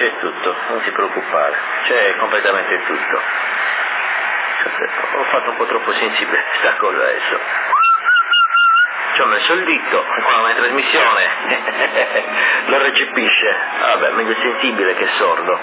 c'è tutto, non ti preoccupare, c'è completamente tutto. Ho fatto un po' troppo sensibile questa cosa adesso. Ci ho messo il dito con la mia trasmissione, lo recepisce. Vabbè, meglio sensibile che sordo.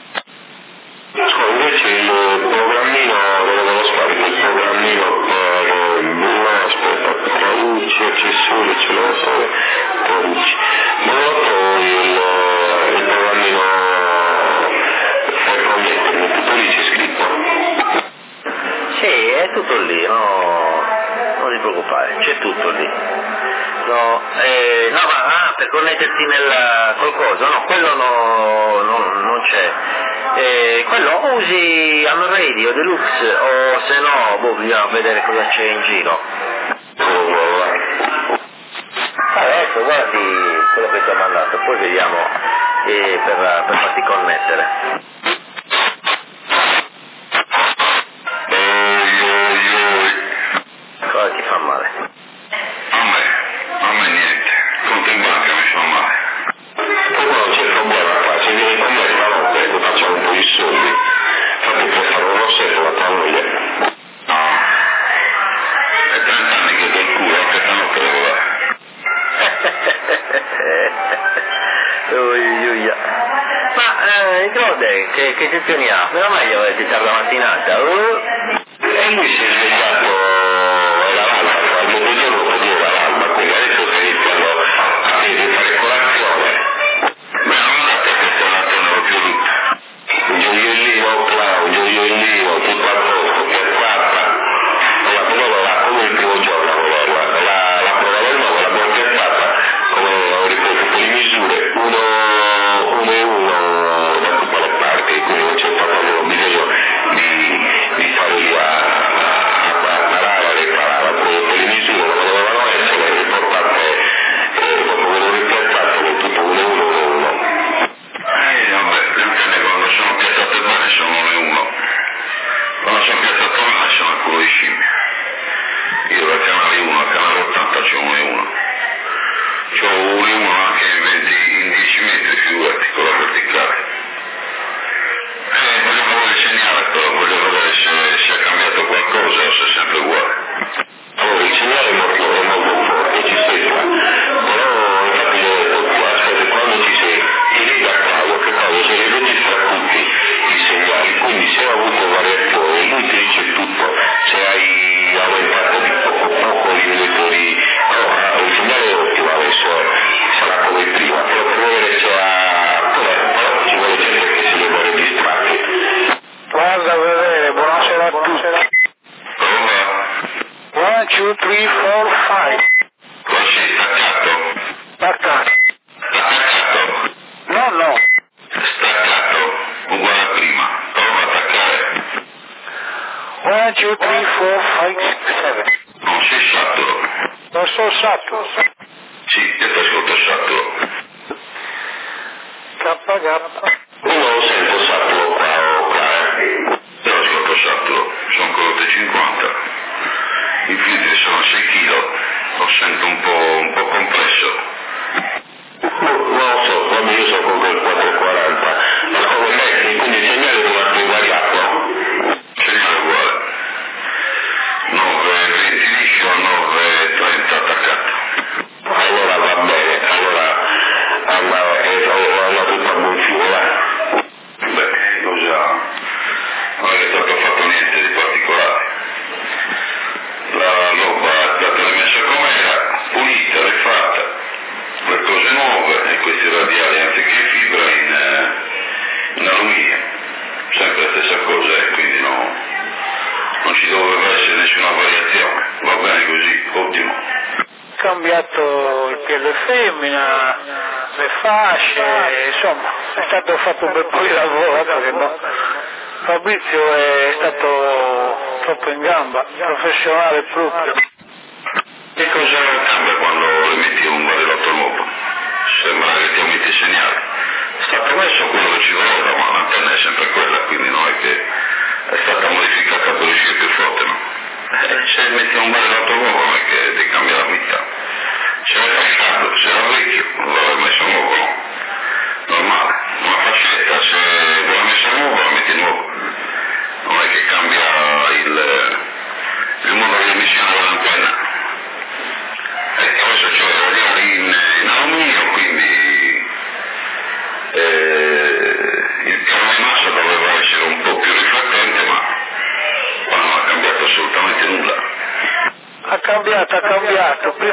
Invece il programmino, volevo sparire il programmino aspetta, traduci, accessori, ce l'ho, traduci. Ma lo trovi il programmino per connettermi, tutto lì c'è scritto? Sì, è tutto lì, no, non ti preoccupare, c'è tutto lì. No, ma per connetterti nel qualcosa, no, quello non c'è. Quello usi Am Radio Deluxe o se no, bisogna vedere cosa c'è in giro. Adesso guardi quello che ti ho mandato, poi vediamo per farti connettere. Cosa ti fa male? A me niente, conto in banca mi fa male. Poi non c'è problema qua, se vieni con me stanotte ti facciamo un po' di soldi. Infatti per fare un rossetto la tua moglie. No, è 30 anni che do il culo, anche stanotte devo dare. Ma Claude, che intenzioni ha? Meno meglio che tarda la mattinata. E lui si è svegliato l'alba, al mezzogiorno faceva l'alba, quindi adesso sta iniziando a fare colazione. Ma non date che stanotte non ho più lì. Un gioiellino, un gioiellino, tutto a posto, che è fatta. La prova come il primo giorno a vederla. La prova del nuovo l'abbiamo piazzata, come ho ripetuto, di misure, uno e uno da tutte le parti, quindi non c'è stato bisogno di fare lì a parare, a riparare, poi le misure non dovevano essere riportate, dopo che le ripiazzate tutto uno e uno. Vabbè, intende quando sono piazzate bene sono uno e uno, quando sono piazzate male sono il culo di scimmia. Io dal canale 1 al canale 80 c'ho uno e uno. C'ho uno e uno anche in 10 metri, figurati, con la verticale. Voglio provare il segnale però, voglio vedere se ha cambiato qualcosa o se è sempre uguale. Allora, il segnale è molto forte, ci sembra, però infatti io ho detto, aspetta, quando ti vedi a Claudio, che Claudio se li registra tutti i segnali, quindi se hai avuto variazioni, lui ti dice tutto, se hai aumentato di poco i minuti, il segnale è ottimo adesso, sarà come prima, però per vedere se però ci vuole gente che si deve registrare. Guarda a vedere, buonasera a tutti. 1, 2, 3, 4, 5. Così, staccato. Staccato. Attaccato. No. Staccato, uguale a prima. Prova a attaccare. 1, 2, 3, 4, 5, 6, 7. Non sei saturo. Non sono saturo. Sì, io ti ascolto saturo. K. Io non sento saturo qua. Io ascolto saturo, sono corrotte 50. I filtri sono 6 kg, lo sento un po' complesso. Non lo so, quando io sono con quel 440, ma come metti, quindi il segnale deve essere invariato. Segnale uguale. 9,20 liscio, 9,30 attaccato. Allora va bene, allora anda tutto a buon fine, va? Beh, cosa... non è stato fatto niente di particolare. La roba è stata rimessa com'era, pulita, rifatta, le cose nuove e questi radiali anziché fibra in alluminio, sempre la stessa cosa e quindi non ci doveva essere nessuna variazione, va bene così, ottimo. Cambiato il piede femmina, le fasce, insomma, è stato fatto un bel po' di lavoro, perché no? Fabrizio è stato troppo in gamba, professionale proprio. Che cosa cambia quando le metti un barellotto nuovo? Sembra che ti aumenti il segnale. Sta permesso quello che ci voleva, ma l'antenna è sempre quella, quindi non è che è stata modificata per uscire più forte, no? Se metti un barellotto nuovo non è che ti cambia la vita. Se era passato, se era vecchio, non l'avrei messo nuovo, no? Normale, una fascetta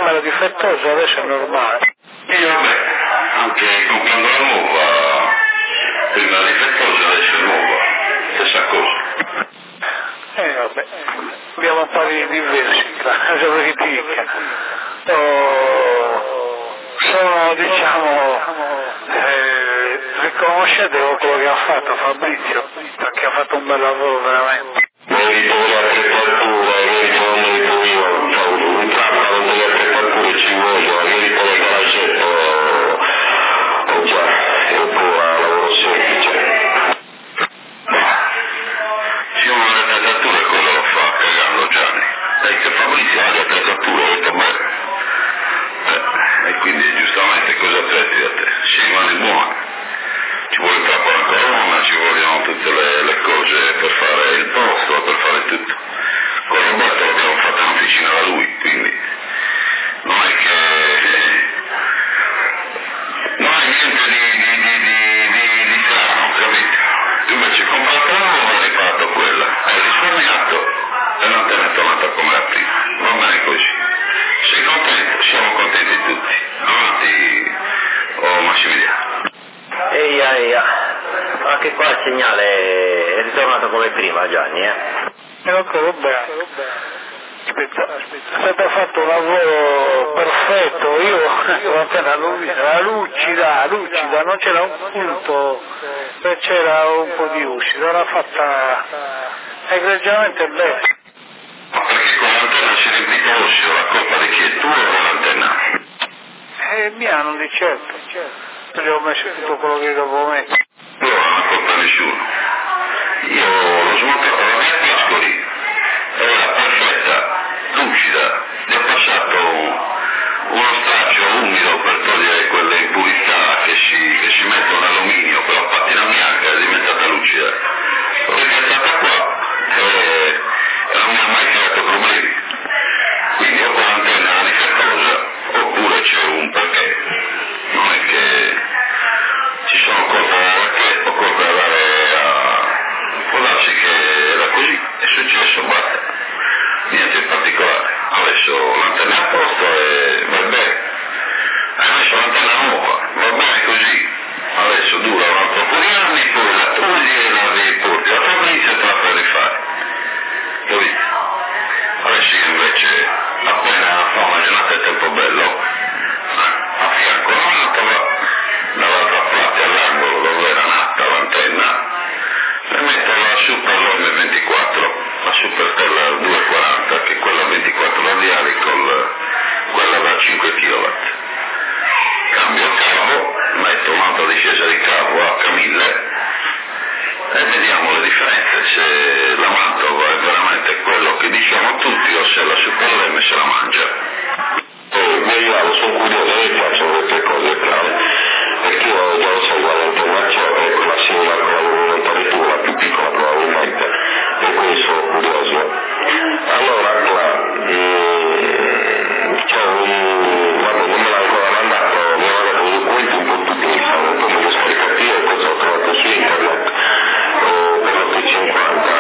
prima era difettoso, adesso è normale. Anche comprando la nuova, prima era difettosa, adesso è nuova, stessa cosa. Vabbè, abbiamo pareri diversi, cosa vi dica. Sono, diciamo, riconoscete quello che ha fatto Fabrizio, perché ha fatto un bel lavoro veramente. Merito delle attrezzature, merito non merito io, un trattano delle attrezzature ci vogliono, merito del garaggetto, già, è un po' un lavoro semplice. Se uno le attrezzature cosa lo fa? Cagando Gianni. Che Fabrizio ha le attrezzature, ho detto bene. E quindi giustamente cosa attrezzi da te? Si rimane buono. Ci vuole il capo alla colonna, ci vogliono tutte le cose per fare il posto, per fare tutto. Con Roberto l'abbiamo fatta in officina da lui, quindi non è che non è niente di strano, capito? Tu invece comprato uno e hai fatto quella, hai risparmiato e non te ne è tornata come la prima. Va bene così. Sei contento? Siamo contenti tutti. Avanti, Massimiliano. Eia, anche qua il segnale è ritornato come prima, Gianni, Ok, vabbè. Aspetta, è stato fatto un lavoro perfetto, io l'antenna l'ho vista, era lucida, non c'era un punto, c'era un po' di lucido, era fatta egregiamente bene. Ma perché con l'antenna si è riempito l'ossio, la colpa di chi è tua o l'antenna? Mia non di certo, perché ho messo tutto quello che dovevo mettere. Io non ho colpa a nessuno. Io l'ho smontato la mia Piscoli, era perfetta, lucida, gli ho passato uno straccio umido per togliere quelle impurità che si mettono in alluminio, quella pattina bianca è diventata lucida. L'ho ripiazzata qua e non mi ha mai creato problemi. Quindi o quell'antenna era difettosa oppure c'è un perché. Non è che ci sono colpe da racchetta o colpe da dare a... può darsi che era così, è successo, basta. Niente in particolare. Adesso l'antenna è a posto e va bene. Hai messo l'antenna nuova, va bene così. Adesso dura un altro po' di anni, poi la togli e la riporti. La Fabrizio te la puoi rifare. Capito? Adesso io invece appena fa una giornata è tempo bello, a fianco dall'altra parte all'angolo dove era nata l'antenna, e metto la Super Lome 24, la Superstella 240, che è quella 24 radiali con quella da 5 kW. Cambio il cavo, metto un'altra discesa di cavo H1000 e vediamo le differenze, se la Mantova è veramente quello che diciamo tutti o se la Super Leme se la mangia. Vediamo, sono curioso e faccio queste cose chiare, perché io già lo so quale informazione, ecco la simile con la monetarità più piccola probabilmente, e quindi sono curioso. Allora qua, guarda, non me l'ha ancora mandato, mi ha mandato un documento un po' tutti, un po' meglio scaricati io, questo l'ho trovato su internet, per 8,50,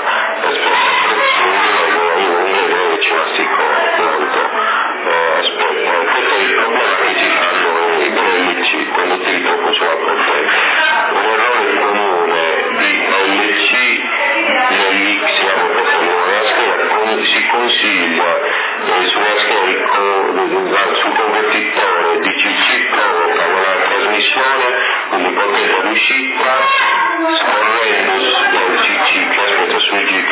io ci mastico molto. Aspetta, questo è il problema che ci fanno i LC quando ti ritrovo sulla corrente. Un errore comune di LC nel mix sulla scheda si consiglia sulla scheda sul convertitore DCC provoca una trasmissione, quindi potete l'uscita scorrendo il CC che aspetta sui GP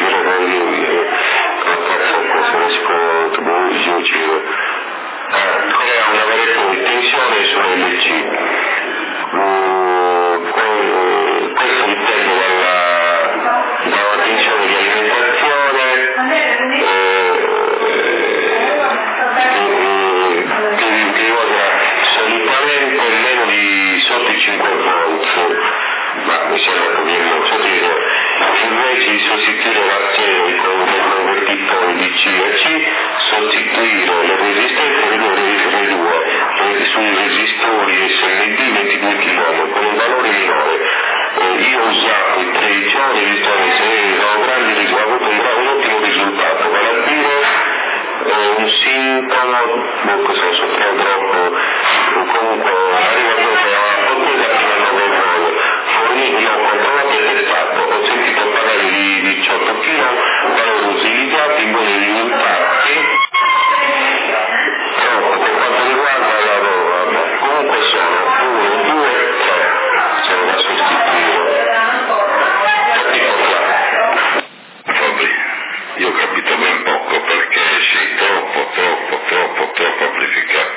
crea una vera e propria tensione sull'LC. Questo dipende dalla tensione di alimentazione che voglia solitamente meno di sotto i 5 volt, ma mi sembra che viene invece di sostituire l'azione con dei convertitori di C a C, sostituire le resistenze ridurre sui resistori SMA troppo, comunque arriva proprio a qualcosa che non avevo fornito, ho controllato il testato, ho sentito parlare di 18 kg, valori utilizzati in buoni risultati, però per quanto riguarda la roba, comunque sono 1, 2, 3, sono da sostituire. Io ho capito ben poco perché sei troppo amplificato.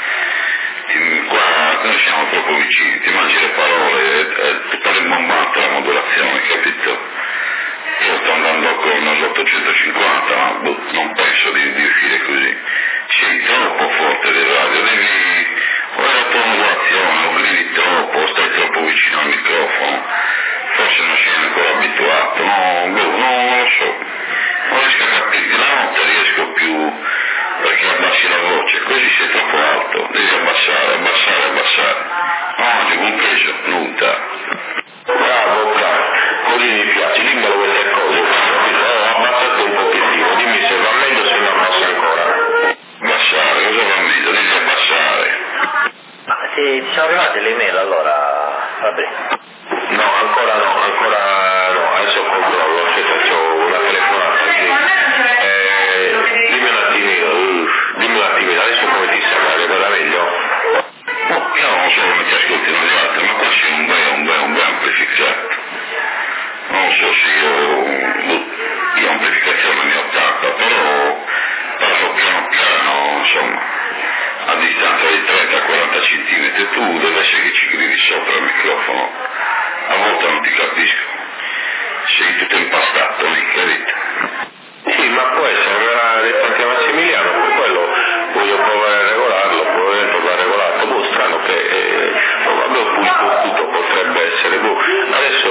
Qua noi siamo troppo vicini, ti mangi le parole, è tutta rimbombante la modulazione, capito? Io sto andando con l'850, ma non penso di riuscire così. Sei troppo forte del radio, devi o è la tua modulazione, o gridi troppo, o stai troppo vicino al microfono, forse non sei ancora abituato, non lo so. Non riesco a capire, la notte riesco più perché abbassi la voce, così sei troppo alto, devi abbassare. No, c'è un peso, nuda. Bravo, così mi piace, dimmelo quelle cose, abbassate un pochettino, dimmi se va meglio, se non abbassa ancora. Abbassare, cosa va meglio? Devi abbassare. Ma ti sono arrivate le email allora, Fabri? No, ancora no, adesso controllo, se faccio una telefonata qui. Dimmi un attimino, adesso come ti sembra, va meglio? No, io non so come ti ascoltino gli altri, ma qua c'è un bel amplificato. Non so se io amplificazione ne ho tanta, però parlo piano, insomma, a distanza di 30-40 cm, tu deve essere che ci gridi sopra il microfono, a volte non ti capisco, sei tutto impastato, mi capito? Sì, ma può essere, me l'ha detto anche Massimiliano, quello voglio provare a regolarlo, probabilmente va regolato, strano che tutto potrebbe essere, adesso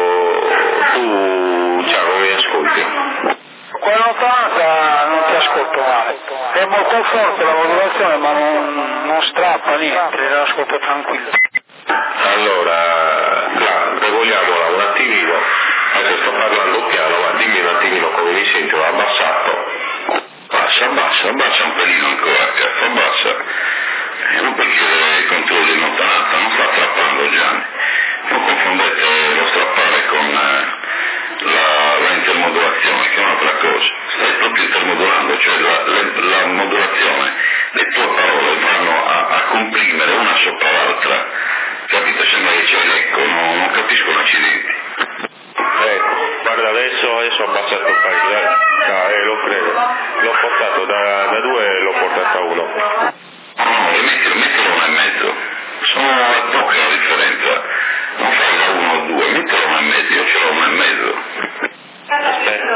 tu, ciao, mi ascolti? Con 80 non ti ascolto male, è molto forte la modulazione ma non strappa niente, la ascolto tranquillo. Allora, regoliamola un attimino, adesso sto parlando piano, ma dimmi un attimino come mi sento, l'ho abbassato. Abbassa un pelino ancora, cazzo, abbassa. Non perché controlli in lontananza, non sta strappando Gianni. Non confondete lo strappare con la intermodulazione, che è un'altra cosa. Stai proprio intermodulando, cioè la modulazione, le tue parole vanno a comprimere una sopra l'altra. Capito? Sembra che c'è l'ecco, non capisco un accidente. Guarda, adesso ho abbassato il paio, lo credo. L'ho portato da 2 e l'ho portato a 1. No, mettilo 1,5. Sono poche la differenza. Non fai da 1 o 2, mettilo 1,5, io ce l'ho 1,5. Aspetta.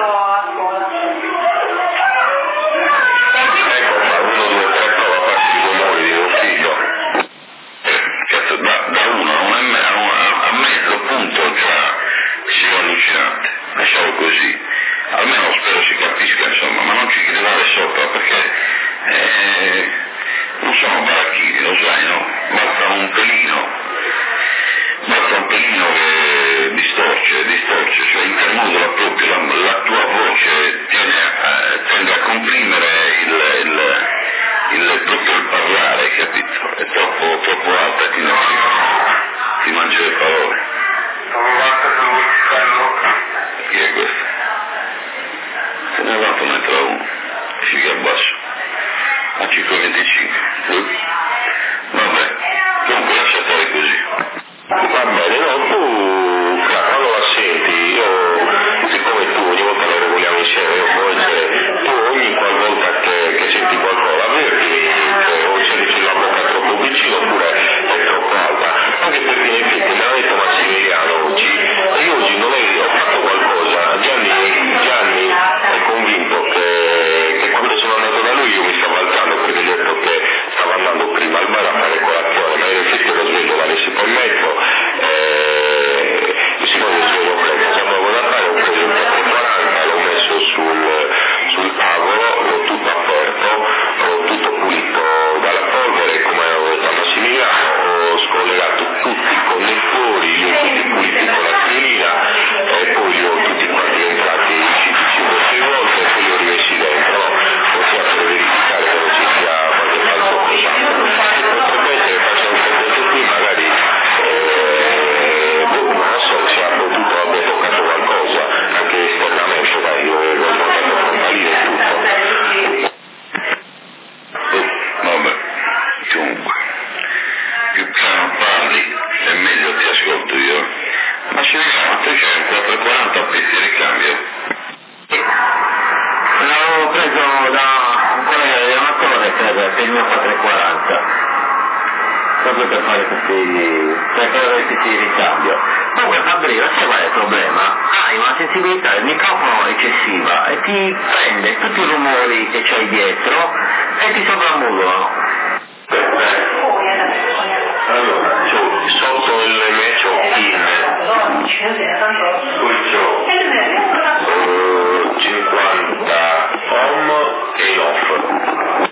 Ecco qua, 1, 2, 3, prova a farsi i rumori di tuo figlio. Cazzo, da 1 a mezzo punto già si va allucinante. Lasciamo così. Almeno spero si capisca, insomma, ma non ci gridare sopra perché proprio per fare questi ricambio. Comunque Fabrizio, sai qual è il problema? Hai una sensibilità del microfono eccessiva e ti prende tutti i rumori che c'hai dietro e ti soprammodulano. Allora, sotto il mio ciocchin, 50 ohm e off.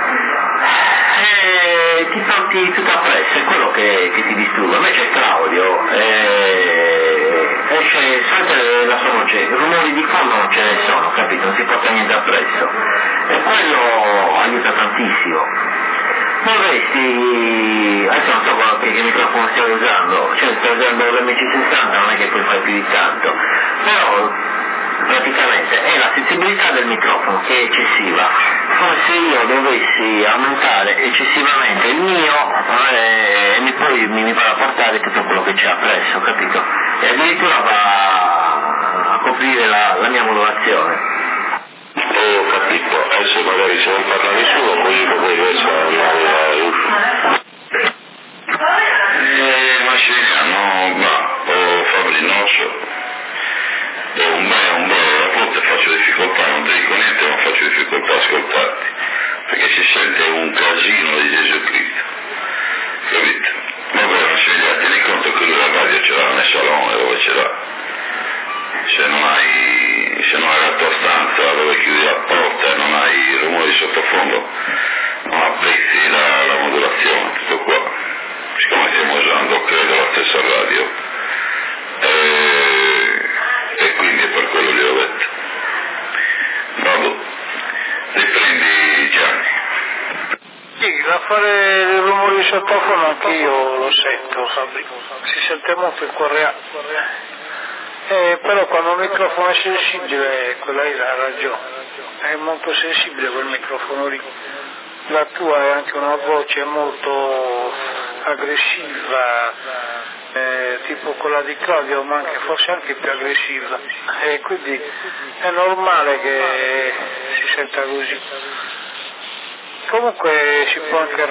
Ti senti tutto appresso, è quello che ti disturba. Invece Claudio esce sempre la sua voce, i rumori di fondo non ce ne sono, capito? Non si porta niente appresso e quello aiuta tantissimo. Vorresti, adesso non so che microfono stai usando, cioè stai usando l'MC60, non è che puoi fare più di tanto, però praticamente è la sensibilità del microfono che è eccessiva, come se io dovessi aumentare eccessivamente il mio e poi mi va a portare tutto quello che c'è appresso, capito? E addirittura va a coprire la mia modulazione. Ho capito, adesso magari se non parla nessuno così poi questo Massimiliano, Fabri, non so, è un bel, a volte faccio difficoltà, non ti dico niente ma faccio difficoltà a ascoltarti, perché si sente un casino di Gesù Cristo, capito? Vabbè Massimiliano, tieni conto che lui la radio ce l'ha nel salone dove ce l'ha, se non hai la tua stanza dove chiudi la porta e non hai il rumore di sottofondo non apprezzi la modulazione, tutto qua, siccome stiamo usando credo la stessa radio e quindi è per quello che ho detto. Vado, riprendi Gianni. Sì, da fare il rumore di sottofono anche io lo sento, Fabri, si sente molto in Corea. Però quando il microfono è sensibile, quella lì ha ragione, è molto sensibile quel microfono lì. La tua è anche una voce molto aggressiva, tipo quella di Claudio, ma anche forse anche più aggressiva, e quindi è normale che si senta così. Comunque si può anche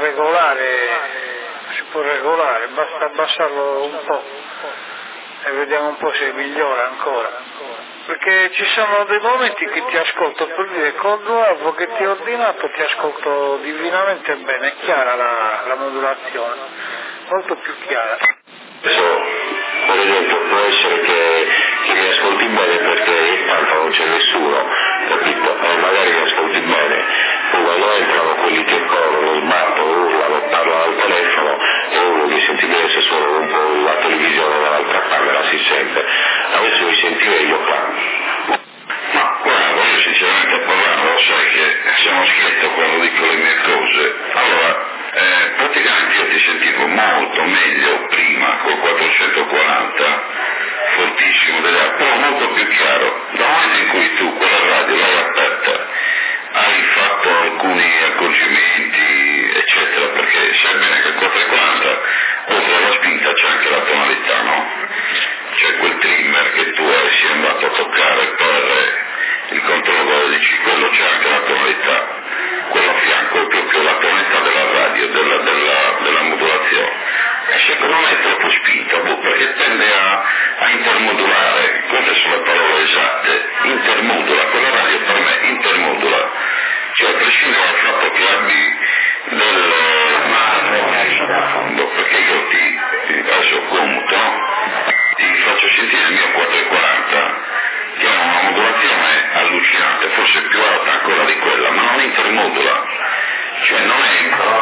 regolare, basta abbassarlo un po' e vediamo un po' se migliora ancora, perché ci sono dei momenti che ti ascolto, per dire, con il nuovo che ti ho ordinato ti ascolto divinamente bene, è chiara la modulazione, molto più chiara. Adesso, per esempio, può essere che mi ascolti bene perché in palco non c'è nessuno, capito? Magari mi ascolti bene, poi quando entrano quelli che corrono, sbattono, urlano, parlano al telefono e uno mi senti bene se solo un po' la televisione dall'altra camera si sente. Adesso mi senti meglio qua. Ma guarda, io sinceramente parlando, lo sai che sono schietto quando dico le mie cose. Allora, praticamente io ti sentivo molto meglio prima col 440, fortissimo, però molto più chiaro. Dal momento in cui tu quella radio l'hai aperta, hai fatto alcuni accorgimenti, eccetera, perché sai bene che il 440, oltre alla spinta c'è anche la tonalità, no? C'è quel trimmer che tu sei andato a toccare per il controllo dici, quello c'è anche la tonalità, quello a fianco è proprio la tonalità della radio, della modulazione. E secondo me è troppo spinta, perché tende a intermodulare, queste sono le parole esatte, intermodula, quella radio per me intermodula, cioè a prescindere dal fatto che abbi del fondo, perché io adesso commuto, ti faccio sentire il mio 440, che ha una modulazione allucinante, forse più alta ancora di quella, ma non intermodula, cioè non è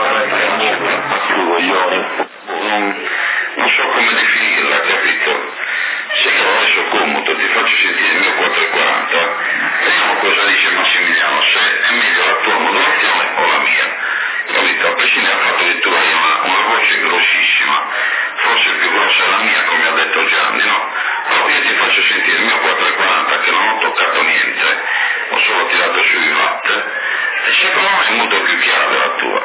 non so come definirla, capito? Se io adesso commuto ti faccio sentire il mio 440, vediamo cosa dice Massimiliano, se è meglio la tua modulazione o la mia, capito? A prescindere dal fatto che tu hai una voce grossissima, forse più grossa la mia come ha detto Gianni, no? Però io ti faccio sentire il mio 440 che non ho toccato niente, ho solo tirato sui watt e secondo me è molto più chiara della tua.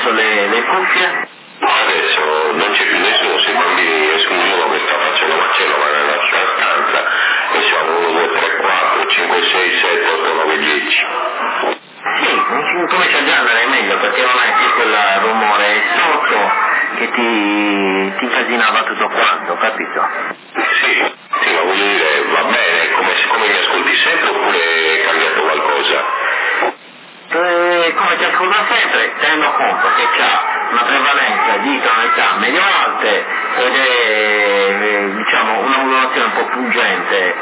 messo le cuffie? Adesso non c'è più nessuno, se i bambini escludono questa facendo macello, ma nella sua stanza e siamo 1, 2, 3, 4, 5, 6, 7, 8, 9, 10. Sì, comincia già ad andare meglio perché non hai più quel rumore sotto che ti incasinava tutto quanto, capito? Sì, ma voglio dire, va bene, come mi ascolti sempre oppure è cambiato qualcosa? Come ti ascolta sempre, tenendo conto che c'ha una prevalenza di tonalità medio-alte ed è diciamo una modulazione un po' pungente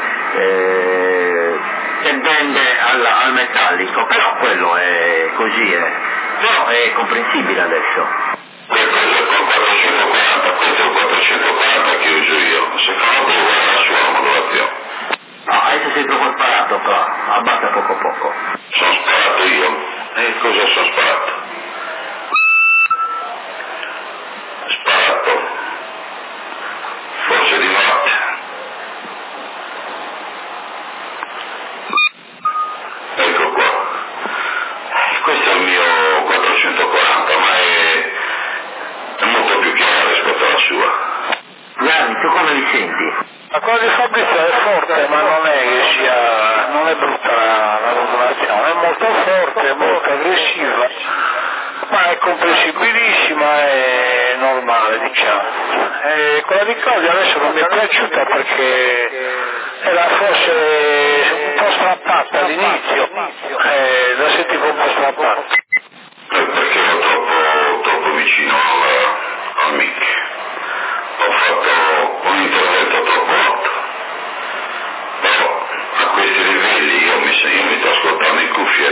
tendente al metallico, però quello è così, però è comprensibile adesso. Questo è il 440, questo è il 440 che uso io, secondo me è la sua modulazione. No, adesso sei troppo sparato qua, abbassa poco poco. Sono sparato io? E cosa sono sparato? Sparato. Forse di notte. Ecco qua. Questo è il mio 440, ma è molto più chiaro rispetto alla sua. Gianni, tu come li senti? La cosa di Fabrizio è forte, ma non è che sia, non è brutta la modulazione, è molto forte, è molto aggressiva, ma è comprensibilissima, è normale, diciamo. Quella di Claudia adesso non mi è piaciuta perché era forse un po' strappata all'inizio, la sentivo un po' strappata. Perché ero troppo vicino al mic. Ho fatto un intervento troppo alto, però a questi livelli io mi sto ascoltando in cuffie e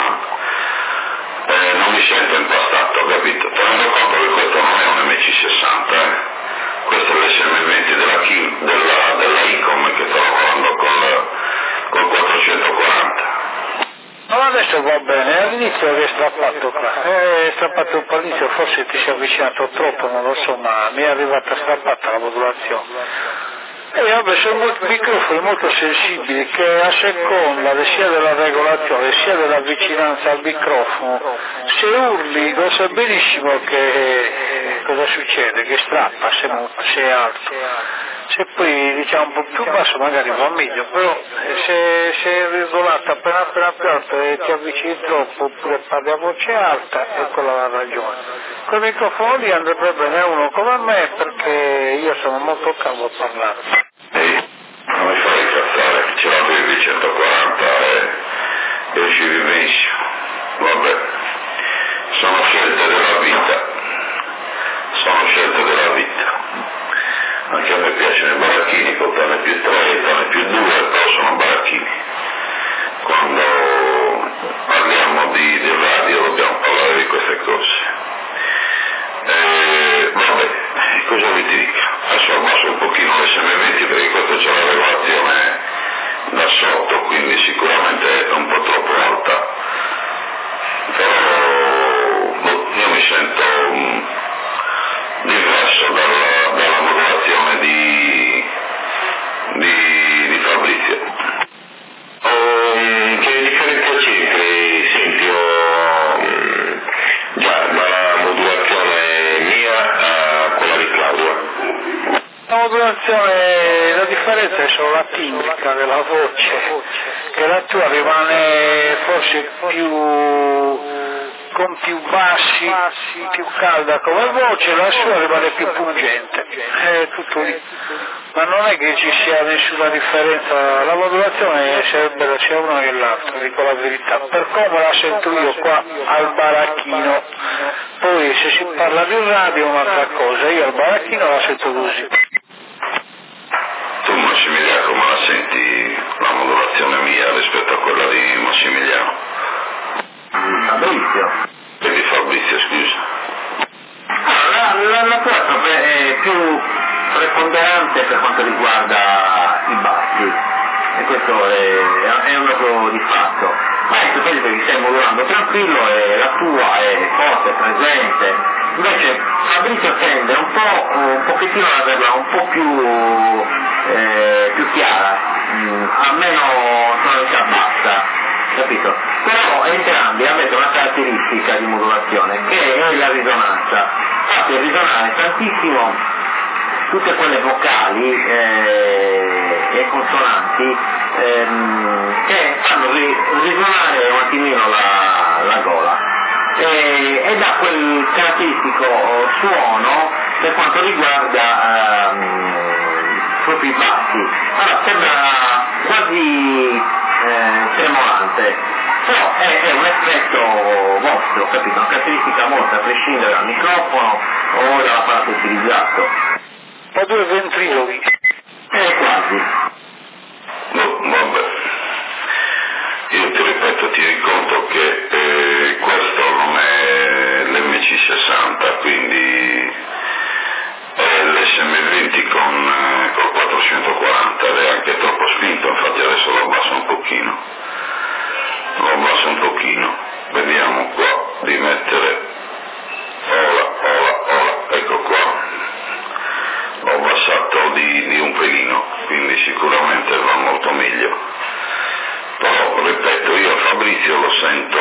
non mi sento impastato, capito? Tenendo conto che questo non è un MC60, questo è l'SM20 della ICOM che sto lavorando col 440. No, adesso va bene, all'inizio che è strappato qua, è strappato un po' all'inizio, forse ti sei avvicinato troppo, non lo so, ma mi è arrivata strappata la modulazione. E vabbè, sono microfoni molto sensibili che a seconda sia della regolazione sia della vicinanza al microfono, se urli lo sai benissimo che cosa succede, che strappa se è alto. Se poi diciamo un po' più basso magari va meglio, però se è regolata appena più alto e ti avvicini troppo oppure parli a voce alta è quella la ragione. Con i microfoni andrebbe bene uno come me perché io sono molto calmo a parlare. Ehi, non mi fai incazzare, ce l'avevi 140 e uscivi benissimo. Vabbè, sono scelte della vita. Anche a me piacciono i baracchini con tane più 3 e tane più 2, però sono baracchini. Quando parliamo di radio dobbiamo parlare di queste cose. Vabbè, cosa vi dico? Adesso abbasso un pochino l'SM20 perché questo c'è la regolazione da sotto, quindi sicuramente è un po' troppo alta. Però io mi sento diverso dalla modulazione di Fabrizio. Che differenza c'è senti già dalla modulazione mia a quella di Claudia? La modulazione, la differenza è solo la timbrica della voce, che la tua rimane forse con più bassi, più calda come voce, la sua rimane più pungente, è tutto lì. Ma non è che ci sia nessuna differenza, la modulazione sarebbe sia una che l'altra, dico la verità, per come la sento io qua al baracchino, poi se si parla di radio è un'altra cosa, io al baracchino la sento così. Tu Massimiliano come la senti la modulazione mia rispetto a quella di Massimiliano? Fabrizio. E di Fabrizio, scusa. La tua è più preponderante per quanto riguarda i bassi, e questo è un dato di fatto. Ma è stupendo perché stai modulando tranquillo e la tua è forte, presente. Invece Fabrizio tende un pochettino ad averla un po' più chiara, almeno tonalità bassa, capito? Però entrambi avete una caratteristica specifica di modulazione, che è la risonanza. Fate risonare tantissimo tutte quelle vocali e consonanti che fanno risuonare un attimino la gola e dà quel caratteristico suono per quanto riguarda proprio i bassi. Allora sembra quasi tremolante, però è un effetto vostro, capito? Una caratteristica vostra, a prescindere dal microfono o dall'apparato utilizzato. Ma due ventriloqui. Quasi. No, vabbè. Io ti ripeto, tieni conto che questo non è l'MC60, quindi è l'SM20 col 440 ed è anche troppo spinto, infatti adesso lo abbasso un pochino, vediamo qua di mettere, ecco qua, l'ho abbassato di un pelino, quindi sicuramente va molto meglio, però ripeto, io a Fabrizio lo sento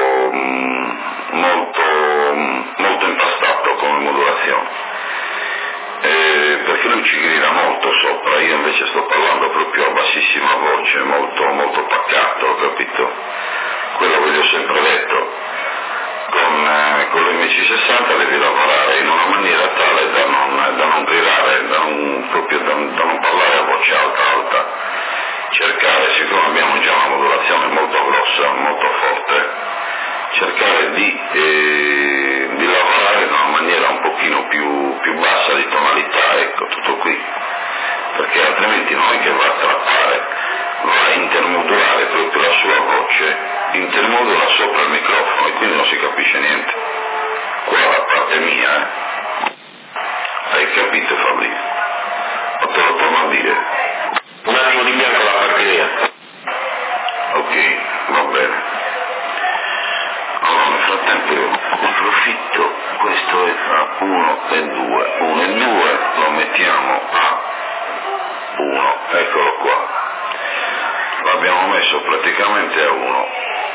molto impastato come modulazione. Perché lui ci grida molto sopra, io invece sto parlando proprio a bassissima voce, molto paccato, capito? Quello che gli ho sempre detto, con l'MC60 devi lavorare in una maniera tale da non gridare, da non parlare a voce alta, cercare, siccome abbiamo già una modulazione molto grossa, molto forte, cercare di lavorare in una maniera un pochino più bassa di tonalità, ecco, tutto qui, perché altrimenti non è che va a trappare, va a intermodulare proprio la sua voce, intermodula sopra il microfono e quindi non si capisce niente. Qua la parte mia, hai capito Fabrizio? Ma te lo torno a dire. Un attimo di bianco la batteria. Ok, va bene. Allora nel frattempo io approfitto, questo è a 1 e 2, 1 e 2 lo mettiamo a 1, eccolo qua, l'abbiamo messo praticamente a 1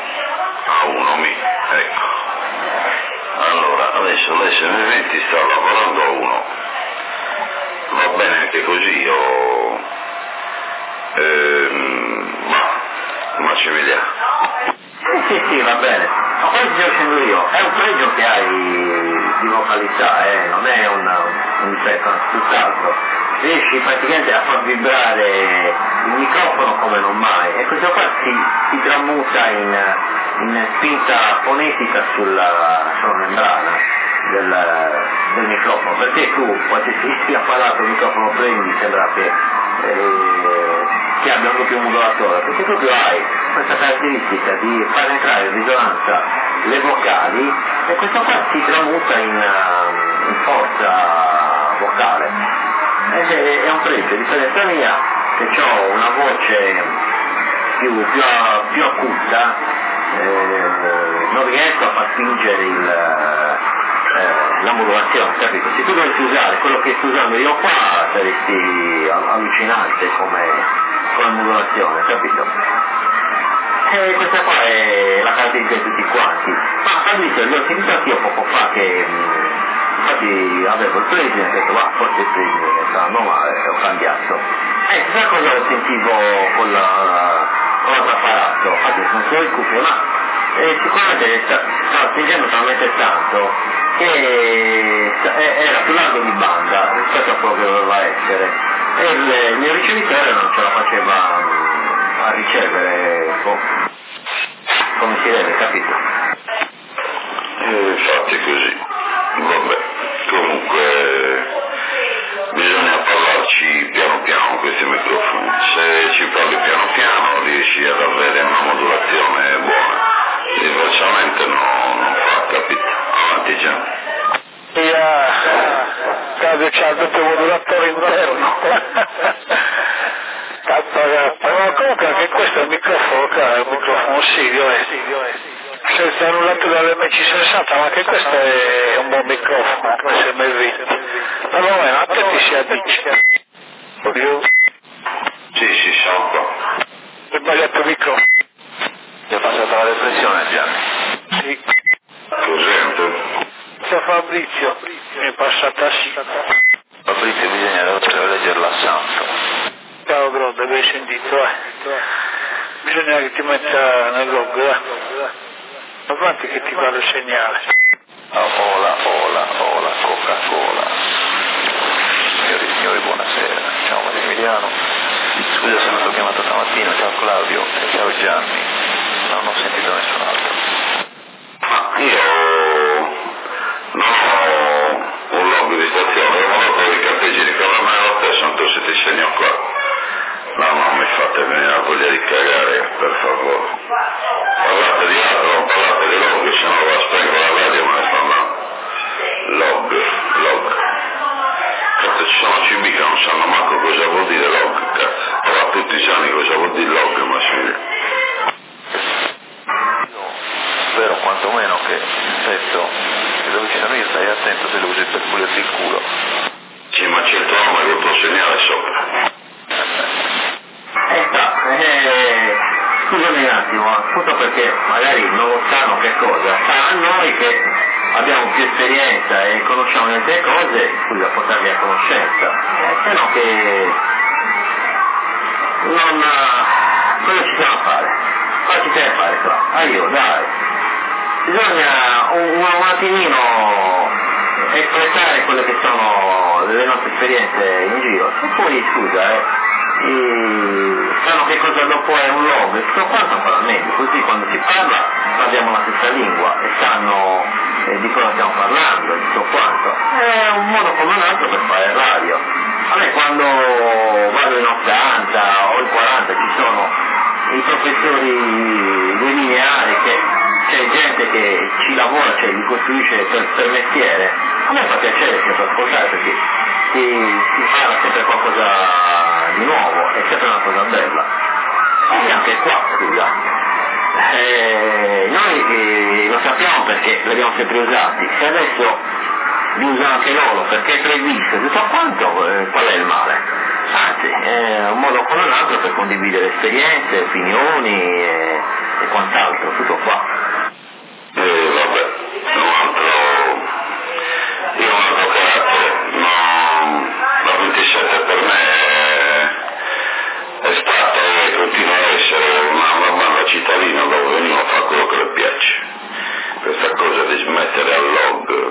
ecco. Allora adesso l'SM20 sta lavorando a 1, va bene anche così, ma ci vediamo. Sì, va bene. Ma poi ti dicendo io, è un pregio che hai di vocalità, non è un difetto, tutt'altro. Riesci praticamente a far vibrare il microfono come non mai, e questo qua si tramuta in spinta fonetica sulla membrana del microfono, perché tu qualsiasi apparato il microfono prendi sembra che abbia un doppio modulatore, perché proprio hai questa caratteristica di far entrare in risonanza le vocali e questo qua si tramuta in forza vocale. È un pregio, a differenza mia, che ho una voce più acuta, non riesco a far spingere la modulazione, capito? Se tu dovessi usare quello che sto usando io qua saresti allucinante come modulazione, capito? E questa qua è la caratteristica di tutti quanti. Ma Fabrizio, l'ho sentito anch'io poco fa che infatti avevo il presine, ho detto ma forse il presine sta male, ho cambiato. Chissà cosa sentivo con l'altro apparato, infatti sono solo in cuffia, ma sicuramente stava spingendo talmente tanto che era più largo di banda rispetto a quello che doveva essere e il mio ricevitore non ce la faceva a ricevere come si deve, capito? Infatti è così, vabbè, comunque bisogna parlarci piano piano con questi microfoni, se ci parli piano piano riesci ad avere una modulazione buona, diversamente non fa, capito? Avanti già. Claudio c'ha il doppio modulatore interno. Ma comunque anche questo è un microfono, è un microfono Sirio, senza annullato dall'MC60, ma anche questo è un buon microfono, SM20. Allora, a te ti si addice. Sì, sono qua. Hai sbagliato il microfono. Ti ho passato la depressione, Gianni. Sì. saluto Fabrizio, mi è passata sì. Fabrizio, bisogna leggerla a santo. Ciao Grode, l'hai sentito, Bisogna che ti metta nel log, Ma quanti che ti va il segnale? Ola, Coca-Cola. Signori, buonasera. Ciao Massimiliano. Scusa se non ti ho chiamato stamattina, ciao Claudio e ciao Gianni. Non ho sentito nessun altro. Ma io non ho un log di stazione, ho un log di carteggieri che non me lo stesso, tanto se ti segno qua. No, non mi fate venire la voglia di cagare, per favore. Parlate di altro, non parlate di log, se no la spengo la radio, me ne sto andando. Log. Cazzo, ci sono CB che non sanno manco cosa vuol dire log, cazzo. Ora tutti sanno cosa vuol dire log, ma sì. Spero quantomeno che il pezzo che dove ci sono io stai attento se lo usi per pulirti il culo. Sì, ma c'è il tuo nome col tuo segnale sopra. Scusami un attimo, appunto perché magari non lo sanno che cosa, sta a noi che abbiamo più esperienza e conosciamo le cose, scusa, portarli a conoscenza, se no che non... cosa ci stiamo a fare? Cosa ci stiamo a fare qua? Io, dai, bisogna un attimino espletare quelle che sono le nostre esperienze in giro, e poi scusa, sanno che cosa dopo è un log e tutto quanto ancora meglio, così quando si parla parliamo la stessa lingua e sanno di cosa stiamo parlando e tutto quanto. È un modo come un altro per fare radio. A me quando vado in 80 o in 40 ci sono i professori dei lineari che c'è gente che ci lavora, cioè li costruisce per mestiere, a me fa piacere sempre ascoltare perché si impara sempre qualcosa di nuovo, è sempre una cosa bella. E anche qua, scusa, noi lo sappiamo perché l'abbiamo sempre usati, se adesso li usano anche loro perché è previsto, tutto quanto, qual è il male? Anzi, è un modo come un altro per condividere esperienze, opinioni e quant'altro, tutto qua. Vabbè, un altro carattere, no, la 27 per me è stata e continua a essere una banda cittadina dove ognuno fa quello che le piace. Questa cosa di smettere al log,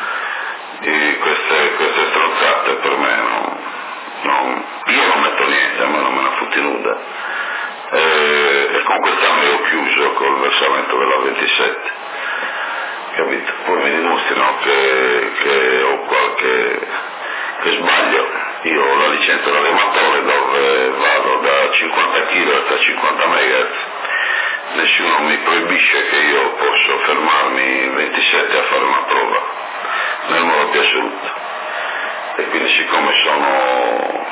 queste stronzate per me io non metto niente, a me non me ne fotti nuda. E con quest'anno io ho chiuso col versamento della 27. Capito? Poi mi dimostrano che ho che sbaglio. Io ho la licenza da rematore dove vado da 50 kg a 50 MHz. Nessuno mi proibisce che io posso fermarmi 27 a fare una prova nel modo più assoluto. E quindi siccome sono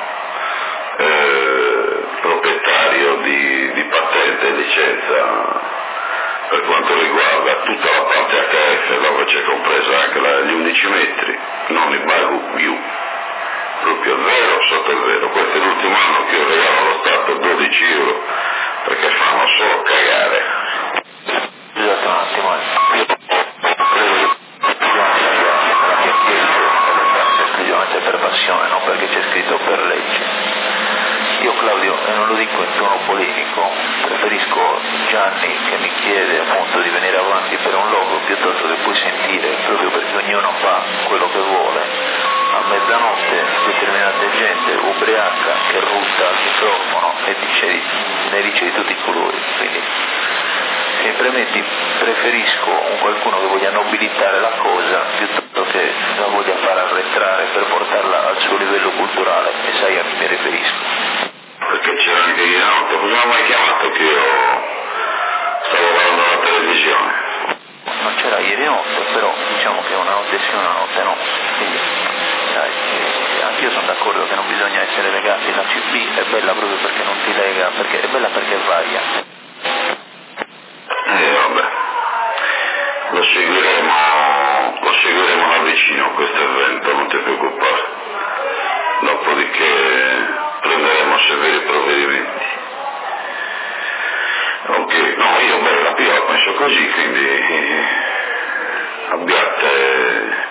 proprietario di patente e licenza per quanto riguarda tutta la parte HF, dove c'è compresa anche gli 11 metri, non il Bagu più, proprio zero sotto il zero. Questo è l'ultimo anno che io regalo allo Stato 12 euro perché fanno solo cagare. Scusate un attimo, esclusivamente per passione, non perché c'è scritto per legge. Io Claudio, e non lo dico in tono polemico, preferisco Gianni che mi chiede appunto di venire avanti per un logo piuttosto che poi sentire, proprio perché ognuno fa quello che vuole, a mezzanotte determinata gente ubriaca che rutta al microfono e ne dice di tutti i colori, quindi se mi permetti preferisco un qualcuno che voglia nobilitare la cosa piuttosto che la voglia far arretrare per portarla al suo livello culturale, e sai a chi mi riferisco. Perché c'era anche ieri notte, non mi ha mai chiamato che io stavo guardando la televisione. Non c'era ieri notte, però diciamo che una notte sì, una notte no. Quindi, sai, anch'io sono d'accordo che non bisogna essere legati, la CB è bella proprio perché non ti lega, perché è bella perché varia. Vabbè, lo seguiremo da vicino questo evento, non ti preoccupare. Dopodiché prenderemo severi provvedimenti. Ok, no, io la penso così, quindi abbiate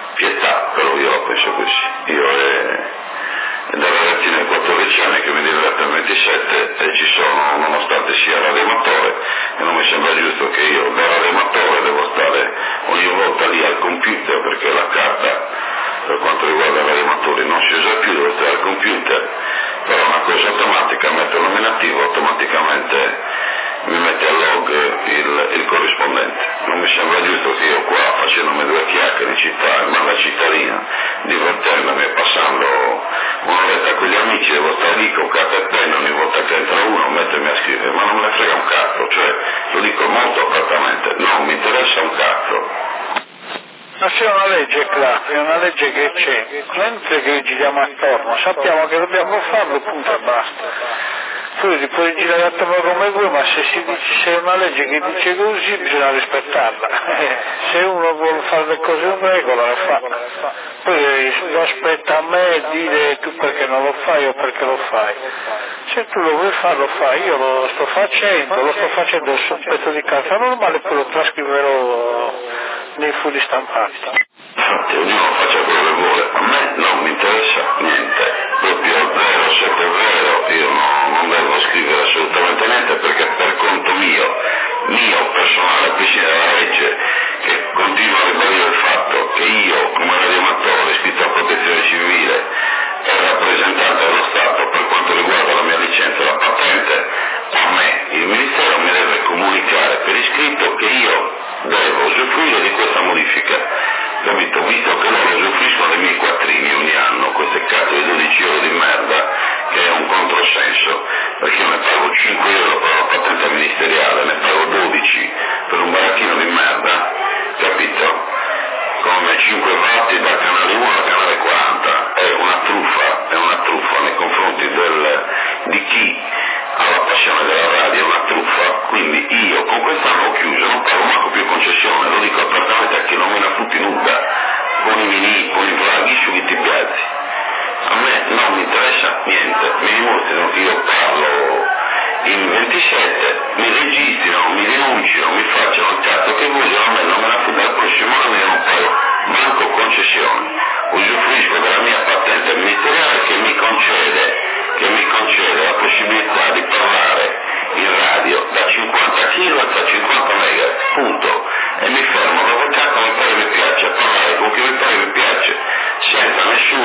metto nominativo automaticamente mi mette a log il corrispondente. Non mi sembra giusto che io qua, facendomi due chiacchiere in città, in mano alla cittadina, divertendomi e passando un'oretta con gli amici, devo stare lì con carta e penna ogni volta che entra uno, mettermi a scrivere, ma non me ne frega un cazzo, cioè lo dico molto apertamente, non mi interessa un cazzo. Ma c'è una legge qua, è una legge che c'è, non è che giriamo attorno, sappiamo che dobbiamo farlo, punto e basta. Tu ti puoi girare attorno come vuoi, ma se c'è una legge che dice così bisogna rispettarla. Se uno vuole fare le cose in regola le fa. Poi non aspetta a me dire tu perché non lo fai o perché lo fai. Se tu lo vuoi fare lo fai, io lo sto facendo su un pezzo di carta normale, poi lo trascriverò nei fogli stampati. Infatti ognuno faccia quello che vuole, a me non mi interessa niente, proprio zero, se è vero, io non devo scrivere assolutamente niente perché per conto mio personale, a prescindere dalla legge, che continua a ribadire il fatto che io come radioamatore iscritto a protezione civile e rappresentante dello Stato per quanto riguarda la mia licenza e la patente, a me il Ministero mi deve comunicare per iscritto che io devo usufruire di questa modifica. Capito? Visto che loro usufruiscono dei miei quattrini ogni anno, queste cazzo di 12 euro di merda, che è un controsenso, perché io ne pago 5 euro per la patente ministeriale, ne pago 12 per un baracchino di merda, capito? Come 5 vatti da canale 1 al canale 40, è una truffa nei confronti di chi ha la passione della radio, è una truffa, quindi io con quest'anno ho chiuso, non pago manco più concessione, lo dico apertamente a chi non me ne frutti nulla, con i mini, con i draghi sugli tibiazzi. A me non mi interessa niente, mi dimostrano che io parlo in 27, mi registrino, mi denunciano, mi facciano il cazzo che vogliono, a me non me la frutti dal prossimo anno, io non pago manco concessioni, usufruisco della mia patente ministeriale che mi concede la possibilità di parlare in radio da 50 kW a 50 MHz, punto, e mi fermo dove cazzo mi pare mi piace, parlare con chi mi pare mi piace, senza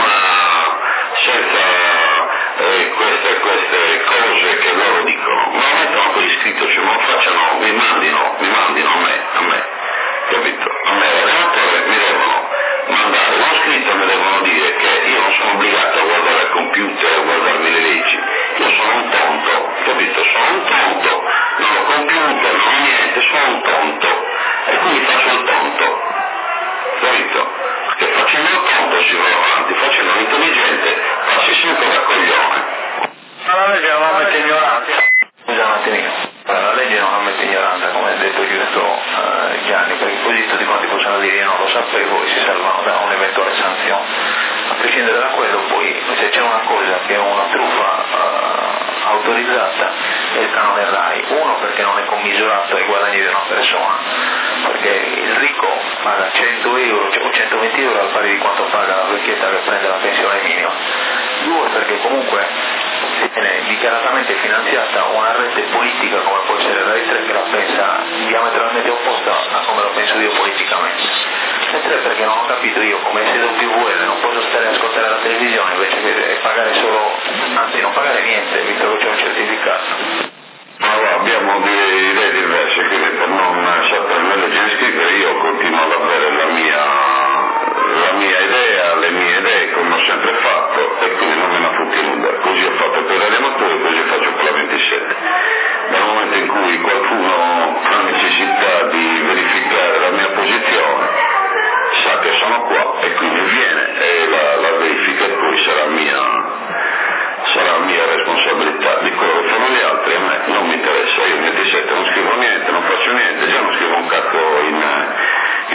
queste cose che loro dicono, ma non mettono per iscritto, cioè non facciano, mi mandino a me, capito? A me l'allenatore mi devono mandare uno scritto, mi devono dire che io non sono obbligato a guardare il computer, a guardarmi le leggi, io sono un tonto, capito? Sono un tonto, non ho computer, non ho niente, sono un tonto, e quindi faccio il tonto, capito? Perché facendo il tonto si va avanti, facendo l'intelligente passi sempre da coglione. Ma la legge non ammette ignoranza. Scusa un attimino, la legge non ammette ignoranza, come ha detto giusto Gianni, perché così tutti quanti possono dire io non lo sapevo e si salvano da un'eventuale sanzione. A prescindere da quello, poi se c'è una cosa che è una truffa autorizzata è il canone RAI, uno perché non è commisurato ai guadagni di una persona, perché il ricco paga 100 euro o 120 euro al pari di quanto paga la vecchietta che prende la pensione minima, due perché comunque viene dichiaratamente finanziata una rete politica come può essere Rai 3 che la pensa diametralmente opposta a come lo penso io politicamente, e tre perché non ho capito io come essere un PVL non posso stare a ascoltare la televisione invece che pagare solo, anzi non pagare niente visto che c'è un certificato. Allora, abbiamo delle idee diverse, quindi per non sapere leggere e scrivere io continuo ad avere la mia idea, le mie idee come ho sempre fatto e quindi non me ne frutti nulla. Così ho fatto per l'animatore, così faccio per la 27. Dal momento in cui qualcuno ha necessità di verificare la mia posizione sa che sono qua e quindi viene e la verifica e poi sarà mia responsabilità. Di quello che fanno gli altri a me non mi interessa, io in 27 non scrivo niente, non faccio niente, già non scrivo un cazzo in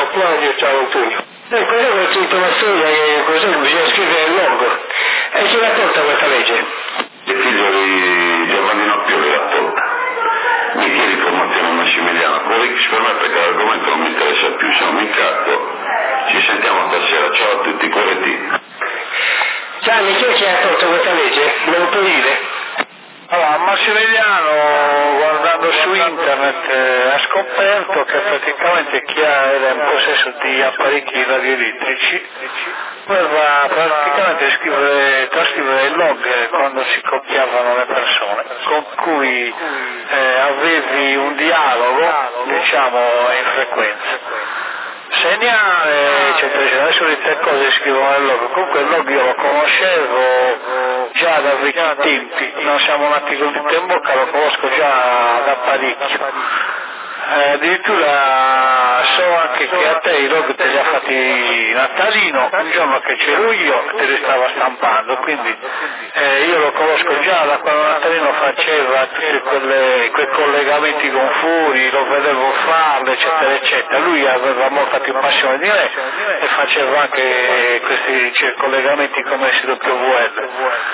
Claudio, ciao Antonio. Quello che ho scritto la storia che cos'è che bisogna scrivere il logo. E chi l'ha tolta questa legge? Il figlio di Giovannino Pioli l'ha tolta. Mi chiedi formazione Massimiliano Corix per me perché l'argomento non mi interessa più, se non mi incazzo. Ci sentiamo stasera, ciao a tutti, corretti. Gianni, chi è che ha tolto questa legge? Me lo puoi dire? Allora, Massimiliano, guardando su internet, ha scoperto che praticamente chi era in possesso di apparecchi radioelettrici poteva praticamente trascrivere il log quando si copiavano le persone, con cui avevi un dialogo, diciamo, in frequenza. Segnale, eccetera, eccetera. Adesso le tre cose scrivono nel log. Comunque il log io lo conoscevo già da vecchi tempi, non siamo nati con dita in bocca, lo conosco già da parecchio. Addirittura so anche che a te i log te li ha fatti Natalino, un giorno che c'ero io te li stava stampando, quindi io lo conosco già da quando Natalino faceva tutti quei collegamenti con Furi, lo vedevo farlo, eccetera, eccetera. Lui aveva molta più passione di me e faceva anche questi collegamenti come SWL.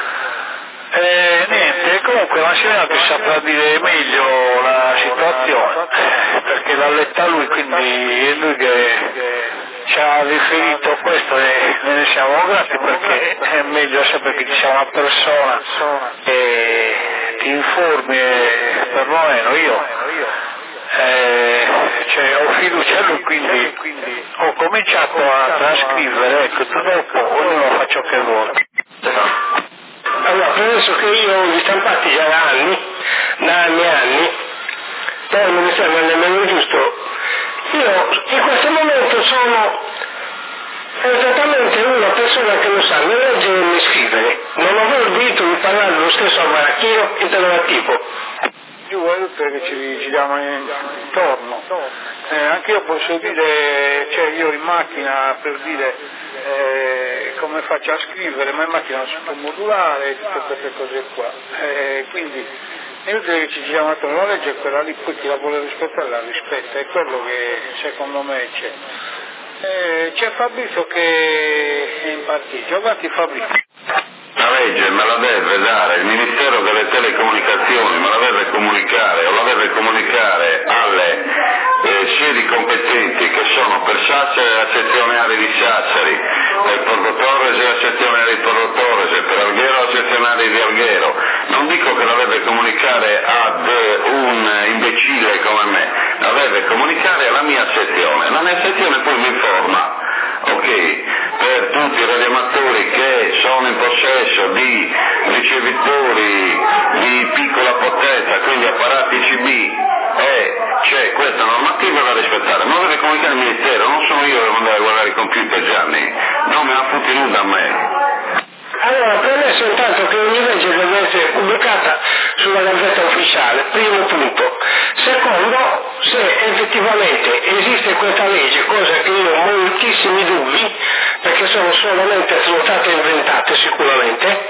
Niente, comunque Massimiliano ti saprà dire meglio la situazione, perché l'ha letta lui, quindi è lui che ci ha riferito questo e ne siamo grati, perché è meglio sempre che ci sia una persona che ti informi, perlomeno io ho fiducia in lui, quindi ho cominciato a trascrivere, ecco, tu dopo ognuno fa ciò che vuole. Allora, penso che io li stampati già da anni, poi non mi sembra nemmeno giusto. Io in questo momento sono esattamente una persona che non sa né leggere né scrivere, non avevo il diritto di parlare lo stesso al baracchino interrogativo. Giù è che ci giriamo intorno. Anche io posso dire, cioè io in macchina per dire come faccio a scrivere, ma in macchina non si può modulare, tutte queste cose qua. Quindi è inutile che ci giriamo attorno, la legge è quella lì, poi chi la vuole rispettare la rispetta, è quello che secondo me c'è. C'è Fabrizio che è in parcheggio, guardi Fabrizio. La legge me la deve dare il Ministero delle Telecomunicazioni, me la deve comunicare o la deve comunicare alle sedi competenti che sono per Sassari la sezione Ari di Sassari, per Porto Torres la sezione Ari di Porto Torres, per Alghero la sezione Ari di Alghero. Non dico che la deve comunicare ad un imbecille come me, la deve comunicare alla mia sezione. La mia sezione poi mi informa. Ok, per tutti i radioamatori che sono in possesso di ricevitori di piccola potenza, quindi apparati CB, e c'è questa normativa da rispettare, non deve comunicare il Ministero, non sono io che devo andare a guardare il computer, Gianni, non me la fotti nuda a me. Allora, premesso intanto che ogni legge deve essere pubblicata sulla Gazzetta Ufficiale, primo punto. Secondo, se effettivamente esiste questa legge, cosa che io ho moltissimi dubbi, perché sono solamente state inventate sicuramente,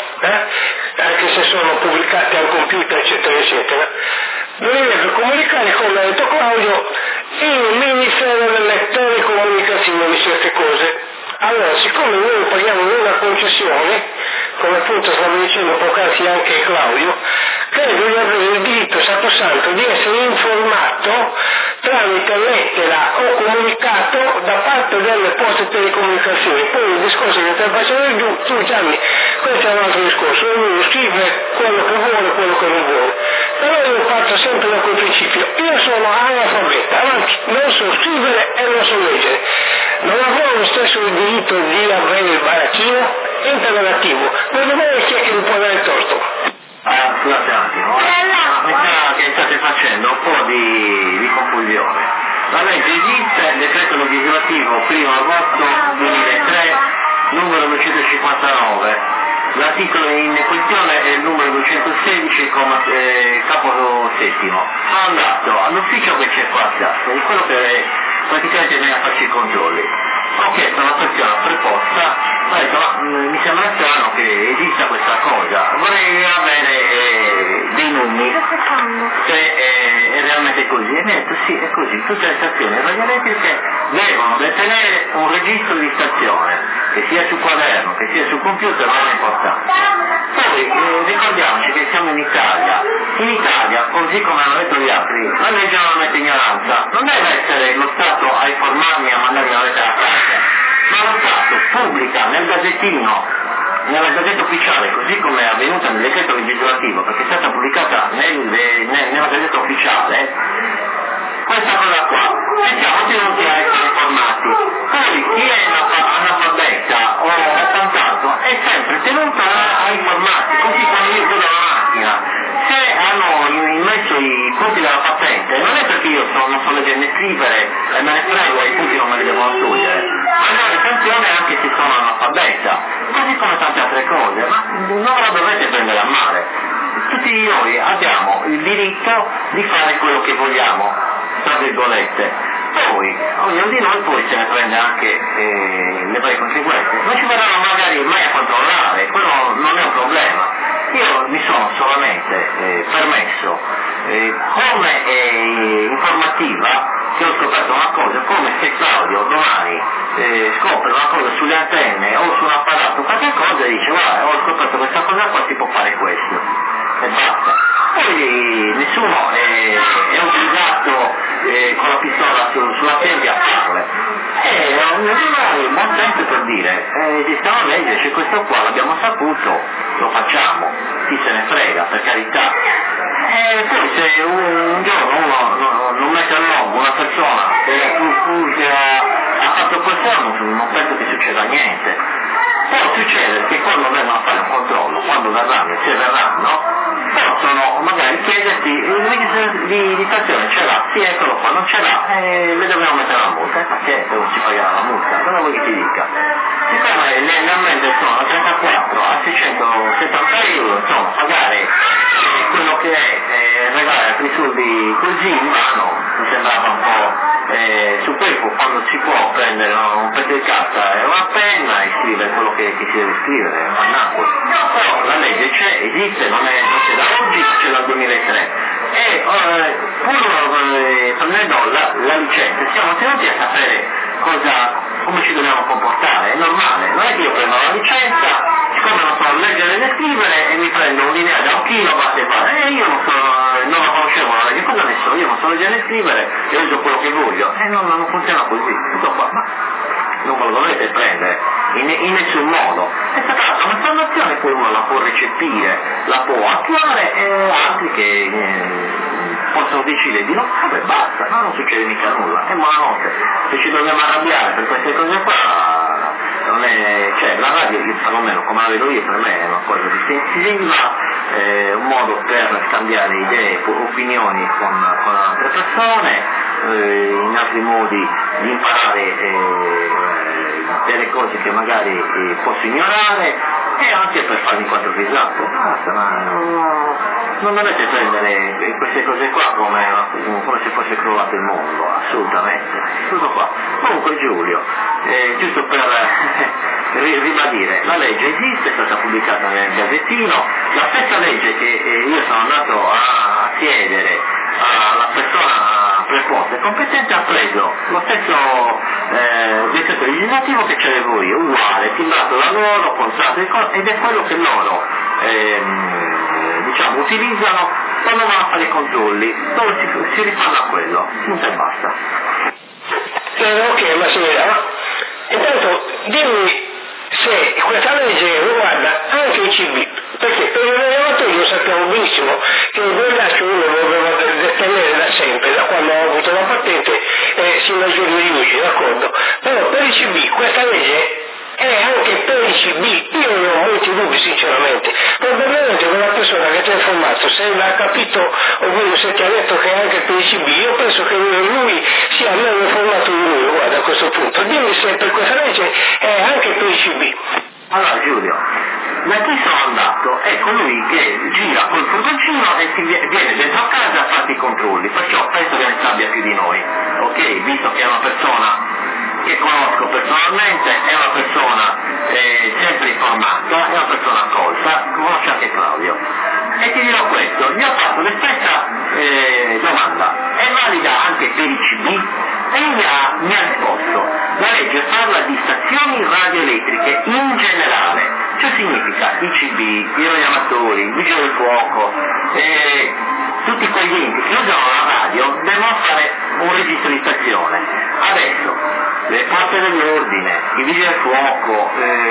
anche se sono pubblicate al computer, eccetera, eccetera, dovrebbe comunicare, come ha detto Claudio, il Ministero delle Telecomunicazioni certe cose. Allora, siccome noi paghiamo una concessione, come appunto stavo dicendo poc'anzi anche Claudio, credo di avere il diritto sacrosanto di essere informato tramite lettera o comunicato da parte delle poste telecomunicazioni. Poi il discorso che stai facendo giù, tu Gianni, questo è un altro discorso, ognuno scrive quello che vuole, quello che non vuole. Però io parto sempre da quel principio, io sono analfabeta, non so scrivere e non so leggere. Non avrò lo stesso diritto di avere il baracchino? Interrogativo. Per domani chi è che mi può dare torto? Scusate un attimo, mi sa che state facendo un po' di confusione. La legge esiste, il decreto legislativo 1 agosto 2003, numero 259. L'articolo in questione è il numero 216, capo settimo. Sono andato all'ufficio che c'è qua a Sassari, di quello che praticamente viene a farci i controlli. Ho chiesto una questione preposta, ho detto ma mi sembra strano che esista questa cosa, vorrei avere dei numeri, se è realmente così. mi ha detto sì, è così, tutte le stazioni radioelettriche devono detenere un registro di stazione, che sia sul quaderno, che sia sul computer, non è importante. Poi ricordiamoci che siamo in Italia, così come hanno detto gli altri, la legge non mette ignoranza, non deve essere lo Stato a informarmi, a mandarmi una lettera a casa, ma lo Stato pubblica nel gazzettino, nella Gazzetta Ufficiale, così come è avvenuta nel decreto legislativo, perché è stata pubblicata nella Gazzetta Ufficiale, questa cosa qua, e siamo tenuti a essere informati. Poi chi è analfabeta o quant'altro è sempre tenuto a informarsi, così come io vedo la macchina. Se hanno immesso i punti della patente, non è perché io non so leggere né scrivere e me ne frego e i punti non me li devono togliere, ma no, attenzione anche se sono analfabeta, così come tante altre cose, ma non la dovete prendere a male. Tutti noi abbiamo il diritto di fare quello che vogliamo, tra virgolette. Poi ognuno di noi poi se ne prende anche le varie conseguenze. Non ci verranno magari mai a controllare, quello non è un problema. Io mi sono solamente permesso come informativa che ho scoperto una cosa, come se Claudio domani scopre una cosa sulle antenne o su un apparato, qualche cosa, e dice guarda, ho scoperto questa cosa qua, si può fare questo e basta. Poi nessuno è obbligato con la pistola sulla tempia a farle. Ognuno di noi buon tempo per dire esiste una legge, c'è questo qua, l'abbiamo saputo, lo facciamo, chi se ne frega, per carità. Poi se un giorno uno non mette all'uomo una persona che ha fatto questo, non penso che succeda niente. Può succedere che quando vengono a fare un controllo, quando verranno e se verranno, possono magari chiederti di stazione ce l'ha, sì eccolo qua, non ce l'ha, le dobbiamo mettere la multa, perché non si pagherà la multa, cosa vuoi che ti dica? Siccome le ammende sono da 34 a 670 euro, insomma pagare quello che è regalare altri soldi così in mano mi sembrava un po' superfluo, quando si può prendere un pezzo di carta e una penna e scrivere quello che si deve scrivere a Napoli. Però la legge c'è, esiste, non c'è da oggi, c'è dal 2003 e pur prendendo la licenza siamo tenuti a sapere come ci dobbiamo comportare, è normale, non è che io prendo la licenza, siccome non so leggere né scrivere e mi prendo un lineare da un chilo, basta e fare, io non la conoscevo la legge, cosa ne so, io non so leggere né scrivere e uso quello che voglio, non funziona così, tutto qua, ma non ve lo dovete prendere in nessun modo. È stata un'informazione, poi uno la può recepire, la può attuare e altri che possono decidere di non fare, basta, ma non succede mica nulla, è buonanotte. Se ci dobbiamo arrabbiare per queste cose qua, non è, cioè la radio, perlomeno come la vedo io, per me è una cosa difensiva, un modo per scambiare idee, opinioni con altre persone, in altri modi di imparare delle cose che magari posso ignorare e anche per farmi quattro risate, basta, ma non dovete prendere queste cose qua come se fosse crollato il mondo, assolutamente, tutto qua. Comunque Giulio, giusto per ribadire, la legge esiste, è stata pubblicata nel Gazzettino, la stessa legge che io sono andato a chiedere alla persona preposta e competente ha preso lo stesso decreto legislativo che c'avevo io, uguale, timbrato da loro, contratto ed è quello che loro utilizzano quando vanno a fare i controlli, dove si rifanno a quello, punto e basta. Ok, ma signora, intanto dimmi se questa legge riguarda anche i cibi, perché per i allevatori lo sappiamo benissimo che il brillaccio uno lo doveva tenere da sempre, da quando ho avuto la patente sino al giorno di oggi, d'accordo? Però per i cibi questa legge è anche per i cibi, io ne ho molti dubbi sinceramente, probabilmente quella persona che ti ha informato, se l'ha capito ovvero se ti ha detto che è anche per i cibi, io penso che lui sia meno informato di lui, guarda a questo punto, dimmi se per questa legge è anche per i cibi. Allora Giulio, da qui sono andato è colui che gira col furgoncino e viene dentro a casa a fare i controlli, perciò penso che ne sappia più di noi, ok? Visto che è una persona che conosco personalmente, è una persona sempre informata, è una persona colta, conosce faccio anche Claudio. E ti dirò questo, gli ho fatto la stessa domanda, è valida anche per i CB? E mi ha risposto, la legge parla di stazioni radioelettriche in generale, cioè significa i CB, i radioamatori, i vigili del fuoco, tutti quegli enti che usano la radio devono fare un registro di stazione. Adesso le forze dell'ordine, i vigili del fuoco,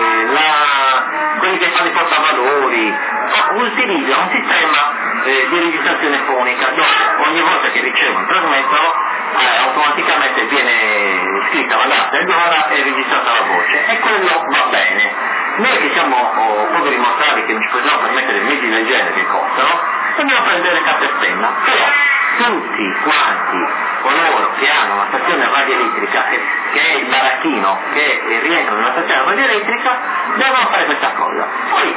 quelli che fanno i portavalori, utilizzano un sistema di registrazione fonica dove ogni volta che ricevono trasmettono automaticamente viene scritta la data e l'ora e registrata la voce, e quello va bene. Noi che siamo poveri mortali, che non ci possiamo permettere mezzi del genere che costano, dobbiamo prendere carta e penna, però tutti quanti coloro che hanno una stazione radioelettrica, che è il baracchino che rientra nella stazione radioelettrica, devono fare questa cosa. Poi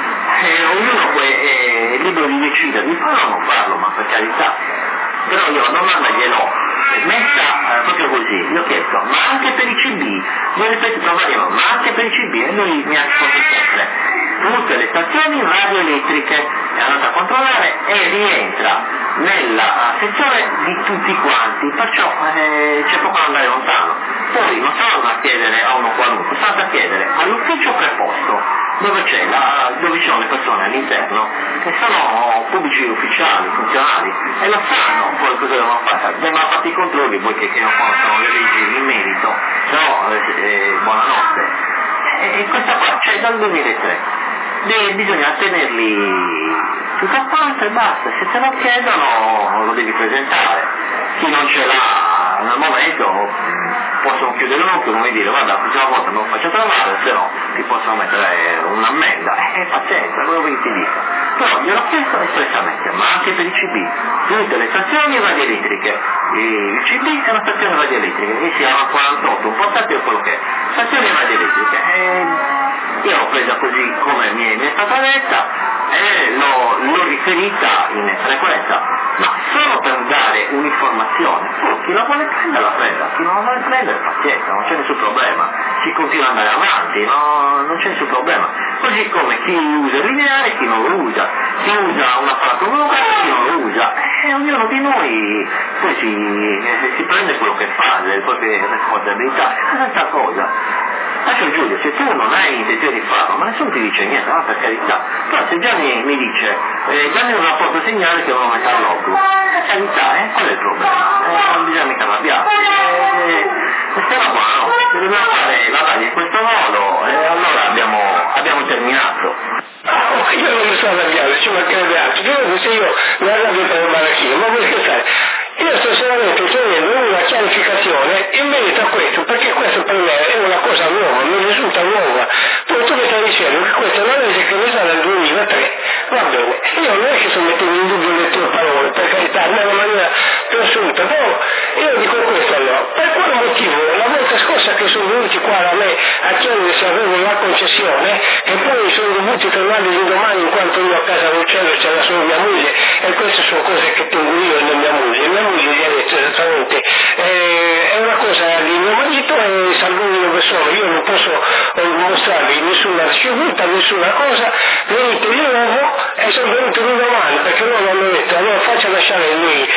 ognuno è libero di decidere di farlo o non farlo, ma per carità. Però io la domanda gliel'ho messa proprio così, gli ho chiesto, ma anche per i CB? Io ripeto, troveremo, ma anche per i CB? E lui mi ha risposto sempre, tutte le stazioni radioelettriche, è andata a controllare e rientra nella sezione di tutti quanti, perciò c'è poco da andare lontano. Poi non stanno a chiedere a uno qualunque, stanno a chiedere all'ufficio preposto, dove ci sono le persone all'interno che sono pubblici ufficiali, funzionari, e lo sanno quello che devono fare, vengono fatti i controlli, poi che non conoscono le leggi in merito, se no buonanotte. E questa qua c'è dal 2003. Bisogna tenerli tutta a parte e basta, se te lo chiedono lo devi presentare. Chi non ce l'ha nel momento possono chiudere l'occhio, come dire, guarda, la prossima volta non lo faccio trovare, se no ti possono mettere un'ammenda, pazienza, quello che ti dico. Però gliel'ho chiesto espressamente, ma anche per i CB, tutte le stazioni radioelettriche, il CB è una stazione radioelettrica, che si chiama 48, un portatile o quello che è, stazioni radioelettriche. Io l'ho presa così come mi è stata detta e l'ho riferita in frequenza, ma solo per dare un'informazione. Chi la vuole prendere la prenda, chi non la vuole prendere pazienza, non c'è nessun problema, si continua ad andare avanti, non c'è nessun problema. Così come chi usa il lineare, chi non lo usa, chi usa un apparato monocampo, chi non lo usa, e ognuno di noi poi si prende quello che fa, le proprie responsabilità, è questa cosa. Faccio Giulio, se tu non hai intenzione di farlo, ma nessuno ti dice niente, no, per carità. Però se Gianni mi dice, dammi un rapporto segnale che devo mettere all'obbligo, per carità, qual è il problema? Non bisogna mica arrabbiare. Questa roba no, se dobbiamo fare la radio in questo modo, allora abbiamo terminato. Io non mi sto arrabbiando, ci mancherebbe altro. Io mi arrabbio per il baracchino, ma vuoi scherzare? Io sto solamente chiedendo una chiarificazione in merito a questo, perché questo per me è una cosa nuova, mi risulta nuova. Poi tu mi stai dicendo che questa è una legge che risale al 2003, va bene, io non è che sto mettendo in dubbio le tue parole, per carità, nella maniera più assoluta, però io dico questo allora, per quale motivo la volta scorsa che sono venuti qua da me a chiedere se avevo la concessione, e poi sono dovuti tornare l'indomani in quanto io a casa non c'era solo mia moglie, e queste sono cose che tengo io e non mia moglie gli ha detto esattamente, è una cosa di mio marito e sa lui dove sono, io non posso mostrarvi nessuna ricevuta, nessuna cosa, venite di nuovo e sono venuti un domani perché loro hanno detto allora faccia lasciare lui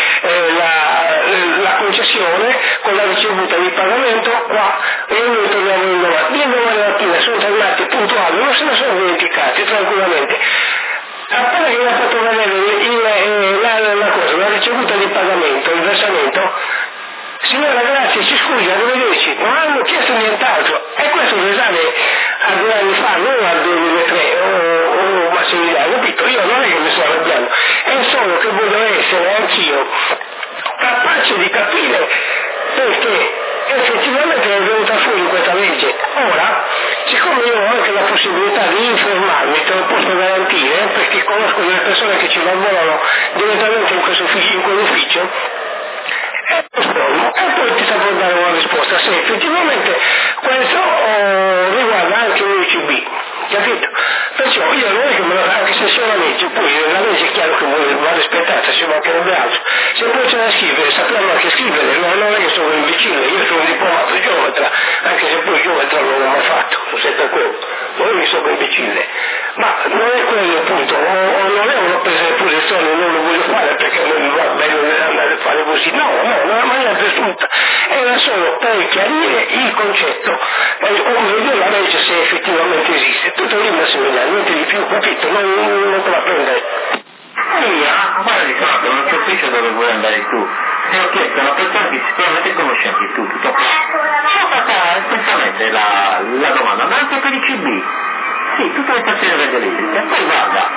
la concessione con la ricevuta di pagamento qua e noi torniamo l'indomani. L'indomani mattina sono tornati puntuali, non se ne sono dimenticati tranquillamente. Appena che mi ha fatto vedere la ricevuta di pagamento, il versamento, signora grazie, ci scusi, arrivederci, non hanno chiesto nient'altro, e questo risale a 2 anni fa, non al 2003 o ma se mi dai, capito? Io non è che mi sto arrabbiando, è solo che voglio essere anch'io capace di capire perché effettivamente è venuta fuori questa legge. Ora, siccome io ho anche la possibilità di informarmi, te lo posso garantire, perché conosco delle persone che ci lavorano direttamente in quell'ufficio, e poi ti saprò dare una risposta se effettivamente questo riguarda anche l'UCB, capito? Perciò io non è che anche se c'è una legge, poi la legge è chiaro che va rispettata, ci mancherebbe altro. Se poi c'è da scrivere, sappiamo anche scrivere, non è che sono un imbecille, io sono un diplomato geometra, anche se poi geometra non l'ho mai fatto, se per quello. non mi sono imbecille, ma non è quello il punto, o non è una presa di posizione, non lo voglio fare perché non mi va bene andare a fare così, no, nella maniera presunta, era solo per chiarire il concetto, o meglio la legge se effettivamente esiste, tutto lì Massimiliano, niente di più, capito, non te la prendere. Guarda di fatto, non capisco dove vuoi andare tu. Ti ho chiesto a una persona che sicuramente conosce anche tu, tutto qua. Sono fatta espressamente la domanda, ma anche per i CB? Sì, tutte le stazioni radioelettriche. Poi guarda,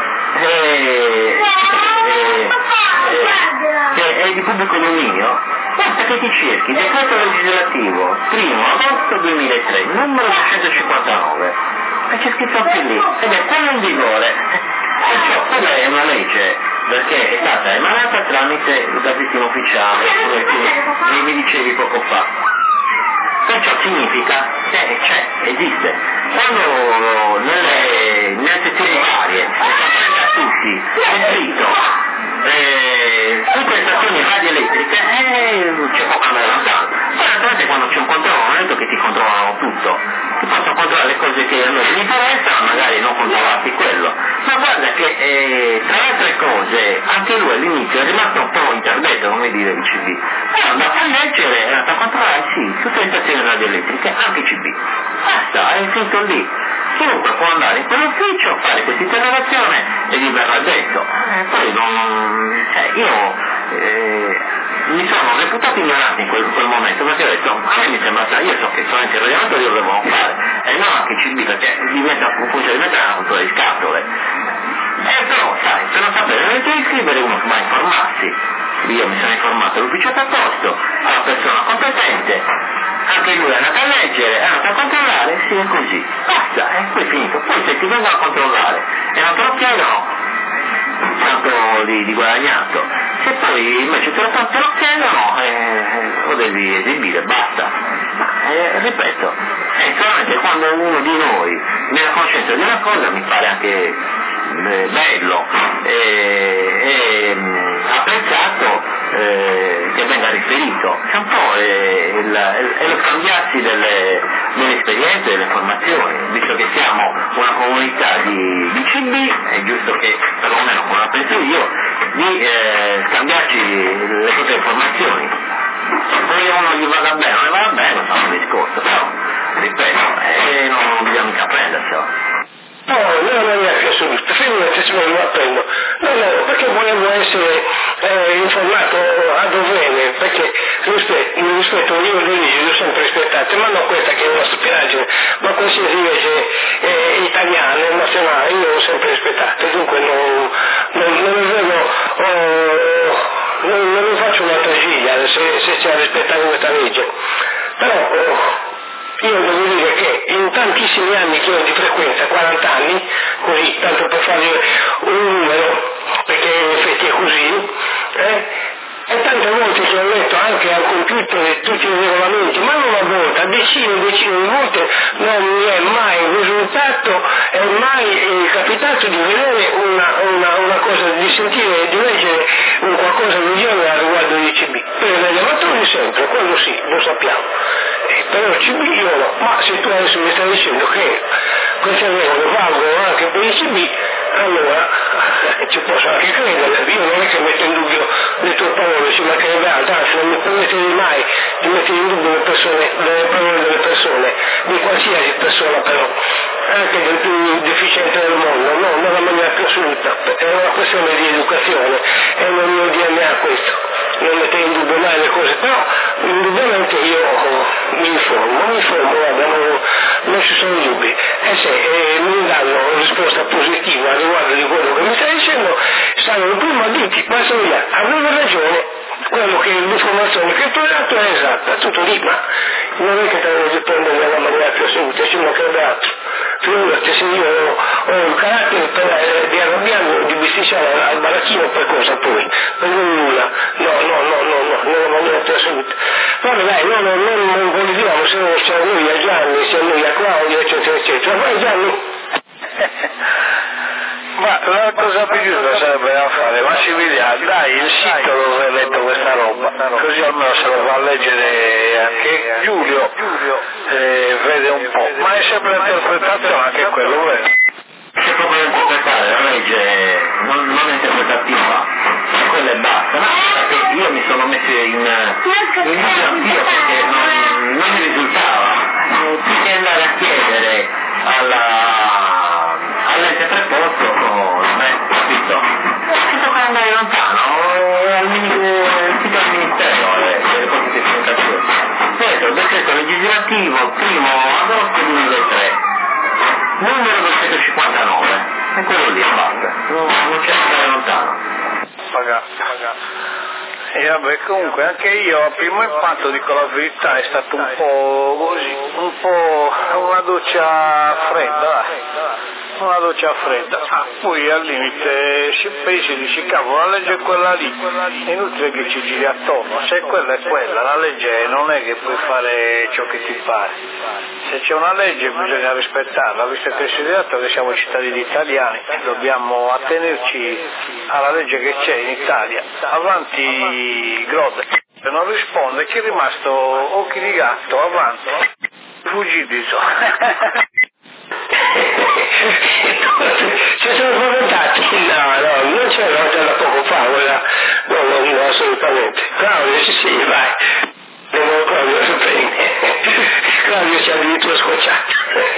è di pubblico dominio, basta che ti cerchi, decreto legislativo, 1 agosto 2003, numero 659, e c'è scritto anche lì, ed è quello in vigore. Perciò quella è una legge, perché è stata emanata tramite il gazzettino ufficiale, come mi dicevi poco fa. Perciò significa che c'è, esiste. Quando nelle sezioni varie, a tutti, è scritto tutte le stazioni radioelettriche c'è poca melanzana. Poi quando c'è un controllo che ti controllano tutto, ti possono controllare le cose che a noi ti interessano, magari non controllarti quello. Ma guarda che tra le altre cose anche lui all'inizio è rimasto un po' interdetto, come dire, il CB. È andato a leggere, è andato a controllare sì, tutte le stazioni radioelettriche, anche il CB. Basta, è finito lì. Chiunque può andare in quell'ufficio, fare questa interrogazione e gli verrà detto. Poi io mi sono reputato ignorante in quel momento, perché ho detto, a me mi sembra, io so che sono interrogato io lo devo fare, e non anche CB, perché diventa una cultura di scatole. Però sai, per non sapere non devi scrivere, uno va a informarsi. Io mi sono informato all'ufficio preposto, alla persona competente, anche lui è andato a leggere, è andato a controllare, sì è così, basta, e poi è finito. Poi se ti vengono a controllare e non te lo chiedono, tanto di guadagnato, se poi invece te lo chiedono, lo devi esibire, basta. Ripeto, solamente quando uno di noi viene a conoscenza di una cosa mi pare anche bello e apprezzato che venga riferito. È un po' è lo scambiarsi delle esperienze, delle informazioni, visto che siamo una comunità di CB, è giusto che, perlomeno come la penso io, di scambiarci le proprie informazioni. Poi uno gli vada bene, non gli vada bene, non fa un discorso, però, ripeto, non bisogna mica prenderselo. No, nella maniera più assoluta, figurati se non lo apprendo. No, perché volevo essere informato a dovere, perché rispetto io le leggi le ho sempre rispettate, ma non questa che è una stupidaggine, ma qualsiasi legge italiana, nazionale, io l'ho sempre rispettata, dunque non faccio una tragedia se c'è a rispettare questa legge. Però io devo dire che in tantissimi anni che ho di frequenza, 40 anni, così, tanto per fare un numero, perché in effetti è così, e tante volte che ho letto anche al computer tutti i regolamenti, ma non una volta, decine di volte non mi è mai risultato e mai capitato di vedere una cosa, di sentire, di leggere un qualcosa di genere a riguardo di CB. Per gli amatori sempre, quello sì, lo sappiamo. Però il CB io no, ma se tu adesso mi stai dicendo che queste regole valgono anche per il CB, allora ci posso anche credere. Io non è che metto in dubbio le tue parole, ci mancherebbe altro, anzi non mi permetterei mai di mettere in dubbio le parole delle persone, di qualsiasi persona però, anche del più deficiente del mondo, no, nella maniera più assoluta, è una questione di educazione e non mio DNA questo, non mettere in dubbio mai le cose, però indubbiamente io mi informo, guarda, non ci sono dubbi, e se mi danno risposta positiva riguardo di quello che mi stai dicendo, saranno prima dirti, ma Massimiliano, avevi ragione, quello che l'informazione che tu hai dato è esatta, tutto lì, ma non è che te lo devi prendere nella maniera più assoluta, ci mancherebbe altro. Figurati se io ho il carattere di arrabbiarmi o di bisticciare al baracchino per cosa poi? Per nulla, no, nella maniera più assoluta. Vabbè dai, non vogliamo se non c'è lui a Gianni, c'è lui a Claudio, eccetera, eccetera. Vai Gianni! Ma la cosa più giusta sarebbe da fare, Massimiliano, dai il sito dove hai letto questa roba, così almeno se lo va a leggere anche Giulio, vede un po', ma è sempre l'interpretazione anche quello, vero? C'è proprio da interpretare, la legge non è interpretativa, quello è basta, ma perché io mi sono messo in disattivo perché non mi risultava, più che andare a chiedere all'ente preposto, capito? Si tocca andare lontano, al sito del Ministero delle Politiche di Comunicazione. Questo decreto legislativo 1 agosto 2003, numero 259, è quello lì, basta, non c'è da andare lontano. Pagato. E vabbè, comunque anche io al primo impatto, dico la verità, è stato un po' così, un po' una doccia fredda, una doccia fredda. Poi al limite si pensi, dici cavolo, la legge è quella lì, è inutile che ci giri attorno, se quella è quella, la legge non è che puoi fare ciò che ti pare, se c'è una legge bisogna rispettarla, visto che si è detto che siamo cittadini italiani, dobbiamo attenerci alla legge che c'è in Italia. Avanti Grode, se non risponde chi è rimasto occhi di gatto, avanti, fuggito. Ci sono spaventati? No, non c'era già da poco fa, no, assolutamente. Claudio, sì, vai. Claudio si prende. Claudio ci ha addirittura scocciato.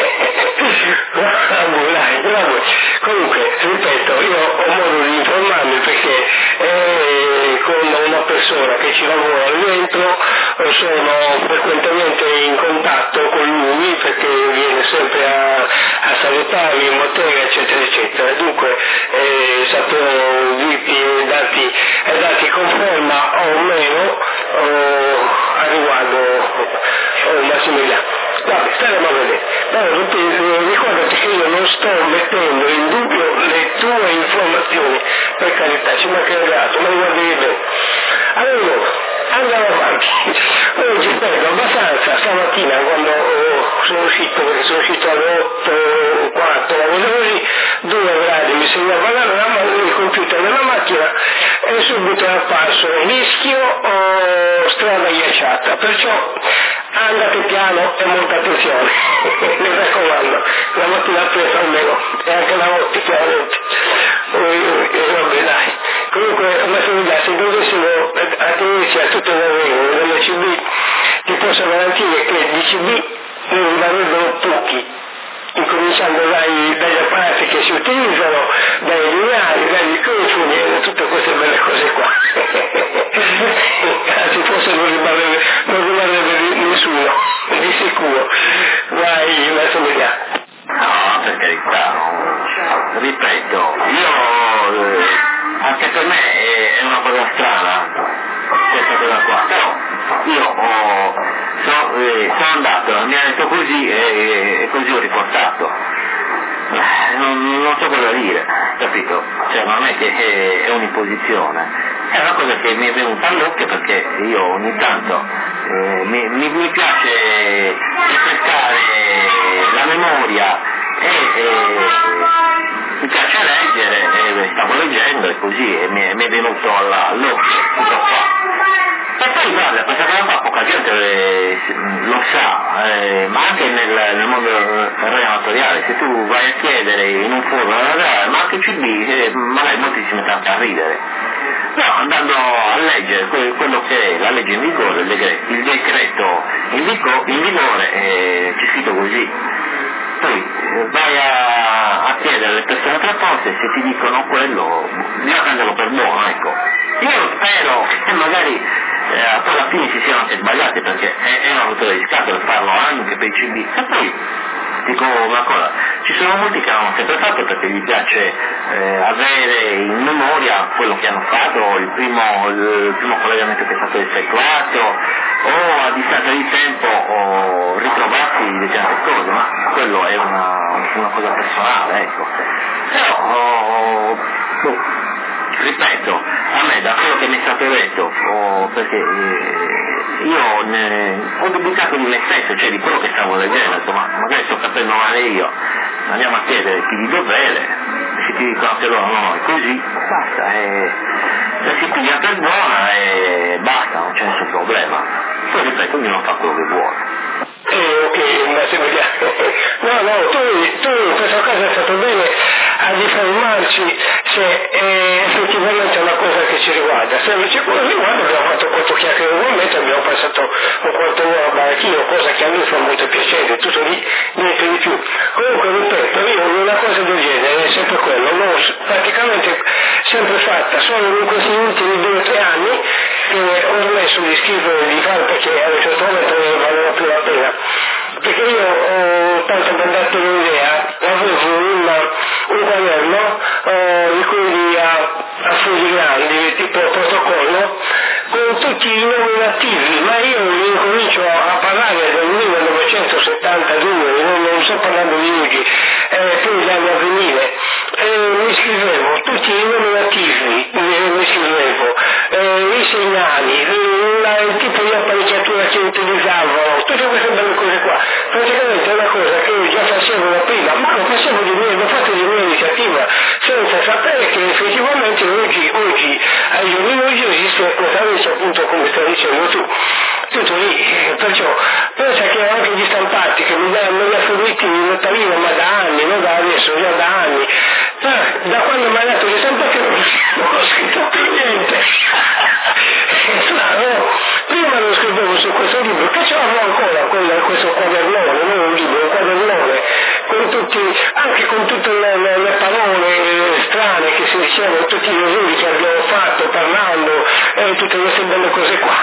Bravo. Comunque, ripeto, io ho modo di informarmi perché con una persona che ci lavora dentro sono frequentemente in contatto con lui perché viene sempre a salutarmi in bottega, eccetera, eccetera. Dunque sapevo dirti, darti conferma o meno a riguardo Massimiliano. Vabbè, staremo a vedere. Ricordati che io non sto mettendo in dubbio le tue informazioni, per carità, ci mancherebbe altro, ma guardi bene. Allora, andiamo avanti. Oggi spero abbastanza, stamattina quando sono uscito alle 8:04, così, 2 gradi mi segnava il computer della macchina e subito è apparso rischio strada ghiacciata, perciò andate piano e molta attenzione, mi raccomando, la mattina presto almeno, e anche la notte chiaramente. Vabbè dai, comunque Massimiliano, se dovessimo attenerci a tutto il lavoro dell'ECB, ti posso garantire che di CB ne rimarrebbero pochi, incominciando dagli apparati che si utilizzano, dai lineari, dai microfoni e tutte queste belle cose qua. Anzi forse non rimarrebbe nessuno, di sicuro. Vai Massimiliano. No, per carità, ripeto, anche per me è una cosa strana questa cosa qua, però io sono andato, mi ha detto così e così ho riportato. Non so cosa dire, capito? Cioè non è che è un'imposizione, è una cosa che mi è venuta all'occhio perché io ogni tanto mi piace rispettare la memoria e mi piace leggere, stavo leggendo e così e mi è venuto all'occhio tutto qua. E poi guarda, questa cosa qua poca gente lo sa, ma anche nel mondo amatoriale, se tu vai a chiedere in un foro, ma anche CB, magari molti si mettono a ridere. Però andando a leggere quello che è la legge in vigore, il decreto in vigore, c'è scritto così. Poi vai a chiedere alle persone preposte, se ti dicono quello, bisogna prenderlo per buono, ecco. Io spero che magari poi alla fine si siano anche sbagliati, perché è una rottura di scatole farlo anche per i CB. E poi dico una cosa, ci sono molti che hanno sempre fatto perché gli piace avere in memoria quello che hanno fatto, il primo collegamento che è stato effettuato, o a distanza di tempo o ritrovarsi determinate cose, ma quello è una cosa personale, ecco. Però ripeto, a me da quello che mi è stato detto, perché io ho dubitato di me stesso, cioè di quello che stavo leggendo, insomma, magari sto capendo male io, andiamo a chiedere chi di dovere, se ti dicono anche loro no, è così, basta, se si piglia per buona e basta, non c'è nessun problema. Poi ripeto, ognuno fa quello che vuole. Ok, Massimiliano. No, tu in questo caso hai fatto bene a differmarci se effettivamente è una cosa che ci riguarda. Se non ci riguarda abbiamo fatto 4 chiacchiere ugualmente, abbiamo passato un quarto d'ora a baracchino, cosa che a me fa molto piacere, tutto lì, niente di più. Comunque ripeto, io una cosa del genere è sempre quello, l'ho praticamente sempre fatta, solo in questi ultimi 2 o 3 anni che ho smesso di scrivere di fare perché a un certo momento non valeva più la pena. Perché io, tanto per darti un'idea, avevo un quaderno di quelli a fogli grandi, tipo protocollo, con tutti i nomi attivi, ma io incomincio a parlare del 1972, non sto parlando di oggi, più gli anni a venire, mi scrivevo tutti i nomi attivi, mi scrivevo i segnali, il tipo di apparecchiatura che utilizzavano, tutte queste belle cose qua. Praticamente è una cosa che io già facevo da prima, ma lo facevo l'ho fatto di mia iniziativa, senza sapere che effettivamente oggi ai giorni d'oggi esiste questa legge, appunto come stai dicendo tu. Tutto lì, perciò pensa che anche gli stampati che mi hanno forniti in notarile, ma da anni, non da adesso, già da anni, da quando mi ha dato gli stampati non ho scritto più niente. Prima lo scrivevo su questo libro, che ce l'avevo ancora, questo quadernone, non un libro, un quadernone, anche con tutte le parole strane che si dicevano, tutti i lavori che abbiamo fatto parlando, tutte queste belle cose qua.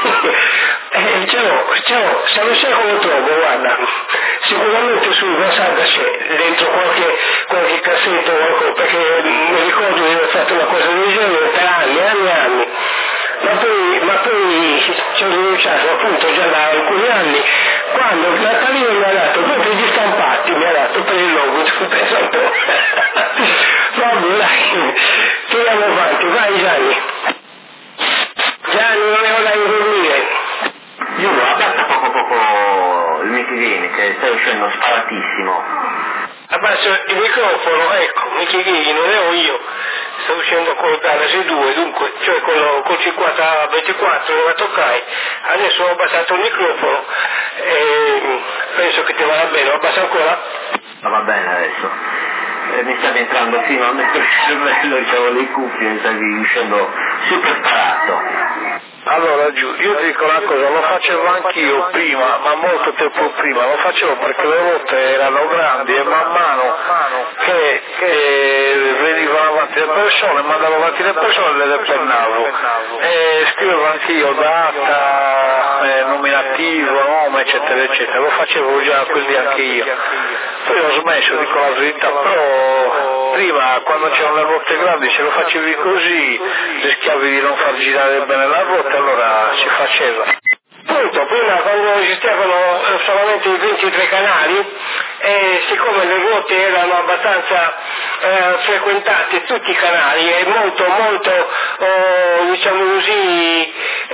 Se non sai come trovo, guarda, sicuramente sul WhatsApp c'è dentro qualche cassetto o qualcosa, perché mi ricordo di aver fatto una cosa del genere per anni. Ma poi ci ho rinunciato appunto già da alcuni anni, quando Natalino mi ha dato proprio gli stampati, mi ha dato per il logo, tu pensa un po'. Vabbè, dai, tiriamo avanti, vai Gianni. Gianni, non è ora di dormire. Giuro, abbassa poco il microfono che sta uscendo sparatissimo. Abbasso il microfono, ecco, Michilini, non ero io, sto uscendo col Galaxy 2, dunque, cioè col 50-24 non la toccai, adesso ho abbassato il microfono e penso che ti vada bene, lo abbasso ancora? Ma va bene adesso. Mi stavi entrando fino a mettere il cervello, c'avevo le cuffie, mi stavi uscendo super sparato. Allora giù, io ti dico una cosa, lo facevo anch'io prima, ma molto tempo prima, lo facevo perché le rotte erano grandi e man mano che venivano avanti le persone, mandavo avanti le persone le pennavo e scrivevo anch'io data, nominativo, nome eccetera eccetera, lo facevo già quindi anche io. Poi ho smesso, dico la verità, però prima quando c'erano le rotte grandi se lo facevi così rischiavi di non far girare bene la rotta, allora si faceva. Appunto, prima quando esistevano solamente i 23 canali e siccome le ruote erano abbastanza frequentate tutti i canali e molto diciamo così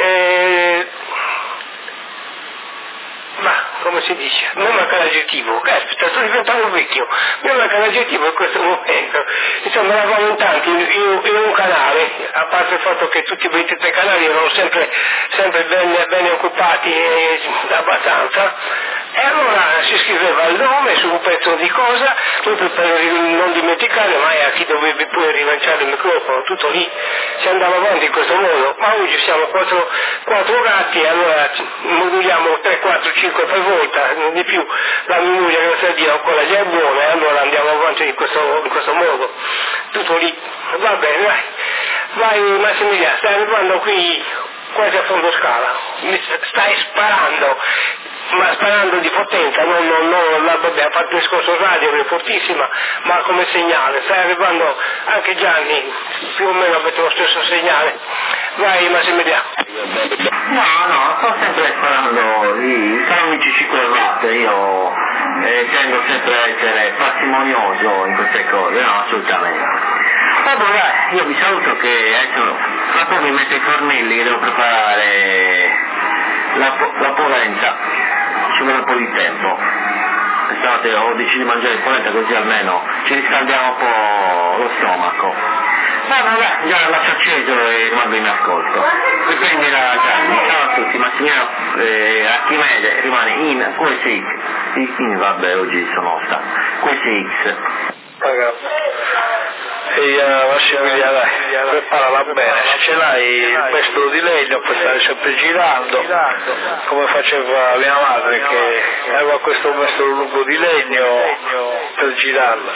ma come si dice? Non manca l'aggettivo, caspita, sto diventando vecchio, mi manca l'aggettivo in questo momento. Insomma, eravamo in tanti in un canale, a parte il fatto che tutti i 23 canali erano sempre ben occupati e abbastanza, e allora si scriveva il nome su un pezzo di cosa, proprio per non dimenticare mai a chi doveva poi rilanciare il microfono, tutto lì, si andava avanti in questo modo, ma oggi siamo quattro gatti e allora moduliamo 3, 4, 5 per volta, non di più, la memoria grazie a Dio quella già è buona e allora andiamo avanti in questo modo, tutto lì, va bene, vai Massimiliano, stai arrivando qui quasi a fondo scala, stai sparando, ma sparando di potenza, vabbè, a parte il discorso radio che è fortissima, ma come segnale, stai arrivando anche Gianni, più o meno avete lo stesso segnale, vai Massimiliano. No, sto sempre sparando i canonici 5 watt, io tendo sempre a essere parsimonioso in queste cose, no, assolutamente. Vabbè, io vi saluto che adesso tra poco mi metto i fornelli che devo preparare la polenta, ci vuole un po' di tempo. stanotte ho deciso di mangiare il polenta così almeno ci riscaldiamo un po' lo stomaco. Ma vabbè, già lascio acceso e rimango in ascolto. Riprendi la Gianni, ciao a tutti, Massimiliano Archimede rimane in QSX. Vabbè, oggi sono sta. QSX. Ragazzi. E Massimiliano, dai, preparala bene, se ce l'hai il mestolo di legno puoi stare sempre girando, come faceva mia madre che aveva questo mestolo lungo di legno per girarla.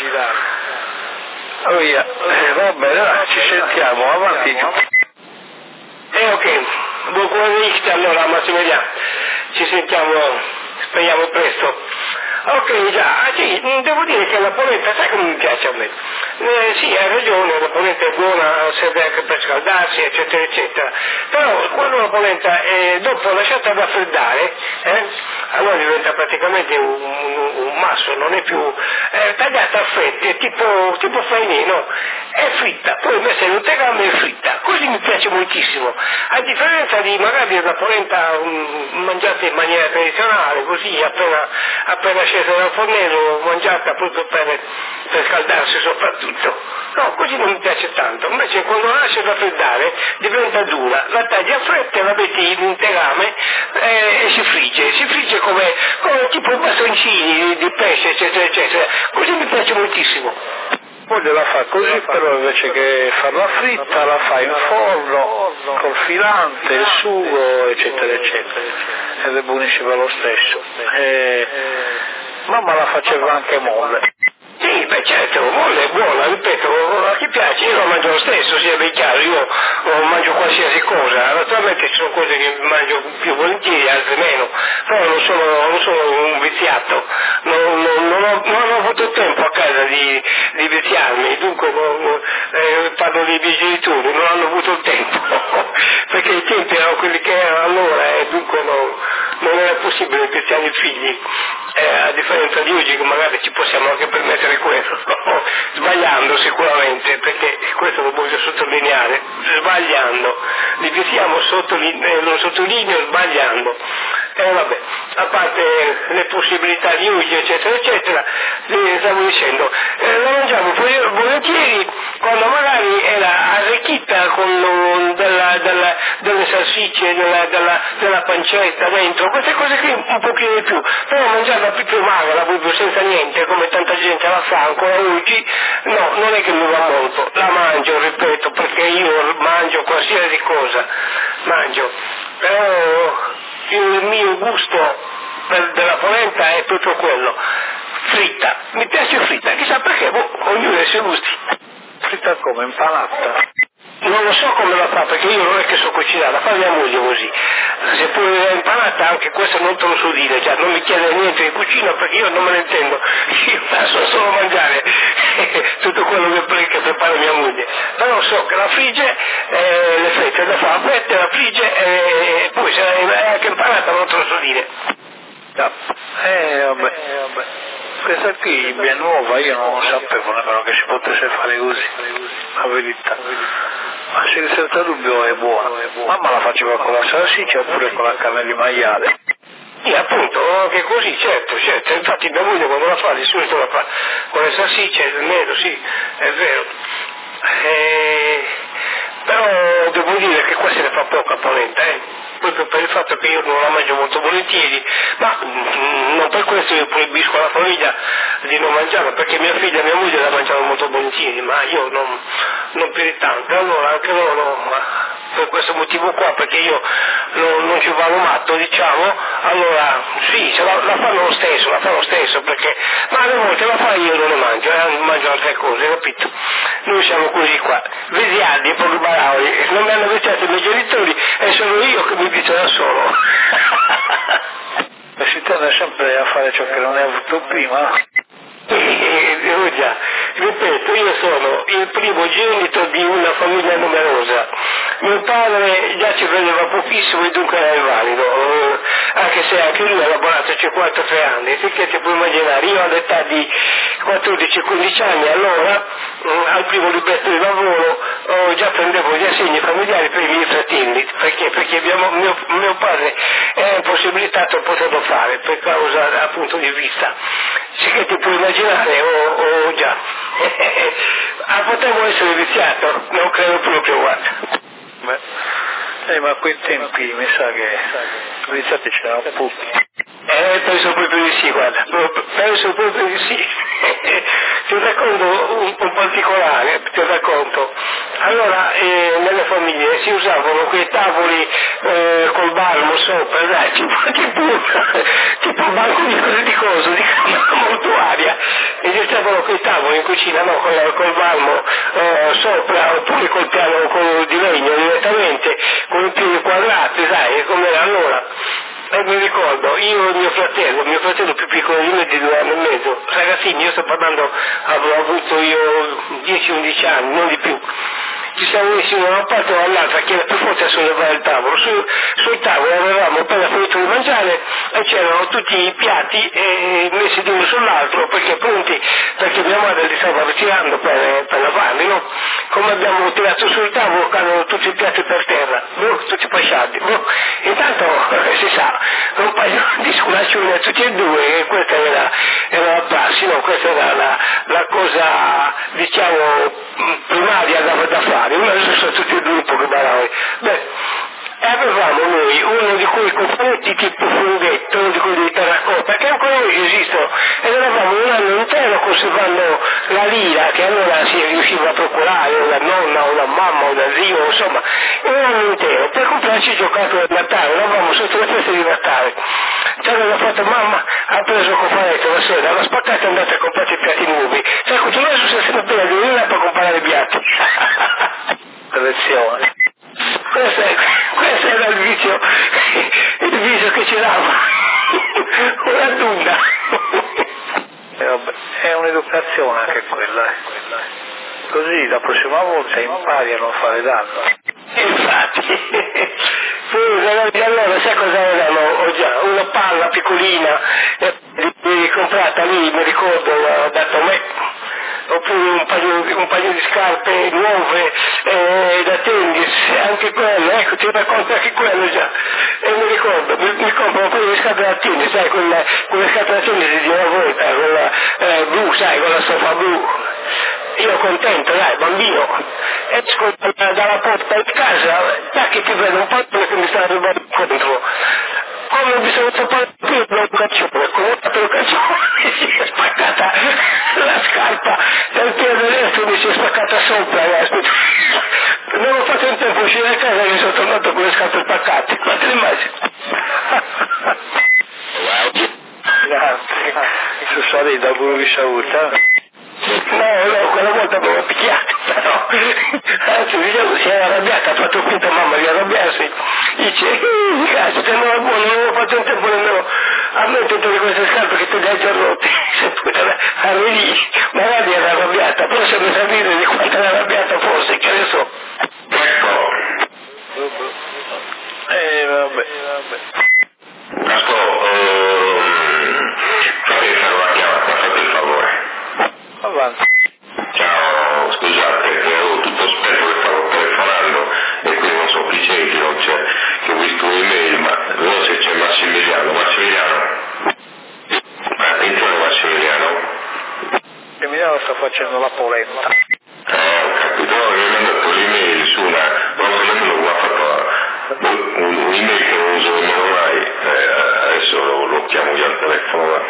Via, va bene, ci sentiamo, avanti. Ok, buon pomeriggio allora Massimiliano, ci sentiamo, speriamo presto. Ok, già, sì, devo dire che la polenta, sai come mi piace a me? Sì, hai ragione, la polenta è buona, serve anche per scaldarsi, eccetera, eccetera. Però quando la polenta è dopo lasciata raffreddare, allora diventa praticamente un masso, non è più tagliata a fette, tipo farinino, è fritta, poi messa in un tegame e fritta. Così mi piace moltissimo. A differenza di magari della polenta mangiata in maniera tradizionale, così appena scesa dal fornello, mangiata proprio per scaldarsi soprattutto. No, così non mi piace tanto. Invece quando la lasci raffreddare diventa dura, la tagli a fette, la metti in un tegame e si frigge come tipo bastoncini di pesce, eccetera, eccetera. Così mi piace moltissimo. Moglie la fa così, però invece che farla fritta la fa in forno col filante, il sugo, eccetera, eccetera, ed è buonissima lo stesso. Mamma la faceva anche molle. Sì, beh certo, molle è buona, ripeto, a chi piace, io la mangio lo stesso, sia ben chiaro, io mangio qualsiasi cosa, naturalmente ci sono cose che mangio più volentieri, altre meno, però non sono un viziato, non ho avuto tempo a casa di viziarmi, dunque parlo dei miei genitori, non hanno avuto il tempo, perché i tempi erano quelli che erano allora e dunque non era possibile viziare i figli, a differenza di oggi che magari ci possiamo anche permettere questo, sbagliando sicuramente, perché questo lo voglio sottolineare, sbagliando, li viziamo lo sottolineo sbagliando. Vabbè, a parte le possibilità di oggi eccetera eccetera, stavo dicendo, la mangiavo volentieri quando magari era arricchita con delle salsicce, della pancetta dentro, queste cose qui un pochino di più, però mangiarla più magra, proprio senza niente, come tanta gente la fa ancora oggi, no, non è che mi va molto, la mangio, ripeto, perché io mangio qualsiasi cosa, però il mio gusto della polenta è proprio quello, fritta, mi piace fritta, chissà perché, ognuno ha i suoi gusti. Fritta come? Impanata? Non lo so come la fa, perché io non è che so cucinare, la fa mia moglie così. Se poi è impanata, anche questo non te lo so dire, cioè non mi chiede niente di cucina perché io non me ne intendo, io so solo mangiare tutto quello che prepara mia moglie. Però so che la frigge, le fette le fa a fette, la frigge e poi se è anche impanata non te lo so dire. Vabbè. Questa qui è nuova, io non sapevo nemmeno che si potesse fare così, la verità. Ma senza dubbio è buona. Mamma la faceva con la salsiccia oppure con la carne di maiale. Sì, appunto, anche così, certo, infatti mia moglie quando la fa di solito la fa con le salsicce, il nero, sì, è vero. Però devo dire che qua se ne fa poca polenta, proprio per il fatto che io non la mangio molto volentieri, ma non per questo io proibisco alla famiglia di non mangiarla, perché mia figlia e mia moglie la mangiano molto volentieri, ma io non più di tanto, allora anche loro, per questo motivo qua, perché io non ci vado matto, diciamo, allora sì, se la fanno lo stesso, perché, ma alle volte la fa io non ne mangio altre cose, capito? Noi siamo così qua, vesiardi e pochi barauri, non mi hanno viziato i miei genitori e sono io che mi vizio da solo. Si tende sempre a fare ciò che non è avuto prima. Già, ripeto, io sono il primogenito di una famiglia numerosa. Mio padre già ci vedeva pochissimo e dunque era invalido, anche se anche lui ha lavorato 53 anni, perché ti puoi immaginare, io all'età di 14-15 anni, allora al primo libretto di lavoro già prendevo gli assegni familiari per i miei fratelli, perché mio padre è impossibilitato a poterlo fare per causa appunto di vista. Sì, che ti puoi immaginare, già. Potevo essere viziato, non credo proprio, guarda. Ma a quei tempi mi sa che viziati c'erano pochi. Penso proprio di sì, guarda, penso proprio di sì. Ti racconto un particolare, ti racconto. Allora, nelle famiglie si usavano quei tavoli col balmo sopra, dai, tipo un banco di coso, di mortuaria, e ci stavano quei tavoli in cucina, no, col balmo sopra, oppure col piano di legno direttamente, con i piedi quadrati, sai, come era allora. E mi ricordo, io e mio fratello più piccolo di me di 2 anni e mezzo, ragazzini, io sto parlando, avrò avuto io 10-11 anni, non di più. Ci siamo messi da una parte o dall'altra, che era più forte a sollevare il tavolo. Sul tavolo avevamo appena finito di mangiare e c'erano tutti i piatti messi di uno sull'altro perché mia madre li stava ritirando per lavarli, no? Come abbiamo tirato sul tavolo cadono tutti i piatti per terra, tutti pasciati. Intanto si sa, un paio di sculaccioni a tutti e due, e questa era la prassi, no? Questa era la cosa, diciamo, primaria da fare. Una sono tutti e due un po' che baravi. E avevamo noi uno di quei cofanetti tipo funghetto, uno di quelli di terracotta, che ancora oggi esistono, ed eravamo un anno intero conservando la lira che allora si riusciva a procurare, o la nonna, o la mamma, o la zio, insomma, un anno intero, per comprarci il giocattolo del Natale. Eravamo sotto le feste di Natale. Ci aveva fatto mamma, ha preso il cofanetto la sera, l'ha spaccato e è andata a comprare i piatti nuovi. Cioè, continuava su se ne appena di lira per comprare i piatti. Lezione. Questo era il vizio che ci dava una duna. È un'educazione anche quella. Così la prossima volta impari a non fare danno. Infatti. Allora sai cosa avevamo? Ho già una palla piccolina comprata lì, mi ricordo, l'ha dato a me. Oppure un paio di scarpe nuove da tennis, anche quello, ecco, ti racconto anche quello già. E mi ricordo, mi compro un paio di scarpe da tennis, sai, quelle scarpe da tennis di una volta, quella blu, sai, con la stoffa blu. Io contento, dai, bambino, esco dalla porta di casa, che ti vedo un po' che mi sta arrivando incontro. Come mi sono toppato più per un calcione, con un calcione si è spaccata la scarpa del piede destro, mi si è spaccata sopra. Non ho fatto in tempo a uscire da casa che sono tornato con le scarpe spaccate, ma te le immagini? Grazie, su salita pure vi saluta. No, quella volta avevo picchiato, però, anzi, diciamo, si era arrabbiata, ha fatto finta mamma di arrabbiarsi, dice, cazzo, che non avevo fatto in tempo nemmeno a mettere queste scarpe che tu le hai già rotte, arrivi lì, magari era arrabbiata, però se mi sa dire di quanto era arrabbiata forse, che ne so. Vabbè. Fate fare una chiamata, fate il favore. Avanti. Ciao, scusate, ero tutto spero che stavo telefonando e quindi non so chi c'è, chi non c'è, che ho visto un'email, ma non so se c'è Massimiliano. Attenzione Massimiliano. Massimiliano sta facendo la polenta. Ho capito, mi ha mandato l'email su non so nemmeno come ha fatto un'email che non uso nemmeno mai, adesso lo chiamo via al telefono.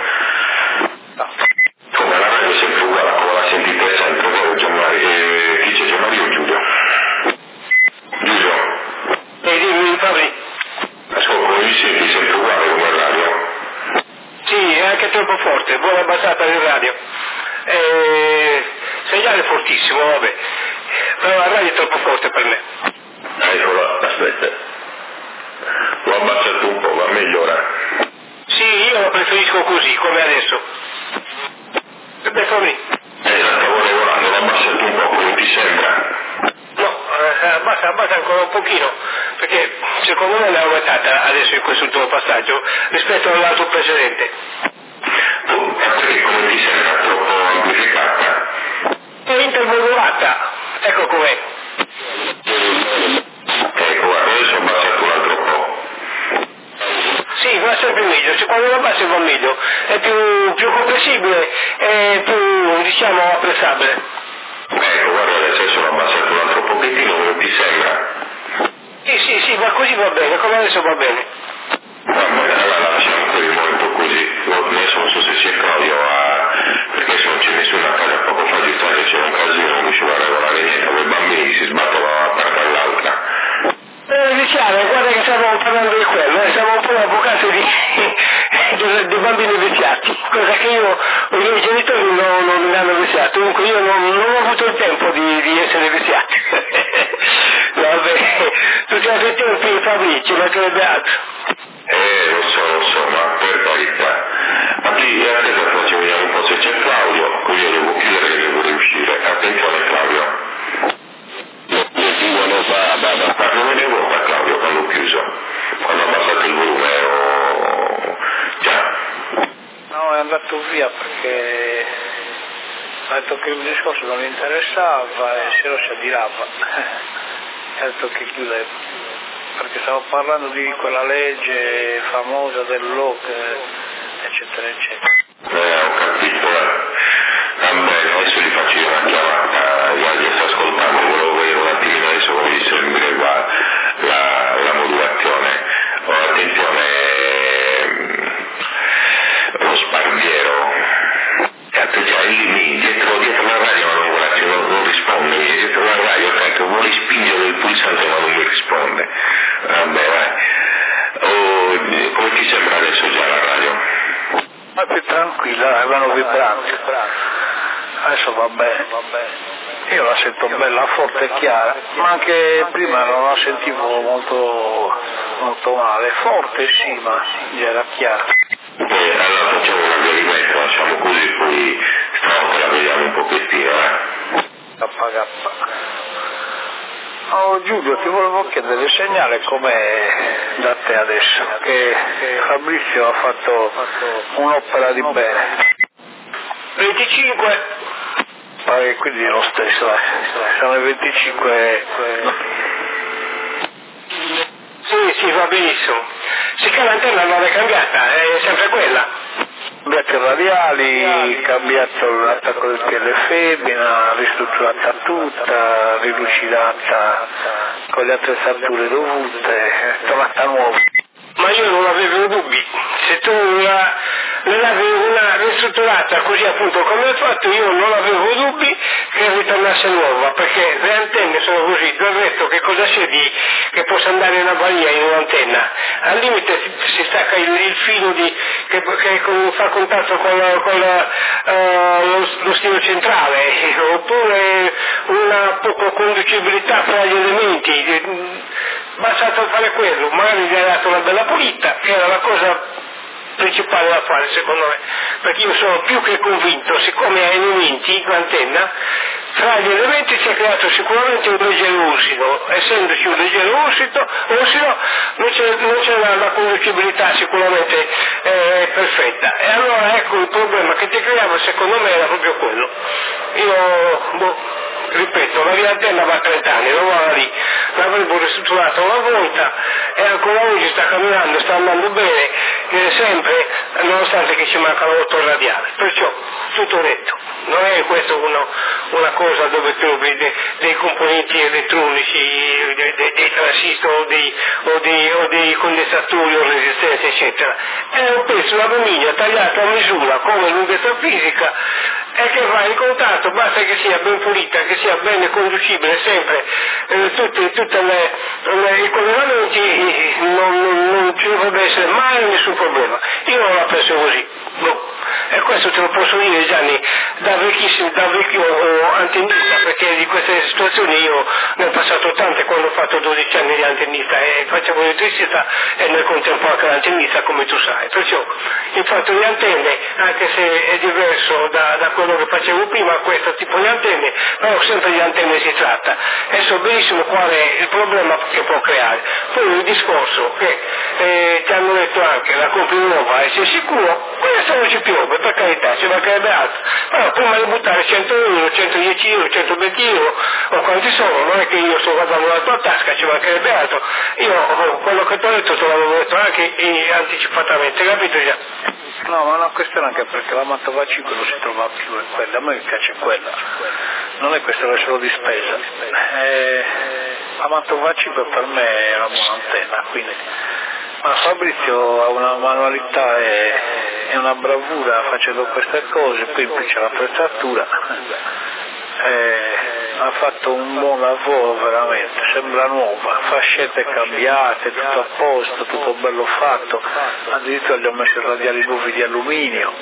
Come la radio è sempre uguale, come la sentite sempre, poi chi c'è? Gianmario o Giulio? Giulio? Dimmi, Fabri. Ascolta, come mi senti sempre uguale come radio? Sì, è anche troppo forte, buona abbassata del radio. Segnale fortissimo, vabbè. Però la radio è troppo forte per me. Eccola, aspetta. L'ho abbassato un po', ma migliora. Sì, io lo preferisco così, come adesso. Beh, Fabri. Stavo lavorando, l'ho abbassato un po', come ti sembra? No, abbassa ancora un pochino, perché secondo me l'ha aumentata adesso in quest'ultimo passaggio rispetto all'altro precedente. Perché come ti sembra troppo possibile è più, diciamo, apprezzabile. Ecco, guarda, adesso l'ho abbassato un altro pochettino, come ti sembra? Sì, ma così va bene, come adesso va bene. Va bene, allora lasciamo per il momento così. Adesso non so se sia Claudio perché se non c'è nessuno a casa poco fa di stare, c'era un casino, non riusciva a regolare niente, quei bambini si sbattono da una parte all'altra. Viziale, guarda che stavamo parlando di quello, siamo un po' avvocati dei bambini viziati, cosa che i miei genitori non mi hanno viziato, comunque io non ho avuto il tempo di essere viziati. Vabbè, tutti altri tempi Fabrizio, ma sarebbe altro. Lo so, ma per carità. Ma qui a te faccio vedere un po' se c'è Claudio, così io devo chiudere che devo riuscire. Attenzione Claudio. Ma come ne vuoi Claudio quando ho chiuso? Quando ho abbassato il volume già. No, è andato via perché ha detto che il discorso non gli interessava e se lo si addirava. Ha detto che chiudeva, perché stavo parlando di quella legge famosa dell'OC, eccetera, eccetera. Ho capito, va bene, adesso gli faccio una chiamata, guardi sta ascoltando, volevo vedere un attimino adesso come gli sembra la modulazione. Attenzione, lo sparviero, attenzione, lì dietro la radio la modulazione non risponde, dietro la radio tanto vuole spingere il pulsante ma non mi risponde. Vabbè, vai. Come ti sembra adesso già la radio? Ma più tranquilla, vanno vibranti. Adesso va bene. Io la sento bella, forte e chiara, ma anche prima non la sentivo molto male. Forte sì, ma era chiara. Allora facciamo un avvenimento, lasciamo così, poi stanotte la vediamo un pochettino, KK. Oh Giulio, ti volevo chiedere il segnale com'è da te adesso, che Fabrizio ha fatto un'opera di bene. 25. Quindi lo stesso, sono le 25. Sì, va benissimo. Sicché l'antenna non è cambiata, è sempre quella. Cambiato i radiali, cambiato l'attacco del PL femmina, ristrutturata tutta, rilucidata con le attrezzature dovute, tornata nuova. Ma io non avevo dubbi, se tu l'avevi una ristrutturata così appunto come ho fatto, io non avevo dubbi che ritornasse nuova, perché le antenne sono così, del resto che cosa c'è di che possa andare in una balia in un'antenna? Al limite si stacca il filo che fa contatto con lo stilo centrale, oppure una poco conducibilità fra gli elementi. Bastato fare quello, magari gli ha dato una bella pulita, che era la cosa principale da fare secondo me, perché io sono più che convinto, siccome ha elementi l'antenna, tra gli elementi si è creato sicuramente un leggero usido, essendoci un leggero usido non c'è la conducibilità sicuramente perfetta, e allora ecco il problema che ti creava secondo me era proprio quello. Ripeto, la mia antenna va a 30 anni, non va lì, l'avremmo ristrutturata una volta e ancora oggi sta camminando, sta andando bene, sempre, nonostante che ci mancano 8 radiali, perciò tutto detto, non è questo una cosa dove trovi dei componenti elettronici, dei transistor o dei condensatori o resistenze eccetera, è un pezzo d'alluminio tagliato a misura come lunghezza fisica e che va in contatto, basta che sia ben pulita, che sia ben conducibile sempre, tutti i collegamenti non ci dovrebbe essere mai nessun problema. Io non la penso così, no. E questo te lo posso dire Gianni da vecchio antennista, perché di queste situazioni io ne ho passato tante quando ho fatto 12 anni di antennista e facevo elettricità e nel contempo anche l'antennista come tu sai, perciò il fatto di antenne, anche se è diverso da quello che facevo prima, questo tipo di antenne, però sempre di antenne si tratta e so benissimo qual è il problema che può creare. Poi il discorso che ti hanno detto anche la compri nuova e sei sicuro, questa solo ci piove, per carità, ci mancherebbe altro, però prima di buttare 100 euro, 110 euro, 120 euro o quanti sono, non è che io sto guardando la tua tasca, ci mancherebbe altro, io quello che ti ho detto te l'avevo detto anche anticipatamente, capito già? No, ma è una questione anche perché la Mantova 5 non si trova più in quella, a me mi piace quella, non è questione solo di spesa, la Mantova 5 per me è una buona antenna, quindi, ma Fabrizio ha una manualità e una bravura facendo queste cose, poi c'è l'attrezzatura, ha fatto un buon lavoro veramente, sembra nuova, fascette cambiate, tutto a posto, tutto bello fatto, addirittura gli ho messo i radiali nuovi di alluminio,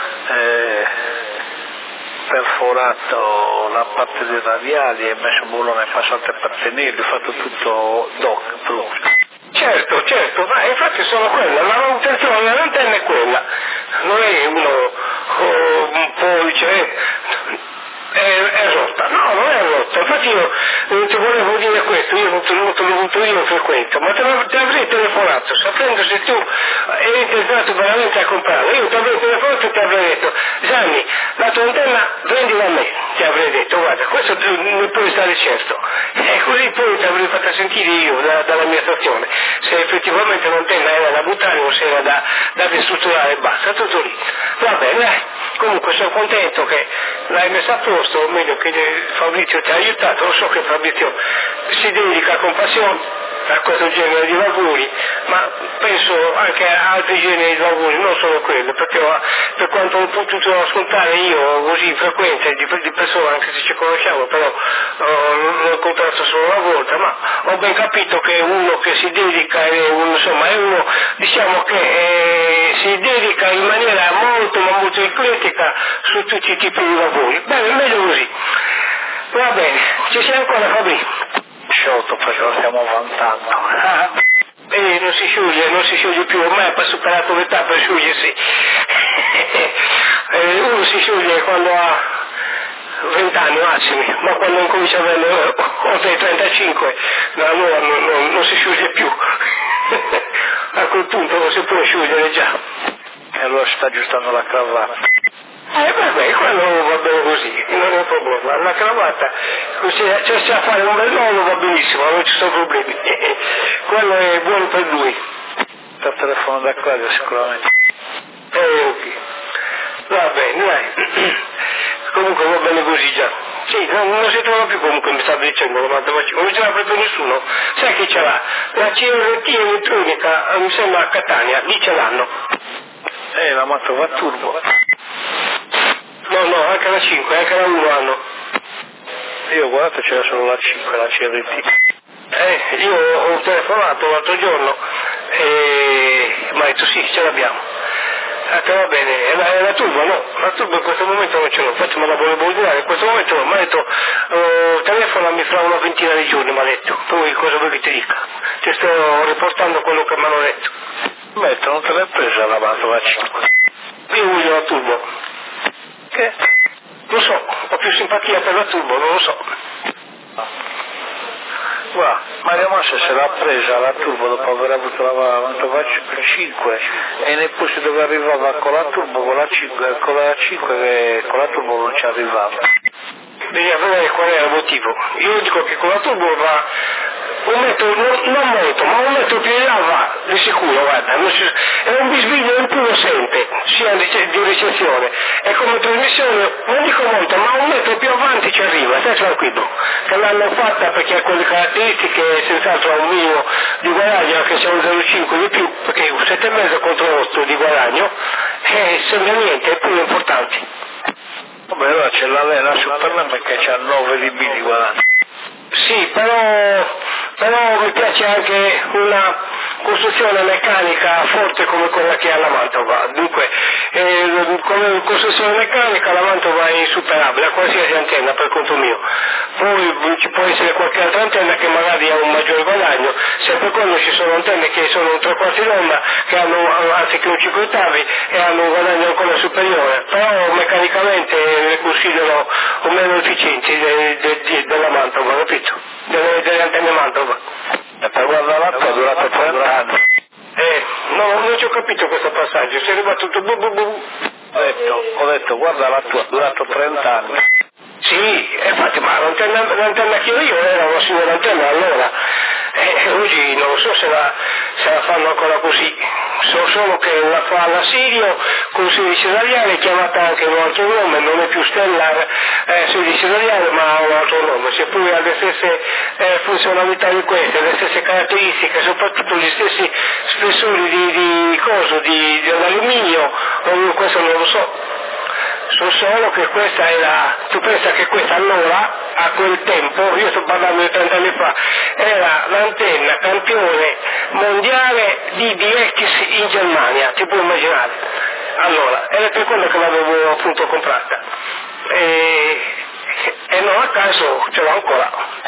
perforato la parte dei radiali e messo un bullone passante per tenerli, fatto tutto doc proprio. Certo, ma infatti sono quella, la manutenzione dell'antenna è quella, non è uno un po' dice è rotta, no, non è rotta, infatti io ti volevo dire questo, io non te l'ho avuto io in frequenza, ma ti avrei telefonato, sapendo se tu eri intenzionato veramente a comprare, io ti avrei telefonato e ti avrei detto, Gianni, la tua antenna prendila a me, ti avrei detto, guarda, questo ne puoi stare certo, e così poi ti avrei fatta sentire io dalla mia stazione, se effettivamente l'antenna era da buttare o se era da ristrutturare, basta, tutto lì, va bene, comunque sono contento che l'hai messa a posto, o meglio che Fabrizio ti ha aiutato, lo so che Fabrizio si dedica con passione a questo genere di lavori, ma penso anche a altri generi di lavori, non solo quello, perché per quanto ho potuto ascoltare io così in frequenza di persone, anche se ci conosciamo, però l'ho incontrato solo una volta, ma ho ben capito che è uno che si dedica, è uno diciamo che si dedica in maniera molto ma molto eclettica su tutti i tipi di lavori. Bene, meglio così. Va bene, ci sei ancora Fabrizio? Sciolto perché lo stiamo vantando. Non si scioglie più, ormai ha superato l'età per sciogliersi. Uno si scioglie quando ha 20 anni massimi, ma quando incomincia a avere oltre i 35 non si scioglie più. A quel punto non si può sciogliere già. E allora sta aggiustando la cravatta. Vabbè, quello va bene così, non è un problema. La cravatta, se sa fare un bel nome va benissimo, non ci sono problemi. Quello è buono per lui. Per telefono da Claudio sicuramente. Ok. Va bene, dai. Comunque va bene così già. Sì, non si trova più comunque, mi stava dicendo, non ce l'ha proprio nessuno. Sai chi ce l'ha? La CRT elettronica, mi sembra a Catania, lì ce l'hanno. La Mantova Turbo. No, anche la 5, anche la 1 hanno. Io guardate c'era solo la 5, la CRT. Io ho telefonato l'altro giorno e mi ha detto sì, ce l'abbiamo. Va bene, è la turbo, no? La turbo in questo momento non ce l'ho, infatti me la volevo dire, in questo momento no, mi ha detto telefonami fra una ventina di giorni, mi ha detto, poi cosa vuoi che ti dica? Ti sto riportando quello che mi hanno detto. Metto, non te l'hai presa la Mantova 5? Io voglio la turbo. Che? Non so, ho più simpatia per la turbo, non lo so. Guarda, Mario Massa se l'ha presa la turbo dopo aver avuto la Mantova 5 e nei posti dove arrivava con la turbo, con la 5 con la turbo non ci arrivava. Bisogna vedere qual è il motivo. Io dico che con la turbo va un metro, non molto, ma un metro più in là va, di sicuro, guarda, è un bisbiglio in più lo sente, sia di ricezione, e come trasmissione, non dico molto, ma un metro più avanti ci arriva, stai tranquillo, che l'hanno fatta perché ha quelle caratteristiche, senz'altro ha un minimo di guadagno, anche se è un 0,5 di più, perché 7,5 contro 8 di guadagno, sembra niente, è più importante. Vabbè, allora c'è la Superman che c'ha 9 dB di guadagno. Sì, però mi piace anche una costruzione meccanica forte come quella che ha la Mantova. Dunque, come costruzione meccanica la Mantova è insuperabile a qualsiasi antenna per conto mio. Poi ci può essere qualche altra antenna che magari ha un maggiore guadagno, sempre quando ci sono antenne che sono un 3/4 d'onda, che hanno anziché un 5 ottavi e hanno un guadagno ancora superiore, però meccanicamente le considero meno efficienti della Mantova, capito? Delle antenne Mantova. E per guardare l'acqua è durato 30 anni. No, non ci ho capito questo passaggio, si è arrivato tutto bu bu bu. Ho detto, guarda la tua, ha durato 30 anni. Sì, infatti, ma l'antenna che io era una signora antenna allora, oggi non so se la fanno ancora così, so solo che la fa l'Assirio con 16 radiali, chiamata anche un altro nome, non è più Stellar 16 radiali ma ha un altro nome, seppure ha le stesse funzionalità di queste, le stesse caratteristiche, soprattutto gli stessi spessori dell'alluminio, questo non lo so. So solo che questa era, tu pensa che questa allora, a quel tempo, io sto parlando di 30 anni fa, era l'antenna campione mondiale di DX in Germania, ti puoi immaginare. Allora, era per quello che l'avevo appunto comprata. E non a caso ce l'ho ancora.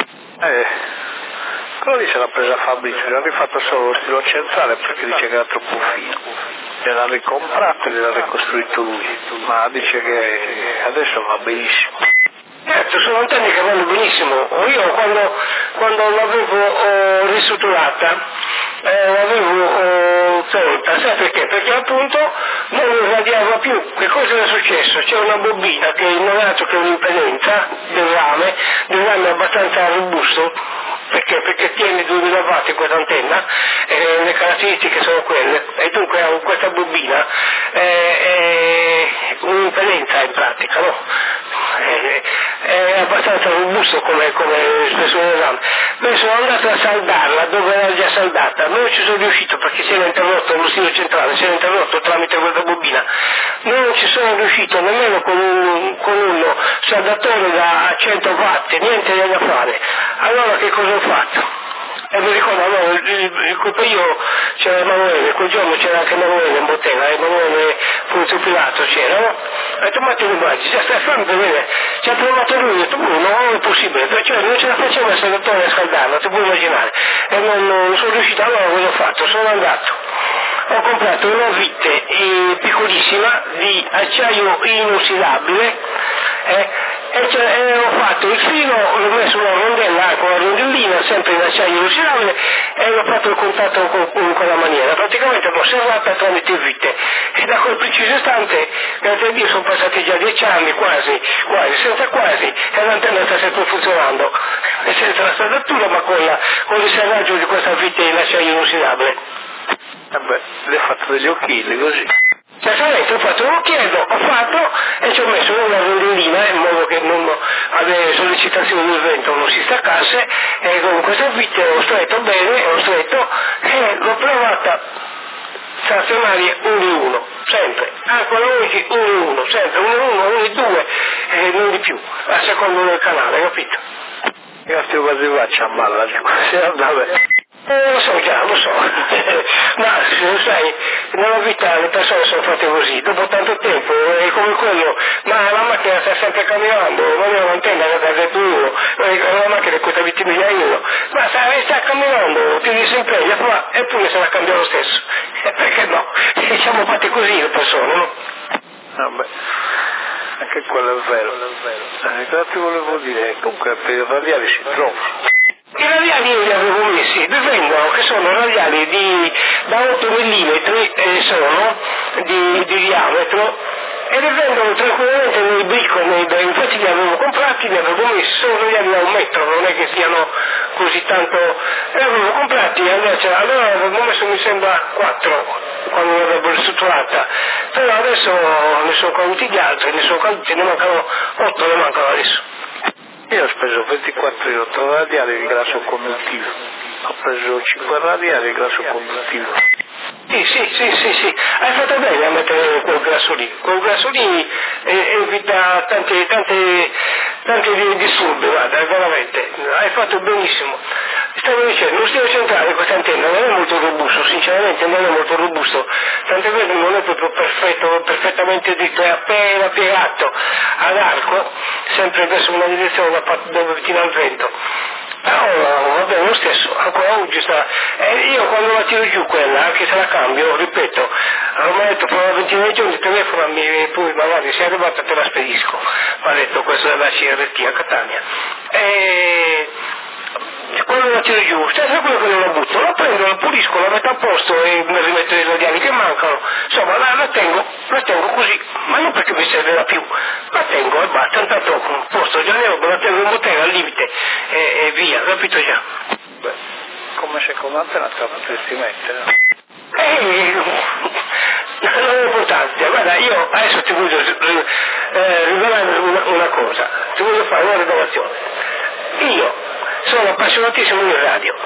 Quello lì se l'ha presa Fabrizio, gli ha rifatto solo lo stilo centrale perché dice che era troppo fino. Gliel'ha ricomprato e gliel'ha ricostruito lui, ma dice che adesso va benissimo. Certo, sono antenne che vanno benissimo. Io quando l'avevo ristrutturata, l'avevo tolta, sai perché? Perché appunto non irradiava più. Che cosa era successo? C'è una bobina che non è altro che un'impedenza del rame abbastanza robusto, perché tiene 2000 watt questa antenna, le caratteristiche sono quelle, e dunque questa bobina è un'impedenza in pratica, no? È abbastanza robusto come spessore del rame. Poi sono andato a saldarla dove era già saldata, non ci sono riuscito perché si era interrotto lo stilo centrale, si era interrotto tramite questa bobina, non ci sono riuscito nemmeno con uno saldatore da 100 watt, niente da fare. Allora che cosa ho fatto? E mi ricordo, io c'era Emanuele, quel giorno c'era anche Emanuele in bottega, Emanuele Ponzio Pilato c'era, no? Ho detto, ma te lo immagini, se stai fame per vedere, ci ha provato lui, ho detto, non è possibile, cioè non ce la faceva il saldatore a scaldarla, ti puoi immaginare, e non sono riuscito. Allora cosa ho fatto? Sono andato, ho comprato una vite piccolissima di acciaio inossidabile, e ho fatto il filo, l'ho messo una rondella con la rondellina sempre in acciaio inossidabile e l'ho fatto il contatto con quella maniera, praticamente l'ho serrata tramite vite, e da quel preciso istante, grazie a Dio, sono passati già 10 anni quasi, senza quasi, e l'antenna sta sempre funzionando, e senza la saldatura ma con il serraggio di questa vite in acciaio inossidabile. Vabbè, le ho fatto degli occhielli così. Certamente ho fatto un occhiello, e ci ho messo una rondellina in modo che non alle sollecitazioni del vento non si staccasse, e con questa vite ho stretto bene, e l'ho provata stazionaria 1-1, sempre, ancora oggi 1-1, sempre 1-1, 1-2, e non di più, a secondo del canale, capito? Io sto quasi faccio a balla, vabbè. Lo so, ma sai, nella vita le persone sono fatte così, dopo tanto tempo, è come quello, ma la macchina sta sempre camminando, non è un'antenna che ha detto uno, è una macchina che costa 20.000 euro, ma sta camminando, più di sempre, eppure se la cambia lo stesso, perché no? Siamo fatte così le persone, no? Vabbè, anche quello è vero. Cosa ti volevo dire? Comunque per i radiali si trovano. I radiali io li avevo messi, vi vendono, che sono radiali da 8 mm sono di diametro, e li vendono tranquillamente nei bricco, infatti li avevo comprati, li avevo messi, sono radiali da 1 metro, non è che siano così tanto, li avevo comprati, allora avevo messo mi sembra 4 quando l'avevo ristrutturata, però adesso ne sono caduti gli altri, ne mancano 8, ne mancano adesso. Io ho speso 24 euro, 8 radiali di grasso conduttivo, ho preso 5 radiali di grasso conduttivo. Sì, hai fatto bene a mettere quel grasso lì evita tanti disturbi, guarda, veramente, hai fatto benissimo. Stavo dicendo, lo stilo centrale di questa antenna non è molto robusto, sinceramente non è molto robusto, tant'è vero che non è proprio perfettamente dritto, è appena piegato ad arco, sempre verso una direzione dove tira il vento. Però va bene lo stesso, ancora oggi sta. Io quando la tiro giù quella, anche se la cambio, ripeto, mi ha detto fra 29 giorni telefonami e poi magari sei arrivata te la spedisco. Mi ha detto questo della CRT a Catania. quando la tiro giù, senza quello che non la butto, la prendo, la pulisco, la metto a posto e mi rimetto i radiali che mancano, insomma la tengo così, ma non perché mi servirà più, la tengo e basta, intanto un posto già nero, me la tengo in bottega al limite e via, capito già? Beh, come secondo te la potresti mettere? Non è importante, guarda, io adesso ti voglio rivelare una cosa, ti voglio fare una rivelazione. Io sono appassionatissimo di radio,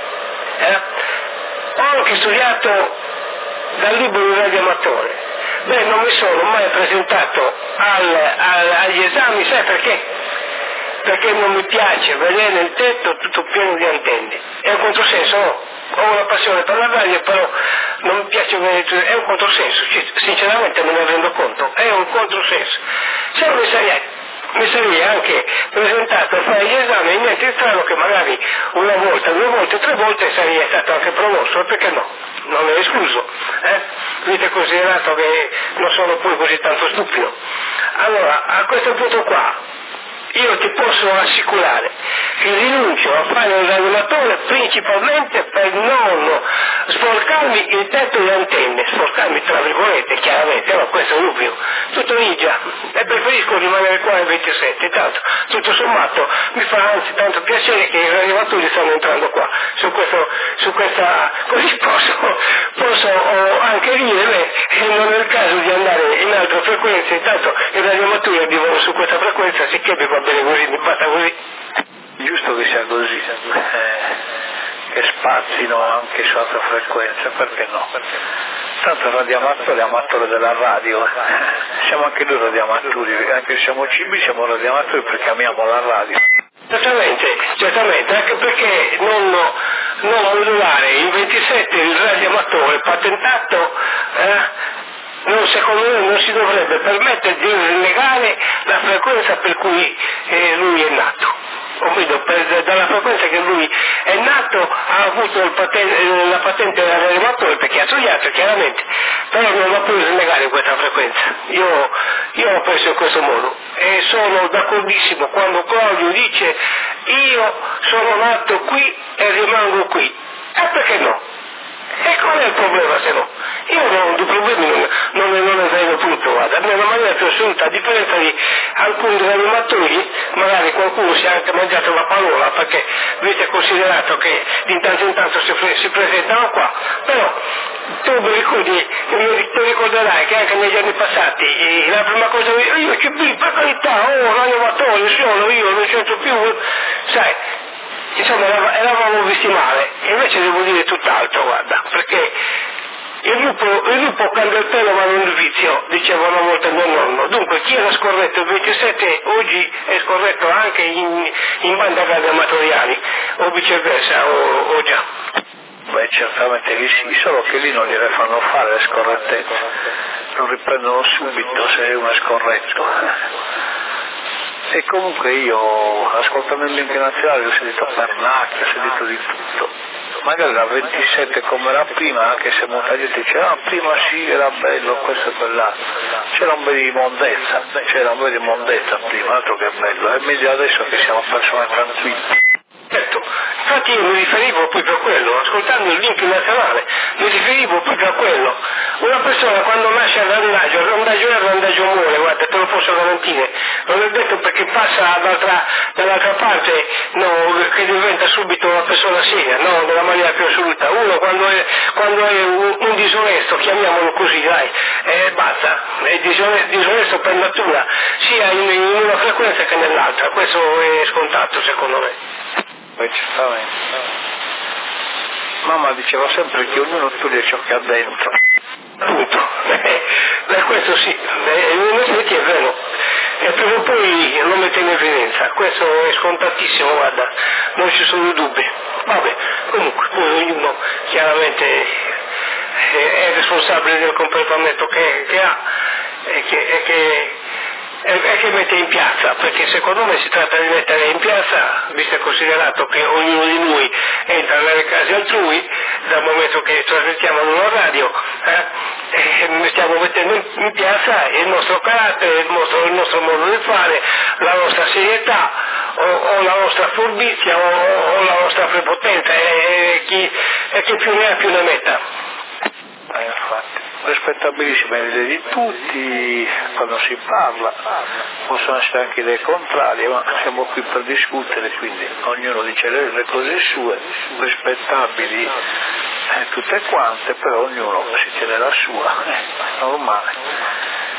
ho anche studiato dal libro di radioamatore, non mi sono mai presentato agli esami, sai perché? Perché non mi piace vedere il tetto tutto pieno di antenne, è un controsenso, ho una passione per la radio, però non mi piace vedere, è un controsenso, sinceramente me ne rendo conto, è un controsenso. Se non mi sarei anche presentato a fare gli esami, e niente strano che magari una volta, 2 volte, 3 volte sarei stato anche promosso, perché no? Non è escluso, avete considerato che non sono poi così tanto stupido. Allora, a questo punto qua, io ti posso assicurare che rinuncio a fare un radioamatore principalmente per non sporcarmi il tetto di antenne, sporcarmi tra virgolette chiaramente, no, questo è ovvio, tutto lì già, e preferisco rimanere qua ai 27, tanto tutto sommato mi fa anzi tanto piacere che i radioamatori stanno entrando qua, su questa, così posso anche dire, non è il caso di andare in altre frequenze, intanto i radioamatori arrivano su questa frequenza, sicché mi va bene così, mi basta così. Giusto che sia così, che spazino anche su altre frequenze, perché no? Tanto il radioamatore è amatore della radio, siamo anche noi radioamatori, anche se siamo cibi siamo radioamatori perché amiamo la radio. Certamente, anche perché non modulare in 27 il radioamatore patentato, secondo me non si dovrebbe permettere di rinnegare la frequenza per cui lui è nato. O meglio, dalla frequenza che lui è nato ha avuto la patente del radioamatore perché ha studiato chiaramente, però non la può rinnegare questa frequenza. Io la penso in questo modo e sono d'accordissimo quando Claudio dice io sono nato qui e rimango qui. Perché no? E qual è il problema se no? Io non ho dei problemi, non ne vedo tutto, guarda, nella maniera più assoluta, a differenza di alcuni radioamatori, magari qualcuno si è anche mangiato la parola perché avete considerato che di tanto in tanto si presentano qua, però tu ti ricorderai che anche negli anni passati la prima cosa io per carità, radioamatori sono, io non sento più, sai, insomma eravamo visti male, e invece devo dire tutt'altro, guarda, perché il lupo cambia il pelo ma non il vizio, diceva una volta mio nonno. Dunque chi era scorretto il 27 oggi è scorretto anche in banda radioamatoriali, o viceversa, o già. Beh, certamente che sì, solo che lì non gliele fanno fare le scorrettezze, lo riprendono subito se uno è scorretto. E comunque io, ascoltando il link nazionale, ho sentito pernacchie, ho sentito di tutto. Magari la 27 come era prima, anche se molta gente dice prima sì era bello, questo e quell'altro. C'era un po' di mondezza prima, altro che bello, è meglio adesso che siamo persone tranquille. Certo, infatti io mi riferivo proprio a quello, ascoltando il link nazionale, mi riferivo proprio a quello. Una persona quando nasce al randagio è il randagio muore, guarda, te lo posso garantire. Non è detto perché passa dall'altra parte, no, che diventa subito una persona seria, no, nella maniera più assoluta. Uno quando è un disonesto, chiamiamolo così, dai, basta, è disonesto per natura, sia in una frequenza che nell'altra, questo è scontato secondo me. Certamente. Mamma diceva sempre che ognuno toglie ciò che ha dentro. Appunto, questo sì, in effetti è vero, e prima o poi lo mette in evidenza, questo è scontatissimo, guarda, non ci sono dubbi. Vabbè, comunque, poi ognuno chiaramente è responsabile del comportamento che ha e che mette in piazza, perché secondo me si tratta di mettere in piazza, visto e considerato che ognuno di noi entra nelle case altrui, dal momento che trasmettiamo in una radio, stiamo mettendo in piazza il nostro carattere, il nostro modo di fare, la nostra serietà, o la nostra furbizia o la nostra prepotenza, e chi più ne ha più ne metta. Infatti, rispettabilissime le idee di tutti, quando si parla, possono essere anche idee contrarie, ma siamo qui per discutere, quindi ognuno dice le cose sue, rispettabili tutte quante, però ognuno si tiene la sua, normale.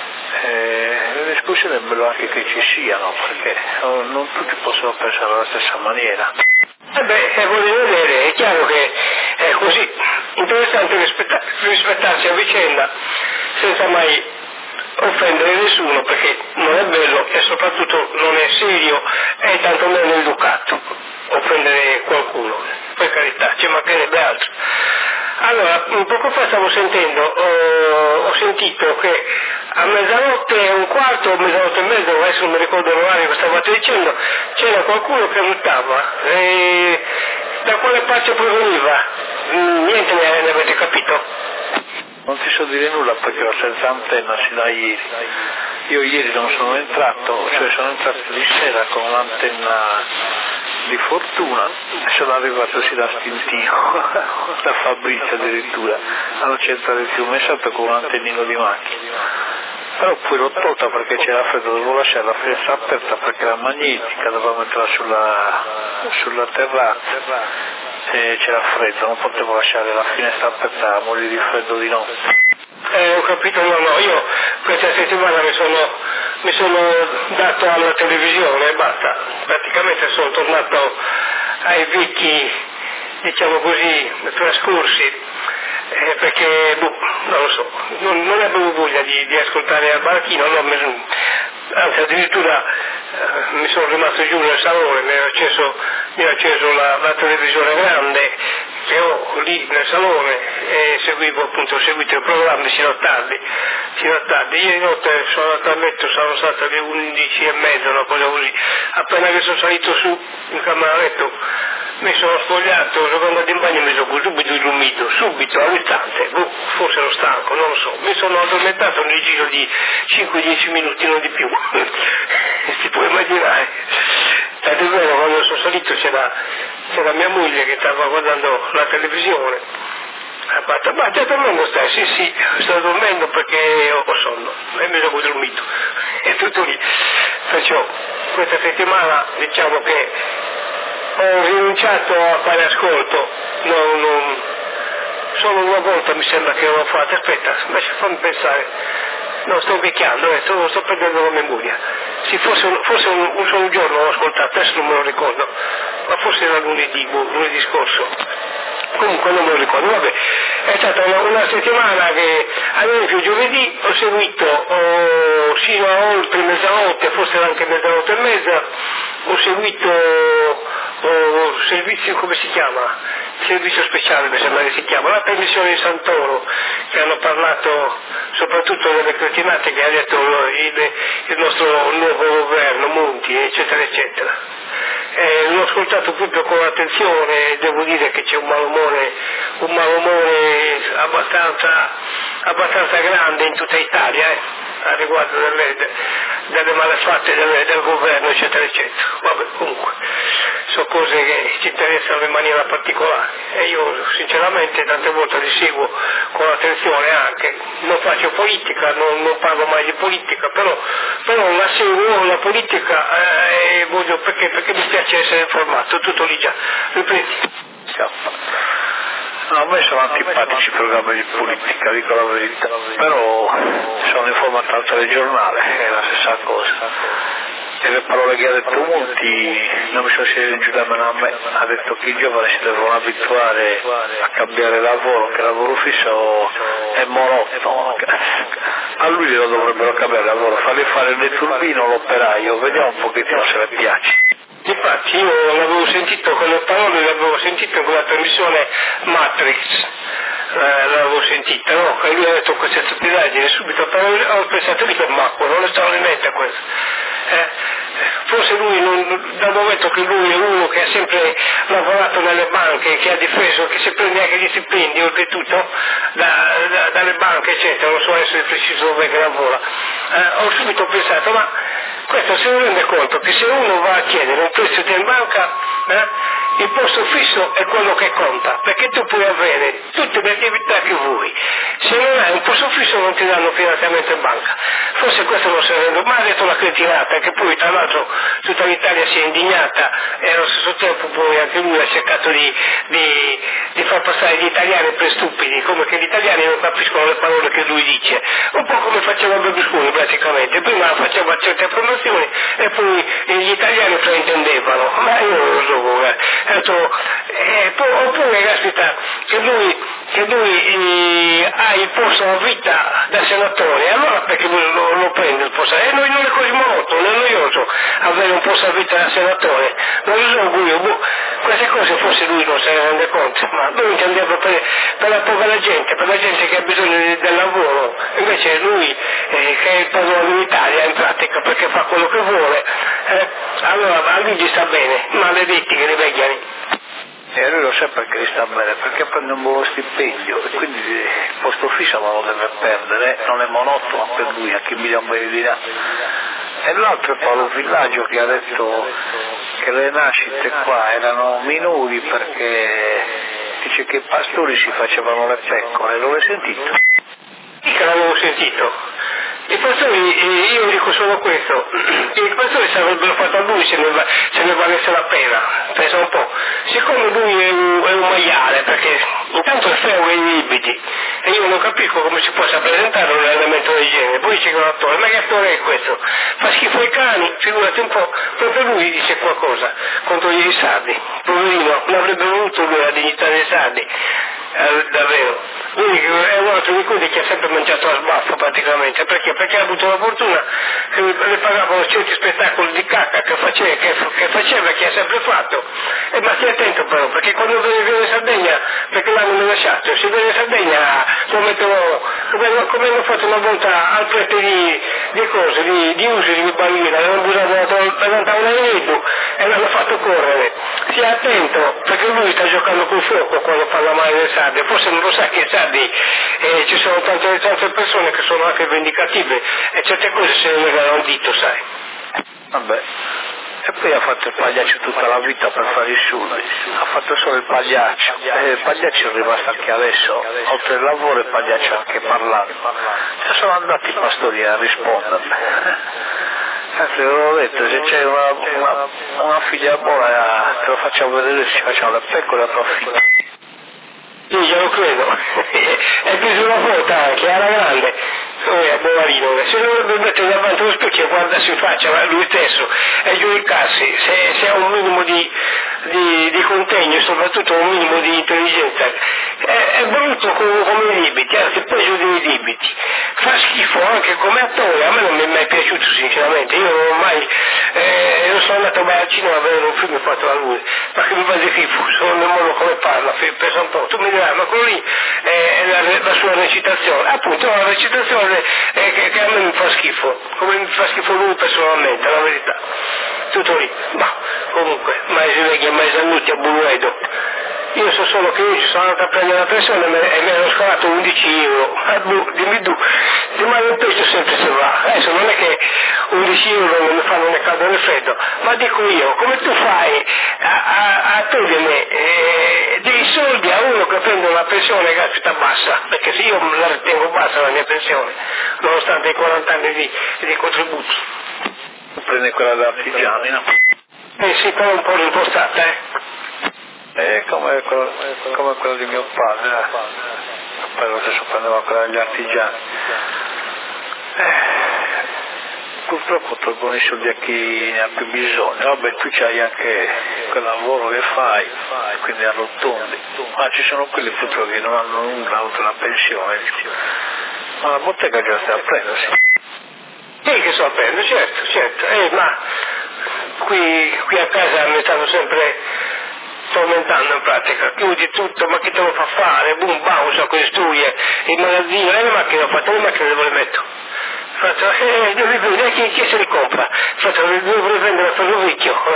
Le discussioni è bello anche che ci siano, perché non tutti possono pensare alla stessa maniera. Voglio vedere, è chiaro che è così interessante rispettarsi a vicenda senza mai offendere nessuno, perché non è bello e soprattutto non è serio e tantomeno educato offendere qualcuno, per carità, ci mancherebbe altro. Allora, poco fa stavo sentendo, ho sentito che a mezzanotte e un quarto o mezzanotte e mezzo, adesso non mi ricordo l'orario che stavate dicendo, c'era qualcuno che ruttava, da quale parte proveniva? Niente ne avete capito? Non ti so dire nulla perché ero senza antenna sino a ieri. Io ieri non sono entrato, cioè sono entrato di sera con l'antenna di fortuna e sono arrivato sì da stintino, da Fabrizio addirittura, hanno centrato il fiume con un antennino di macchina. Però poi l'ho tolta perché c'era freddo, dovevo lasciare la finestra aperta perché era magnetica, dovevo metterla sulla terrazza e c'era freddo, non potevo lasciare la finestra aperta a morire di freddo di notte. Ho capito, no, io questa settimana mi sono dato alla televisione e basta, praticamente sono tornato ai vecchi, diciamo così, trascorsi, perché non lo so, non avevo voglia di ascoltare al barachino, no, anzi addirittura mi sono rimasto giù nel salone, mi ero acceso la televisione grande che ho lì nel salone e seguito il programma sino a tardi. Ieri notte sono andato a letto, sono state le 11:30, una cosa così. Appena che sono salito su in camera da letto mi sono spogliato, sono andato in bagno e mi sono subito illumito, subito, all'istante, forse ero stanco, non lo so, mi sono addormentato nel giro di 5-10 minuti, non di più, si può immaginare. Tanto è vero, quando sono salito c'era mia moglie che stava guardando la televisione, ha fatto, ma già dormendo stai? Sì, sto dormendo perché ho sonno, e mi sono dormito, è tutto lì. Perciò questa settimana diciamo che ho rinunciato a fare ascolto, solo una volta mi sembra che l'ho fatto, aspetta, fammi pensare, no, sto invecchiando, sto perdendo la memoria, sì, forse un solo giorno l'ho ascoltato, adesso non me lo ricordo, ma forse era lunedì scorso, comunque non me lo ricordo, vabbè, è stata una settimana che ad esempio giovedì ho seguito sino a oltre mezzanotte, forse anche mezzanotte e mezza, ho seguito servizio, come si chiama? Servizio speciale mi sembra che si chiama, la trasmissione di Santoro, che hanno parlato soprattutto delle cretinate che ha detto il nostro nuovo governo, Monti, eccetera eccetera. L'ho ascoltato proprio con attenzione, devo dire che c'è un malumore abbastanza grande in tutta Italia a riguardo delle malefatte del governo, eccetera eccetera. Vabbè, comunque sono cose che ci interessano in maniera particolare e io sinceramente tante volte li seguo con attenzione, anche non faccio politica, non parlo mai di politica, però la seguo la politica e voglio perché mi piace essere informato, tutto lì già. Riprendi. No, a me sono antipatici i programmi di politica, dico la verità, però sono informato al telegiornale, è la stessa cosa. E le parole che ha detto Monti non mi sono sentito giù da me, ha detto che i giovani si devono abituare a cambiare lavoro, che il lavoro fisso è monottono. A lui lo dovrebbero cambiare lavoro, fargli fare il turbino o l'operaio, vediamo un pochettino se le piace. Infatti io l'avevo sentito, quelle parole le avevo sentite in quella trasmissione Matrix, l'avevo sentita, no? E lui ha detto queste stupidaggini, subito ho pensato di ma non le stavo in mente questo. Forse lui, dal momento che lui è uno che ha sempre lavorato nelle banche, che ha difeso, che si prende anche gli stipendi oltretutto dalle banche eccetera, non so adesso di preciso dove che lavora, ho subito pensato ma questo si rende conto che se uno va a chiedere un prestito in banca, il posto fisso è quello che conta, perché tu puoi avere tutte le attività che vuoi. Se non hai un posto fisso non ti danno finanziamento in banca. Forse questo non si rende, ma ha detto la cretinata, che poi tra l'altro tutta l'Italia si è indignata e allo stesso tempo poi anche lui ha cercato di far passare gli italiani per stupidi, come che gli italiani non capiscono le parole che lui dice, un po' come faceva Berlusconi praticamente, prima faceva certe affermazioni e poi gli italiani fraintendevano, ma io non lo so come. Oppure caspita che lui ha il posto a vita da senatore, allora perché lo prende il posto? E noi non è così molto, non è noioso avere un posto a vita da senatore, non lo so, queste cose forse lui non se ne rende conto, ma lui intendeva per la povera gente, per la gente che ha bisogno del lavoro, invece lui che è il padrone dell'Italia in pratica perché fa quello che vuole, allora a lui gli sta bene, maledetti che li veghiano. E lui lo sa perché gli sta bene, perché prende un buono stipendio e quindi il posto fisso non lo deve perdere, non è monotono per lui, a chi milioni di là. E l'altro è Paolo Villaggio che ha detto che le nascite qua erano minori perché dice che i pastori si facevano le pecore, lo hai sentito? Sì che l'avevo sentito. I pastori, io dico solo questo, i pastori sarebbero fatto a lui se ne valesse la pena, pensa un po', siccome lui è un maiale, perché intanto è feo e libidi, e io non capisco come si possa presentare un elemento del genere, poi dice che è un attore, ma che attore è questo? Fa schifo ai cani, figurati un po', proprio lui dice qualcosa contro gli sardi, poverino, non avrebbe voluto lui la dignità dei sardi. Davvero, lui è un altro di quelli che ha sempre mangiato a sbaffo praticamente, perché ha avuto la fortuna che le pagavano certi spettacoli di cacca che faceva, che ha sempre fatto, ma stai attento però, perché quando viene in Sardegna, perché l'hanno lasciato, se viene in Sardegna lo mettono, come hanno fatto una volta al prete di usi di bambina, avevano busato davanti a un agnello e l'hanno fatto correre. Stia attento, perché lui sta giocando col fuoco quando parla male del sardi, forse non lo sa che i sardi ci sono tante persone che sono anche vendicative e certe cose se ne legano al dito, sai. Vabbè. E poi ha fatto il pagliaccio tutta la vita per fare i soldi, ha fatto solo il pagliaccio, e il pagliaccio è rimasto anche adesso, oltre al lavoro il pagliaccio anche parlando. E sono andati i pastori a rispondermi. Anzi, l'ho detto, se c'è una figlia buona te lo facciamo vedere, ci facciamo le pecore a tua figlia. Io glielo credo, è più di una volta anche, alla grande, poverino, se dovrebbe mettere davanti allo specchio e guardarsi in faccia, ma lui stesso, e giudicarsi, se ha un minimo di contegno e soprattutto un minimo di intelligenza, è brutto come i libiti, anzi peggio dei libiti, fa schifo anche come attore, a me non mi è mai piaciuto sinceramente, io non ho mai, non sono andato mai al cinema a vedere un film fatto da lui, perché mi fa di schifo, solo nel modo come parla, pensa un po', tu mi dirai, ma quello lì è la sua recitazione, appunto la recitazione che a me mi fa schifo, come mi fa schifo lui personalmente, la verità, tutto lì, ma comunque, mai sveglia, mai Zannutti a Bulluedo. Io so solo che io sono andato a prendere la pensione e mi hanno scavato 11 euro. Dimmi tu, rimane un peso sempre se va. Adesso non è che 11 euro non mi fanno né caldo né freddo, ma dico io, come tu fai a togliermi dei soldi a uno che prende una pensione caspita bassa? Perché se io la ritengo bassa la mia pensione, nonostante i 40 anni di contributi. Tu prendi quella da artigiani, no? Sì, però un po' impostata, come quella di mio padre, poi lo stesso prendeva quella degli artigiani. Purtroppo tolgono i soldi a chi ne ha più bisogno, vabbè tu c'hai anche quel lavoro che fai, quindi arrotondi, ma ci sono quelli purtroppo che non hanno nulla oltre la pensione, ma la bottega già sta a prendersi. Sì che sto a prendere, certo, ma qui a casa mi stanno sempre tormentando in pratica, chiudi tutto, ma chi te lo fa fare, boom, bam, so che studia, il magazzino, le macchine, ho fatto le macchine dove le metto? Faccio, chi se li compra? Faccio, devo prendere per un ricchio,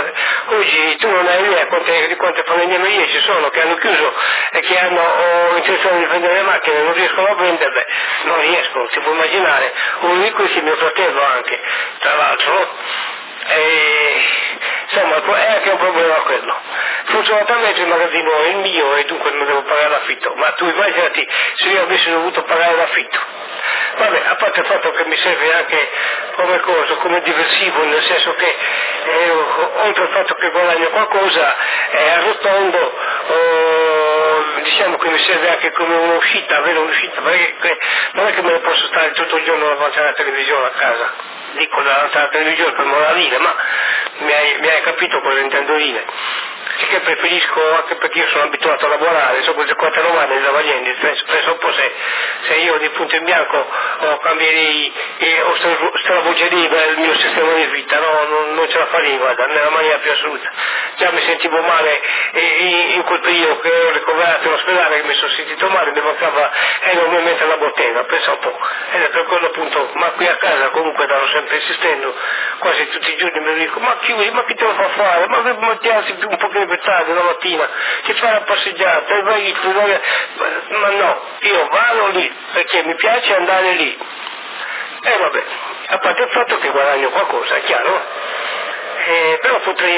Oggi tu non hai idea di quante falegnamerie ci sono che hanno chiuso e che hanno intenzione di prendere le macchine e non riescono a venderle, non riescono, ti puoi immaginare, uno di questi è mio fratello anche, tra l'altro. Insomma è anche un problema quello. Fortunatamente il magazzino è il mio e dunque non devo pagare l'affitto, ma tu immaginati se io avessi dovuto pagare l'affitto. Vabbè, a parte il fatto che mi serve anche come cosa, come diversivo, nel senso che oltre al fatto che guadagno qualcosa arrotondo, diciamo che mi serve anche come un'uscita, avere un'uscita, perché non è che me ne posso stare tutto il giorno davanti alla televisione a casa, dico davanti alla televisione per moralire, ma mi hai capito cosa intendo dire. Che preferisco, anche perché io sono abituato a lavorare, so queste quante domande da Vaglieni, penso un po' se io di punto in bianco cambierei o stravolgerei il mio sistema di vita, no, non ce la farei, guarda, nella maniera più assoluta. Già mi sentivo male in quel periodo che ero ricoverato in ospedale, che mi sono sentito male, mi mancava enormemente la bottega, pensa un po', ed è per quello appunto, ma qui a casa comunque stavo sempre insistendo, quasi tutti i giorni mi dico, ma chi te lo fa fare, ma ti alzi più un pochino per tardi la mattina, ti fai la passeggiata, ma no, io vado lì perché mi piace andare lì. E vabbè, a parte il fatto che guadagno qualcosa, è chiaro, però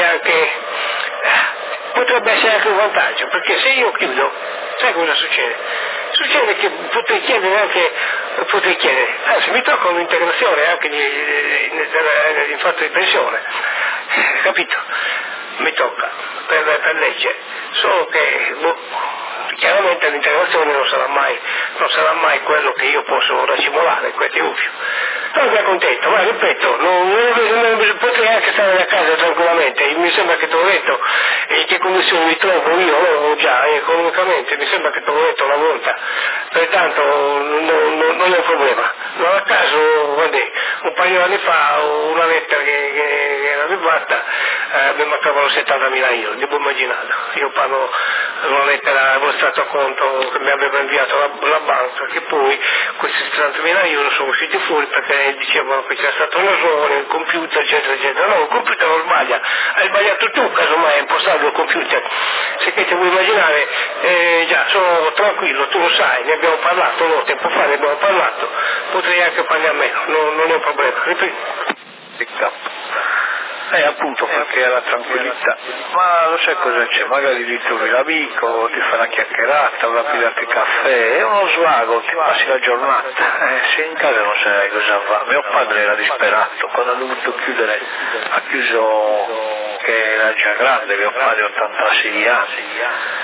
potrebbe essere anche un vantaggio, perché se io chiudo, sai cosa succede? Succede che potrei chiedere, anzi mi tocca un'integrazione anche in fatto di pensione, capito? Mi tocca per legge, solo che chiaramente l'integrazione non sarà mai quello che io posso racimolare, questo è ovvio. Però mi accontento, ma ripeto, potrei anche stare a casa tranquillamente, mi sembra che ti ho detto in che condizioni mi trovo io, già economicamente, mi sembra che ti ho detto una volta, pertanto non è un problema. Non a caso, un paio di anni fa una lettera che era arrivata, mi mancavano 70.000 euro, devo immaginare. Io parlo di una lettera al vostro conto che mi aveva inviato la banca, che poi questi 70.000 euro sono usciti fuori perché dicevano che c'era stato un errore, il computer, eccetera, eccetera. No, il computer non sbaglia, hai sbagliato tu, casomai è impostato il computer. Se che ti vuoi immaginare, già, sono tranquillo, tu lo sai, ne abbiamo parlato, no, tempo fa ne abbiamo parlato, potrei anche farne a meno, non è un problema. Ripeto. Appunto perché è la tranquillità, ma lo sai cosa c'è? Magari lì trovi l'amico, ti fa una chiacchierata, va a pigliarti caffè, è uno svago, ti passi la giornata, se in casa non sai cosa fa. Mio padre era disperato, quando ha dovuto chiudere, ha chiuso, che era già grande, mio padre 86 anni,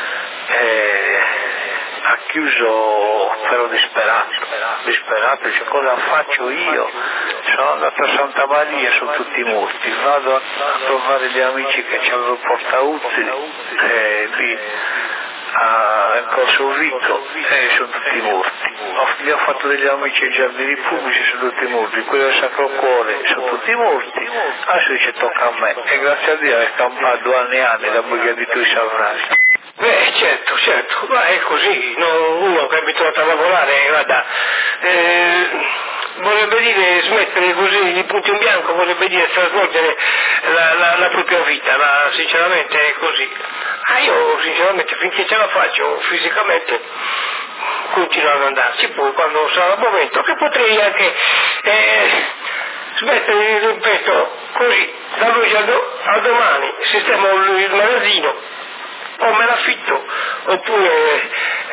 ha chiuso però disperato, dice cosa faccio io? Sono andato a Santa Maria, sono tutti morti, vado a trovare gli amici che c'erano portautili lì a Corso Vico e sono tutti morti. Gli ho fatto degli amici ai giardini pubblici, sono tutti morti, quelli del Sacro Cuore sono tutti morti, adesso dice tocca a me e grazie a Dio è campato anni e anni da Brigadito di Savrasi. Certo, ma è così, uno che è abituato a lavorare, guarda, vorrebbe dire smettere così di punto in bianco, vorrebbe dire trasvolgere la propria vita, sinceramente è così. Io sinceramente finché ce la faccio fisicamente continuo ad andarci, poi quando sarà il momento che potrei anche smettere, ripeto, così, dall'oggi a domani sistemo il magazzino, o me l'affitto, oppure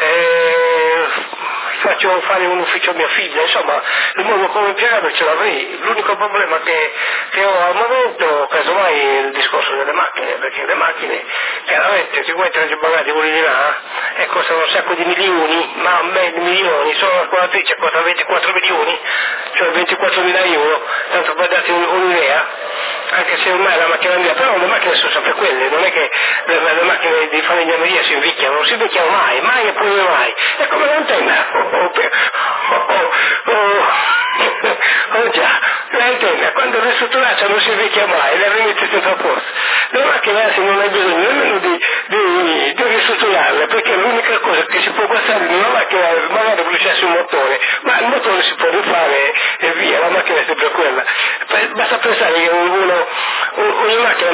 faccio fare un ufficio a mia figlia, insomma, il modo come impiegato ce l'avrei. L'unico problema che ho al momento, casomai, è il discorso delle macchine, perché le macchine, chiaramente, si vuoi magari quelli di là, e costano un sacco di milioni, ma milioni, sono una squadratrice, costa 24 milioni, cioè 24.000 euro, tanto per darti un'idea, anche se ormai la macchina mia, però le macchine sono sempre quelle, non è che le macchine di falegnameria si invecchiano, non si invecchiano mai e poi mai, è come l'antenna, già, l'antenna quando ristrutturata non si invecchia mai, le rimette sempre a posto, le macchine anzi non hai bisogno nemmeno di ristrutturarle, perché l'unica cosa che si può guastare in una macchina è magari bruciarsi un motore, ma il motore si può rifare e via, la macchina è sempre quella. Basta pensare che una macchina mi pesa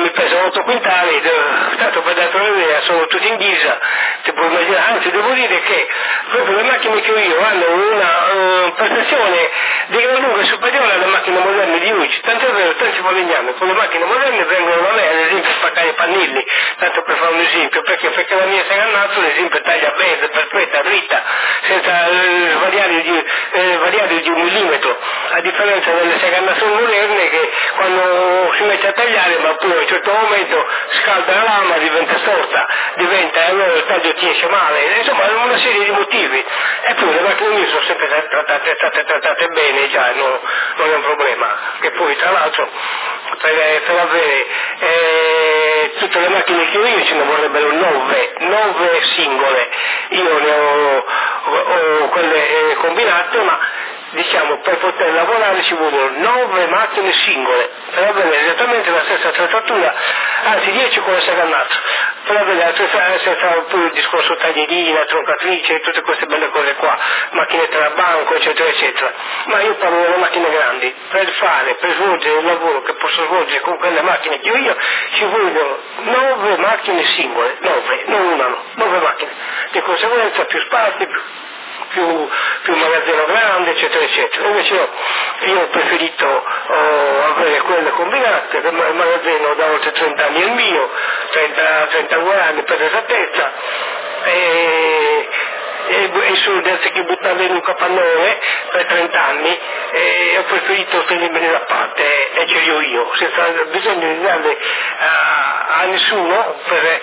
8 quintali, tanto per dare un'idea, sono tutti in ghisa, ti puoi immaginare, anzi devo dire che proprio le macchine che ho io hanno una prestazione di gran lunga superiore alle macchine moderne di oggi, tanto è vero, tanti falegnami con le macchine moderne vengono da me ad esempio a spaccare i pannelli, tanto per fare un esempio, perché la mia Sagannazzo ad esempio taglia bene, perfetta, dritta, senza variare di 1 millimetro, a differenza delle Sagannazzo moderne che quando si mette a tagliare ma poi a un certo momento scalda la lama, diventa storta, allora il taglio ti esce male, insomma una serie di motivi, e poi le macchine mie sono sempre trattate bene, già non è un problema, che poi tra l'altro per avere tutte le macchine che ho io ce ne vorrebbero 9 singole, io ne ho quelle combinate, ma diciamo per poter lavorare ci vogliono 9 macchine singole per avere esattamente la stessa attrezzatura, anzi 10 con la Sagannazzo, per avere senza poi il discorso taglierina, troncatrice, tutte queste belle cose qua, macchinette da banco eccetera eccetera, ma io parlo delle macchine grandi, per svolgere il lavoro che posso svolgere con quelle macchine che ho io ci vogliono 9 macchine singole, 9, non una, 9 macchine, di conseguenza più spazio, più magazzino grande eccetera eccetera. Invece io ho preferito avere quelle combinate, il magazzino da oltre 30 anni è il mio, 32 anni per esattezza, e i soldi anziché buttarli in un capannone per 30 anni ho preferito tenermeli da parte e ce li ho io, senza bisogno di darli a nessuno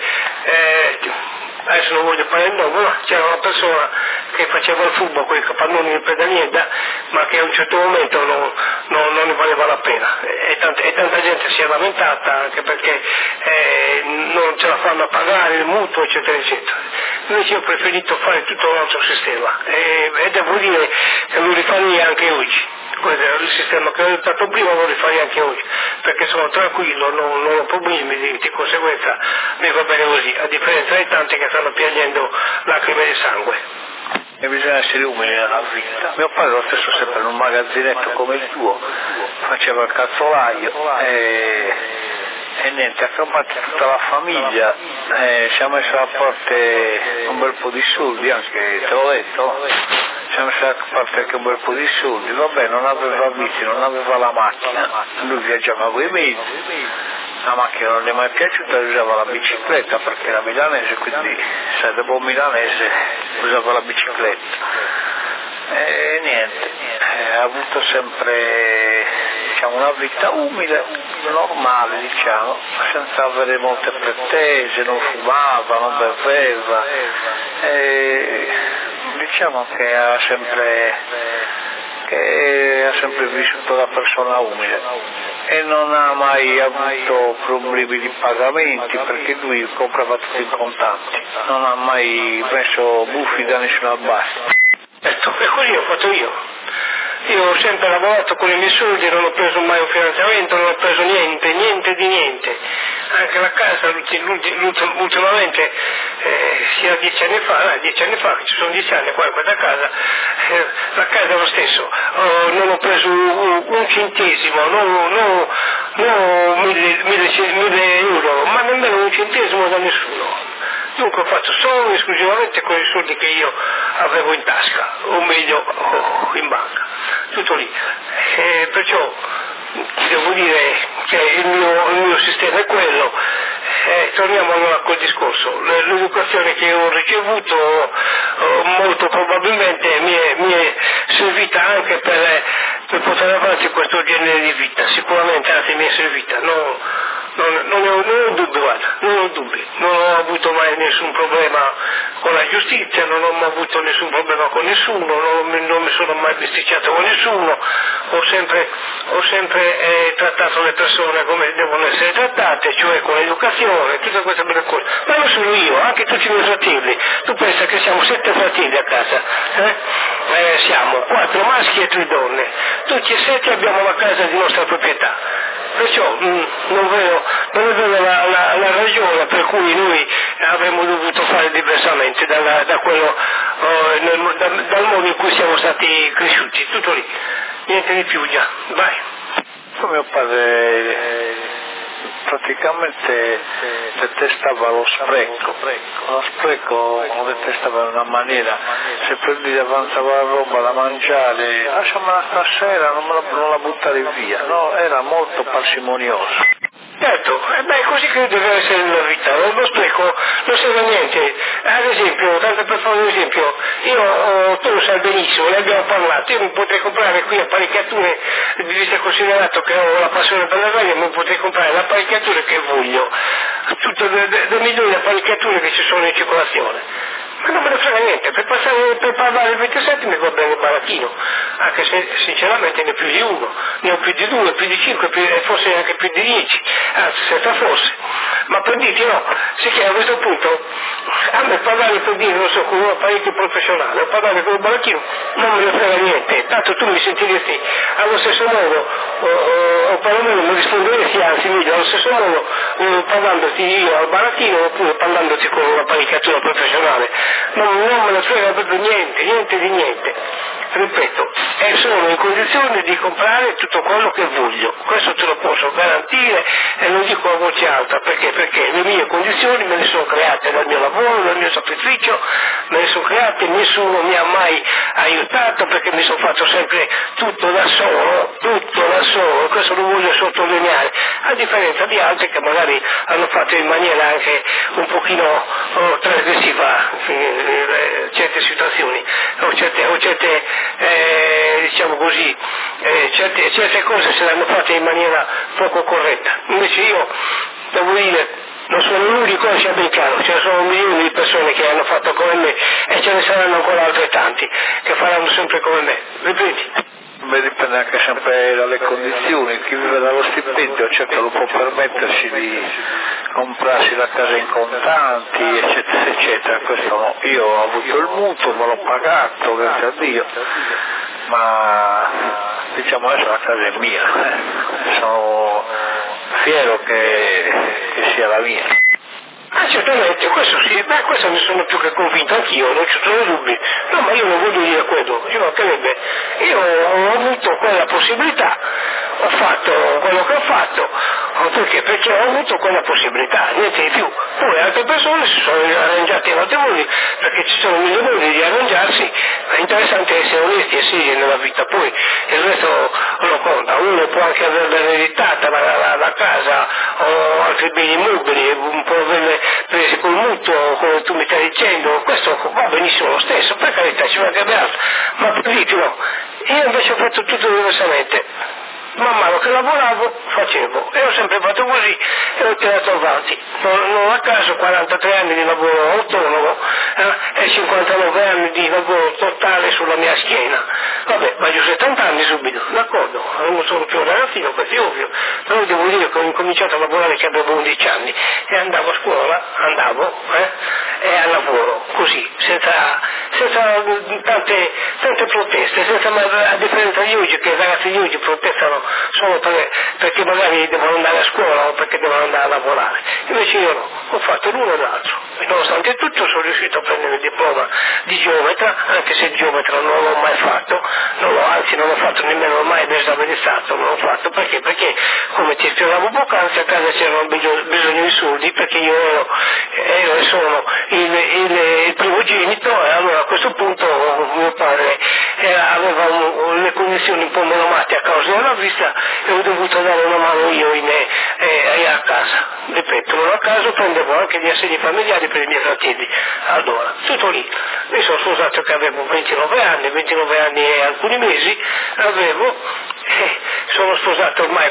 adesso non voglio fare il nome, ma c'era una persona che faceva il furbo con i capannoni di pedaliera, ma che a un certo momento non ne valeva la pena, e tanta gente si è lamentata anche perché non ce la fanno a pagare il mutuo eccetera eccetera. Invece ho preferito fare tutto un altro sistema e devo dire che lo rifarei anche oggi. Il sistema che ho adottato prima lo rifarei anche oggi, perché sono tranquillo, non ho problemi, di conseguenza mi va bene così, a differenza di tanti che stanno piangendo lacrime di sangue. E bisogna essere umili nella vita. Mio padre lo stesso sempre in un magazzinetto come il tuo, faceva il cazzolaio e niente, ha chiamato tutta la famiglia, ci ha messo da parte un bel po' di soldi, anche te l'ho detto, ci ha messo da parte anche un bel po' di soldi, vabbè non aveva vizi, non aveva la macchina, lui viaggiava con i mezzi, la macchina non gli è mai piaciuta, usava la bicicletta perché era milanese, quindi sai, dopo milanese usava la bicicletta. E niente, ha avuto sempre una vita umile, normale diciamo, senza avere molte pretese, non fumava, non beveva, e diciamo che ha sempre vissuto da persona umile e non ha mai avuto problemi di pagamenti perché lui comprava tutto in contanti, non ha mai messo buffi da nessuna parte. E così ho fatto io. Io ho sempre lavorato con i miei soldi, non ho preso mai un finanziamento, non ho preso niente di niente. Anche la casa ultimamente, sia 10 anni fa, ci sono 10 anni qua in questa casa, la casa è lo stesso, non ho preso un centesimo, non 1000 euro, ma nemmeno un centesimo da nessuno. Dunque ho fatto solo e esclusivamente con i soldi che io avevo in tasca, o meglio in banca, tutto lì. Perciò devo dire che il mio sistema è quello. Torniamo allora a quel discorso, l'educazione che ho ricevuto molto probabilmente mi è servita anche per portare avanti questo genere di vita, sicuramente anzi mi è servita, non ho dubbi, guarda, non ho dubbi, non ho avuto mai nessun problema con la giustizia, non ho mai avuto nessun problema con nessuno, non mi sono mai bisticciato con nessuno, ho sempre trattato le persone come devono essere trattate, cioè con l'educazione, tutte queste belle cose, ma non solo io, anche tutti i miei fratelli, tu pensa che siamo 7 fratelli a casa, siamo 4 maschi e 3 donne, tutti e 7 abbiamo la casa di nostra proprietà. Perciò non vedo la ragione per cui noi avremmo dovuto fare diversamente dal modo in cui siamo stati cresciuti, tutto lì, niente di più già, vai. Mio padre praticamente detestava lo spreco lo detestava in una maniera, se prendi avanzava la roba da mangiare, lasciamela stasera, non la buttare via, no? Era molto parsimonioso. Certo, così credo deve essere nella vita, lo spreco non serve a niente. Ad esempio, tanto per fare un esempio, tu lo sai benissimo, ne abbiamo parlato, io mi potrei comprare qui apparecchiature, visto considerato che ho la passione per la radio, mi potrei comprare le apparecchiature che voglio, tutto da milioni di apparecchiature che ci sono in circolazione. Ma non me ne frega niente, per parlare il 27 mi va bene il baracchino, anche se sinceramente ne ho più di uno, ne ho più di due, più di 5, forse anche più di 10, anzi senza forse. Ma per dirti no, si chiama a questo punto, a me parlare per dire, non so, con un apparecchio professionale, o parlare con un baracchino, non me ne frega niente, tanto tu mi sentiresti allo stesso modo, o perlomeno mi risponderesti, anzi meglio, allo stesso modo parlandoti io al baracchino oppure parlandoti con un'apparecchiatura professionale. Non me ne frega proprio niente di niente. Ripeto, sono in condizione di comprare tutto quello che voglio, questo te lo posso garantire e lo dico a voce alta, perché le mie condizioni me le sono create dal mio lavoro, dal mio sacrificio, me le sono create, nessuno mi ha mai aiutato perché mi sono fatto sempre tutto da solo, questo lo voglio sottolineare, a differenza di altri che magari hanno fatto in maniera anche un pochino trasgressiva certe situazioni o certe diciamo così, certe cose se le hanno fatte in maniera poco corretta. Invece io devo dire, non sono l'unico, sia ben chiaro, ce ne sono milioni di persone che hanno fatto come me e ce ne saranno ancora altrettanti che faranno sempre come me. Ripeti? Beh, dipende anche sempre dalle condizioni, chi vive dallo stipendio certo lo può permettersi di comprarsi la casa in contanti, eccetera, eccetera, questo no, io ho avuto il mutuo, me l'ho pagato, grazie a Dio, ma diciamo adesso la casa è mia, sono fiero che sia la mia. Certamente, questo sì, questo ne sono più che convinto anch'io, non ci sono dubbi. No, ma io non voglio dire quello, io ho avuto quella possibilità, ho fatto quello che ho fatto, perché ho avuto quella possibilità, niente di più. Poi altre persone si sono arrangiate in altri modi, perché ci sono mille modi di arrangiarsi, ma è interessante essere onesti e seri nella vita, poi il resto lo conta, uno può anche averla ereditata la casa o altri beni immobili, può averle prese col mutuo, come tu mi stai dicendo, questo va benissimo lo stesso, per carità ci mancherebbe altro, ma per dirti no, io invece ho fatto tutto diversamente. Man mano che lavoravo facevo e ho sempre fatto così e ho tirato avanti. Non a caso 43 anni di lavoro autonomo e 59 anni di lavoro totale sulla mia schiena. Vabbè, ma io 70 anni subito, d'accordo, non sono più un ragazzino, questo è ovvio, però devo dire che ho incominciato a lavorare che avevo 11 anni e andavo a scuola, e al lavoro, così, senza tante proteste, a differenza di oggi che i ragazzi di oggi protestano solo perché magari devono andare a scuola o perché devono andare a lavorare. Invece io no, ho fatto l'uno e l'altro e nonostante tutto sono riuscito a prendere il diploma di geometra, anche se il geometra non l'ho mai fatto, anzi non l'ho fatto nemmeno mai l'esame di Stato, non l'ho fatto perché come ti spiegavo poc'anzi a casa c'erano bisogno di soldi perché io ero e sono il primogenito e allora a questo punto mio padre aveva le condizioni un po' menomate a causa della vista e ho dovuto dare una mano io a casa. Ripeto, non a caso prendevo anche gli assegni familiari per i miei fratelli. Allora, tutto lì. Mi sono sposato che avevo 29 anni e alcuni mesi sono sposato ormai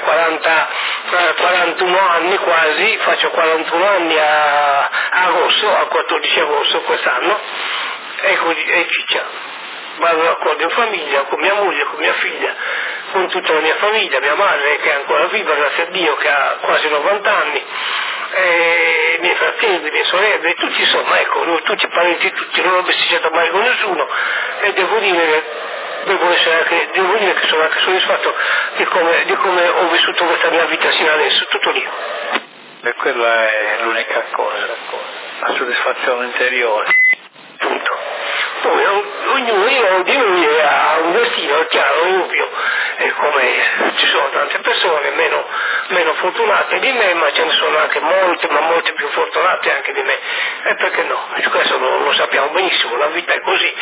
41 anni quasi, faccio 41 anni a agosto, al 14 agosto quest'anno, e ciccia. Vado d'accordo in famiglia, con mia moglie, con mia figlia, con tutta la mia famiglia, mia madre che è ancora viva, grazie a Dio, che ha quasi 90 anni, i miei fratelli, le mie sorelle, tutti insomma, noi tutti parenti, tutti, non ho besteggiato mai con nessuno e devo dire che sono anche soddisfatto di come ho vissuto questa mia vita sino adesso, tutto lì. E quella è l'unica cosa, la soddisfazione interiore. Punto. Poi ognuno di noi ha un destino, è chiaro, è ovvio, e come ci sono tante persone meno fortunate di me, ma ce ne sono anche molte più fortunate anche di me, e perché no? Questo lo sappiamo benissimo, la vita è così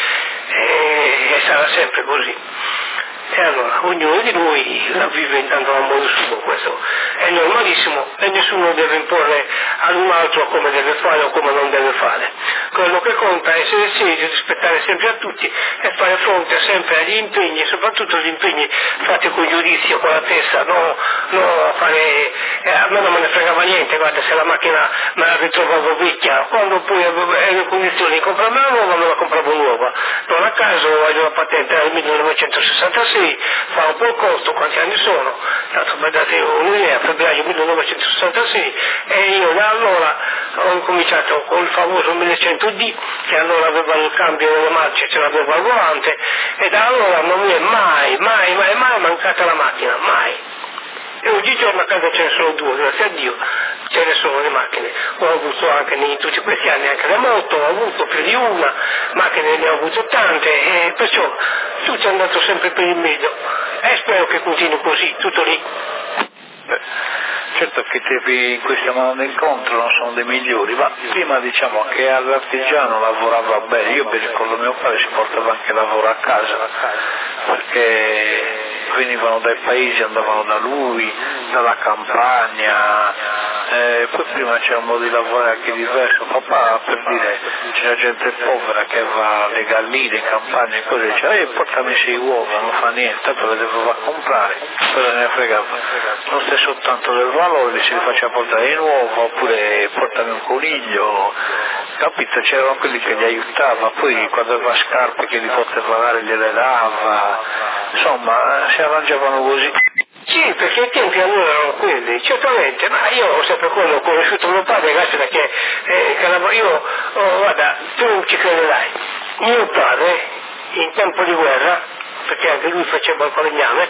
e sarà sempre così. E allora ognuno di noi la vive intanto a modo suo, questo è normalissimo e nessuno deve imporre ad un altro come deve fare o come non deve fare. Quello che conta è essere seri, rispettare sempre a tutti e fare fronte sempre agli impegni, soprattutto gli impegni fatti con giudizio, con la testa, no a fare, a me non me ne fregava niente, guarda, se la macchina me la ritrovavo vecchia, quando poi avevo le condizioni di comprarmela nuova me la compravo nuova, non a caso ho la patente nel 1966, fa un po' il costo, quanti anni sono? Tanto per date un'idea, febbraio 1966, e io da allora ho incominciato con il famoso 1100D, che allora aveva il cambio delle marce, ce l'avevo al volante, e da allora non mi è mai mancata la macchina, mai. E oggigiorno a casa ce ne sono due, grazie a Dio, ce ne sono le macchine. Ho avuto anche in tutti questi anni anche la moto, ho avuto più di una, macchine ne ho avuto tante, e perciò tutto è andato sempre per il meglio. E spero che continui così, tutto lì. Certo che i tempi in cui stiamo andando incontro non sono dei migliori, ma prima diciamo che all'artigiano lavorava bene. Io mi ricordo mio padre si portava anche lavoro a casa, perché venivano dai paesi, andavano da lui, dalla campagna, poi prima c'era un modo di lavorare anche diverso. Papà, per dire, c'era gente povera che aveva le galline in campagna e cose, diceva portami 6 uova, non fa niente, tanto le devo comprare, cosa ne fregava. Non stai soltanto del valore, se li faceva portare di nuovo, oppure portami un coniglio, capito? C'erano quelli che li aiutava, poi quando aveva scarpe che li poteva dare gliele dava, insomma si arrangiavano così. Sì, perché i tempi allora erano quelli, certamente, ma io ho sempre quello, ho conosciuto mio padre, grazie perché guarda, tu non ci crederai, mio padre in tempo di guerra, perché anche lui faceva il falegname,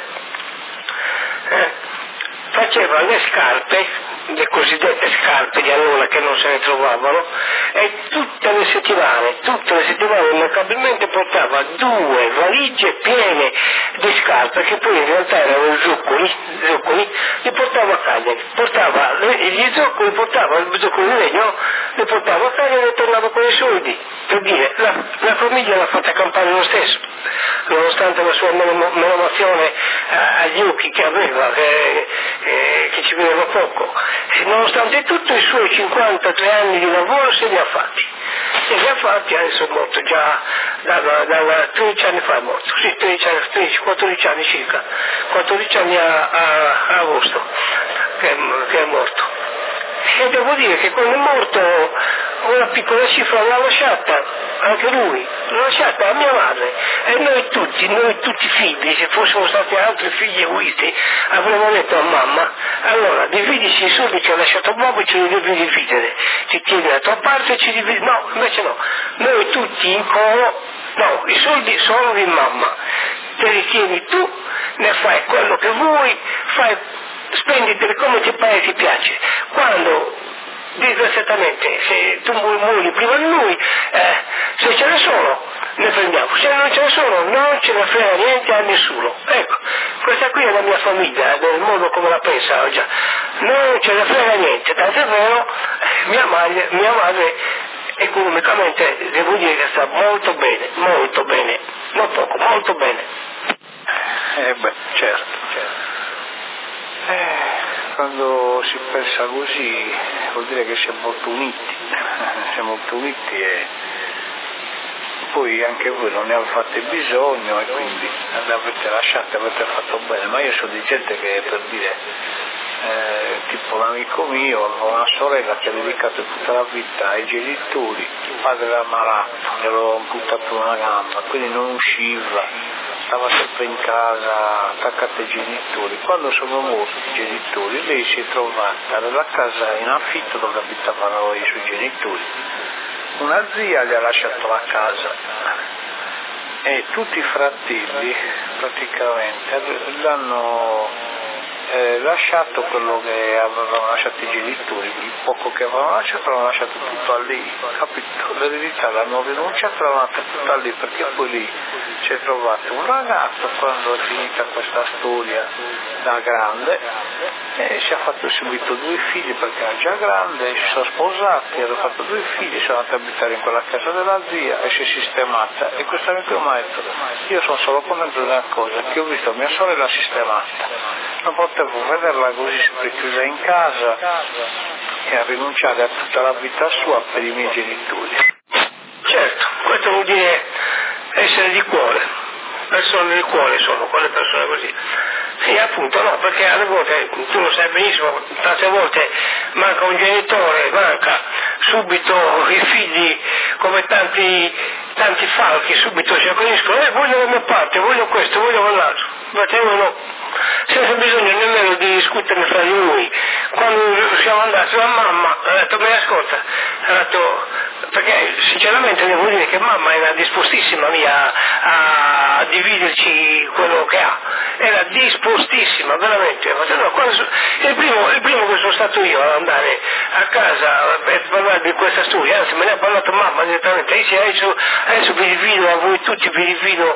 faceva le scarpe, le cosiddette scarpe di allora che non se ne trovavano, e tutte le settimane immancabilmente portava 2 valigie piene di scarpe, che poi in realtà erano zoccoli, li portava a Cagliari, portava gli zoccoli, portava il zoccolo di legno, li portava a Cagliari e tornava con i soldi, per dire, la famiglia l'ha fatta campare lo stesso, nonostante la sua menomazione agli occhi che aveva, che ci vedeva poco, e nonostante tutto i suoi 53 anni di lavoro se li ha fatti, adesso è morto già da 13 anni fa, è morto, sì, 14 anni circa, 14 anni a agosto che è morto. E devo dire che quando è morto una piccola cifra l'ha lasciata, anche lui, l'ha lasciata a mia madre, e noi tutti figli, se fossimo stati altri figli egoisti, avremmo detto a mamma, allora dividici i soldi che ha lasciato Bobo e ce li devi dividere, ti tieni la tua parte e ci dividi, no, invece no, noi tutti in coro, no, i soldi sono di mamma, te li tieni tu, ne fai quello che vuoi, spenditeli come ti pare ti piace, quando disgraziatamente se tu muori prima di lui, se ce ne sono ne prendiamo, se non ce ne sono non ce ne frega niente a nessuno. Ecco, questa qui è la mia famiglia, del modo come la pensa oggi, non ce ne frega niente, tant'è vero, mia madre economicamente devo dire che sta molto bene, non poco, molto bene. Certo. Quando si pensa così vuol dire che siamo molto uniti e poi anche voi non ne avete bisogno e quindi l'avete lasciato, avete fatto bene, ma io so di gente che, per dire, tipo l'amico mio aveva una sorella che ha dedicato tutta la vita ai genitori, il padre era malato, gli aveva amputato una gamba, quindi non usciva, stava sempre in casa attaccata ai genitori. Quando sono morti i genitori lei si è trovata nella casa in affitto dove abitavano i suoi genitori, una zia gli ha lasciato la casa e tutti i fratelli praticamente lasciato quello che avevano lasciato i genitori, il poco che avevano lasciato tutto a lì, capito? L'eredità l'hanno rinunciato, l'hanno lasciato tutto a lì, perché poi lì si è trovato un ragazzo quando è finita questa storia da grande e si è fatto subito 2 figli perché era già grande, si sono sposati, hanno fatto 2 figli, sono andati a abitare in quella casa della zia e si è sistemata. E questo amico mi ha detto, io sono solo contento di una cosa, che ho visto mia sorella sistemata, non potevo vederla così sempre chiusa in casa e a rinunciare a tutta la vita sua per i miei genitori. Certo, questo vuol dire essere di cuore, persone di cuore sono quelle persone così. Sì, appunto, no, perché alle volte, tu lo sai benissimo, tante volte manca un genitore, manca subito i figli, come tanti falchi, subito si acconiscono, voglio la mia parte, voglio questo, voglio quell'altro, battevano senza bisogno nemmeno di discutere fra di noi. Quando siamo andati da mamma, ha detto, mi ascolta, ha detto, perché sinceramente devo dire che mamma era dispostissima via a dividerci quello che ha, era dispostissima veramente. Il primo che sono stato io ad andare a casa per parlare di questa storia, anzi me ne ha parlato mamma direttamente, adesso vi divido a voi tutti, vi divido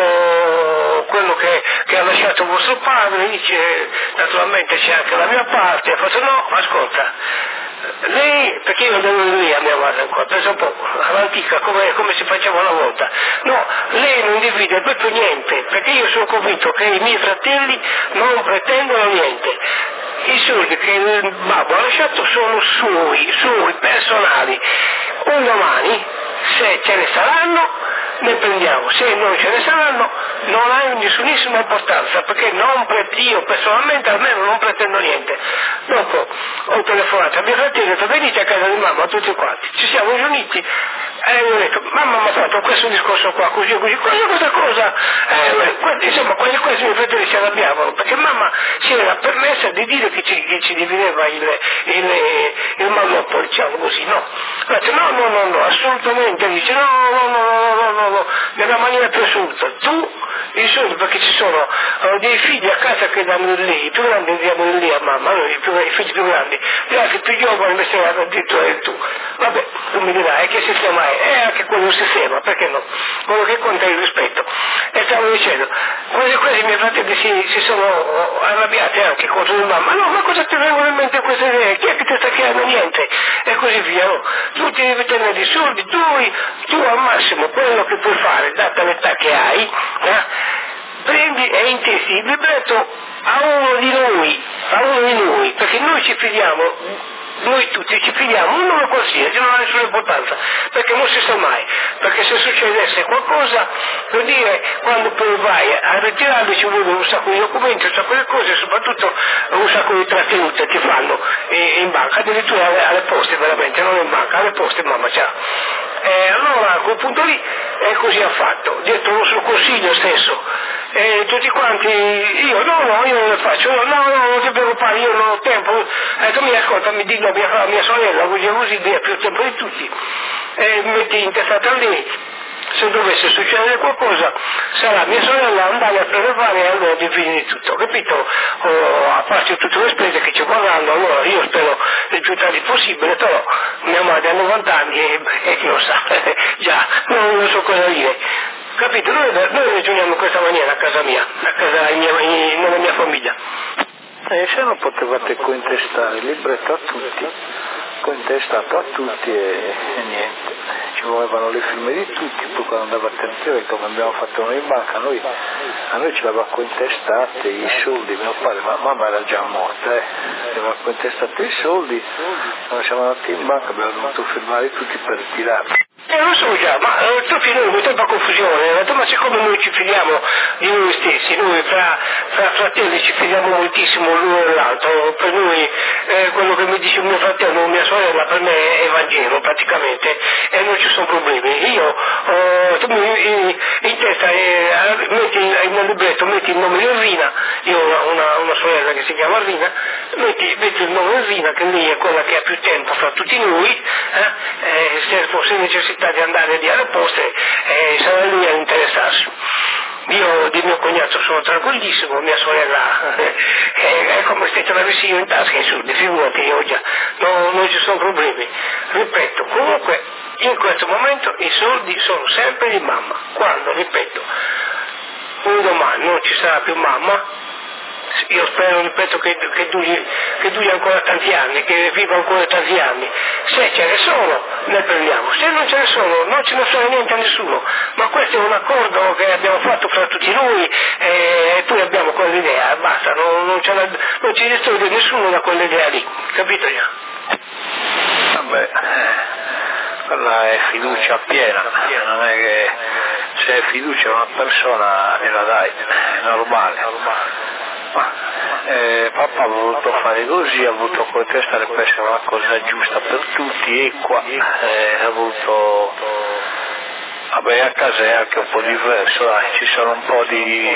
quello che ha lasciato vostro padre, dice naturalmente c'è anche la mia parte. Ha fatto no, ascolta, lei, perché io devo lì a mia madre ancora, pensa un po' all'antica come si faceva una volta, no, lei non divide proprio niente, perché io sono convinto che i miei fratelli non pretendono niente, i soldi che il babbo ha lasciato sono suoi personali, un domani se ce ne saranno ne prendiamo, se non ce ne saranno non ha nessunissima importanza, perché io personalmente almeno non pretendo niente. Dopo ho telefonato a mio fratello e ho detto venite a casa di mamma tutti quanti, ci siamo riuniti e ho detto mamma mi ha fatto questo discorso qua, così, questa cosa, insomma quasi miei fratelli si arrabbiavano perché mamma si era permessa di dire che ci divideva il monopolo, diciamo così, no? Ho detto no, assolutamente, dice no, nella maniera più assoluta, tu i soldi perché ci sono dei figli a casa che danno lì, i più grandi diamo lì a mamma, noi i figli più grandi, gli altri più giovani mi stai addirittura tu. Vabbè, tu mi dirai che sistema è anche quello sistema, perché no? Quello che conta è il rispetto. E stavo dicendo, quasi i miei fratelli si sono arrabbiati anche contro di mamma, no, ma cosa ti vengono in mente queste idee? Chi è che ti sta chiedendo niente? E così via, no? Tu ti devi tenere i soldi, tu al massimo quello che puoi fare, data l'età che hai, prendi e intesti il libretto a uno di noi, perché noi ci fidiamo, noi tutti ci fidiamo, uno qualsiasi, non ha nessuna importanza, perché non si sa mai, perché se succedesse qualcosa, per dire, quando poi vai a ritirarli ci vuole un sacco di documenti, un sacco di cose, soprattutto un sacco di trattenute che fanno in banca, addirittura alle poste veramente, non in banca, alle poste mamma c'ha. Allora a quel punto lì così ha fatto, dietro sul consiglio stesso, tutti quanti, io non le faccio, no, non ti preoccupare, io non ho tempo, tu mi ascolta, mi dica mia sorella, così via, più tempo di tutti, metti in testata lì, se dovesse succedere qualcosa sarà mia sorella andare a prelevare e allora dividi tutto, capito? A parte tutte le spese che ci vorranno, allora io spero il più tardi possibile, però mia madre ha 90 anni e chi lo sa, già, non so cosa dire. Capito? Noi ragioniamo in questa maniera a casa mia, nella mia famiglia. E se non potevate cointestare il libretto a tutti, cointestato a tutti e niente, ci volevano le firme di tutti, poi quando andava a tenere, come abbiamo fatto noi in banca, a noi ce l'aveva cointestate i soldi, mio padre, ma mamma era già morta, aveva cointestato i soldi, quando siamo andati in banca abbiamo dovuto firmare tutti per ritirarli. Lo so già, ma tu noi troppa confusione, ma siccome noi ci fidiamo di noi stessi, noi fra fratelli ci fidiamo moltissimo l'uno e l'altro, per noi quello che mi dice mio fratello o mia sorella per me è Vangelo praticamente e non ci sono problemi. Io, tu in testa metti nel libretto, metti il nome di Rina, io ho una sorella che si chiama Rina, metti il nome di Rina che lei è quella che ha più tempo fra tutti noi, se fosse necessità di andare via alle poste sarà lui a interessarsi. Io di mio cognato sono tranquillissimo, mia sorella è come se ce l'avessi io in tasca in Sud, figurati io già, non ci sono problemi. Ripeto, comunque in questo momento i soldi sono sempre di mamma. Quando, ripeto, un domani non ci sarà più mamma, io spero, ripeto, che duri ancora tanti anni, che viva ancora tanti anni. Se ce ne sono, ne prendiamo. Se non ce ne sono, non ce ne frega niente a nessuno. Ma questo è un accordo che abbiamo fatto fra tutti noi e poi abbiamo quell'idea, basta, non ci distrugge nessuno da quell'idea lì, capito già? Vabbè, quella è fiducia piena, non è che se hai fiducia in una persona gliela dai, è normale. Papà ha voluto fare così, ha voluto contestare per essere una cosa giusta per tutti, equa, ha voluto, vabbè, a casa è anche un po' diverso, dai, ci sono un po' di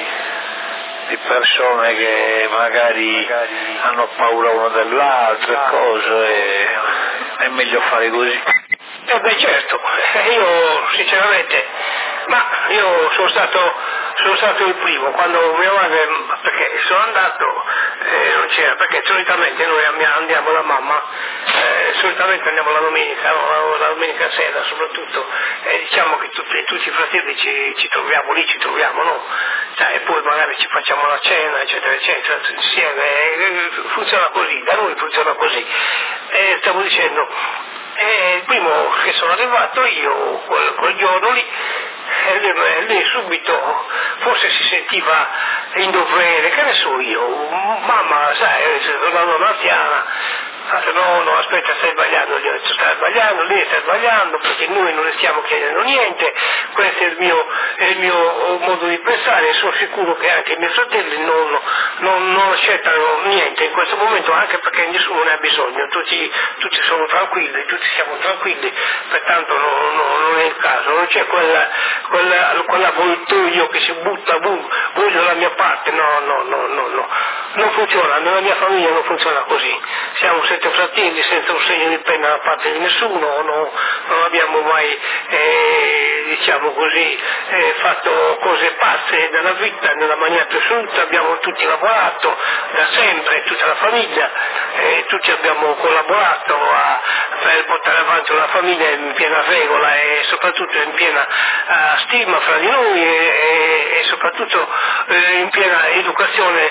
persone che magari hanno paura uno dell'altro e cose, e è meglio fare così. Beh certo, io sinceramente, ma io sono stato il primo, quando mia madre, perché sono andato, non c'era, perché solitamente noi andiamo la mamma, solitamente andiamo la domenica sera soprattutto, e diciamo che tutti i fratelli ci troviamo lì, no? Cioè, e poi magari ci facciamo la cena, eccetera, eccetera, insieme, funziona così, da noi funziona così. E stavo dicendo, il primo che sono arrivato io, quel giorno lì, lei subito forse si sentiva in dovere, che ne so io, mamma, sai, una donna anziana, no, aspetta, stai sbagliando, gli ho detto, stai sbagliando, lei sta sbagliando, perché noi non le stiamo chiedendo niente, questo è il mio modo di pensare, e sono sicuro che anche i miei fratelli non accettano niente in questo momento, anche perché nessuno ne ha bisogno, tutti sono tranquilli, tutti siamo tranquilli, pertanto non è il caso, non c'è quell'avvoltoio che si butta, voglio la mia parte, no, non funziona, nella mia famiglia non funziona così, siamo 7 fratelli senza un segno di penna da parte di nessuno, non abbiamo mai, diciamo così, fatto cose pazze nella vita, nella maniera più assoluta, abbiamo tutti lavorato da sempre, tutta la famiglia, tutti abbiamo collaborato per portare avanti una famiglia in piena regola e soprattutto in piena stima fra di noi e soprattutto in piena educazione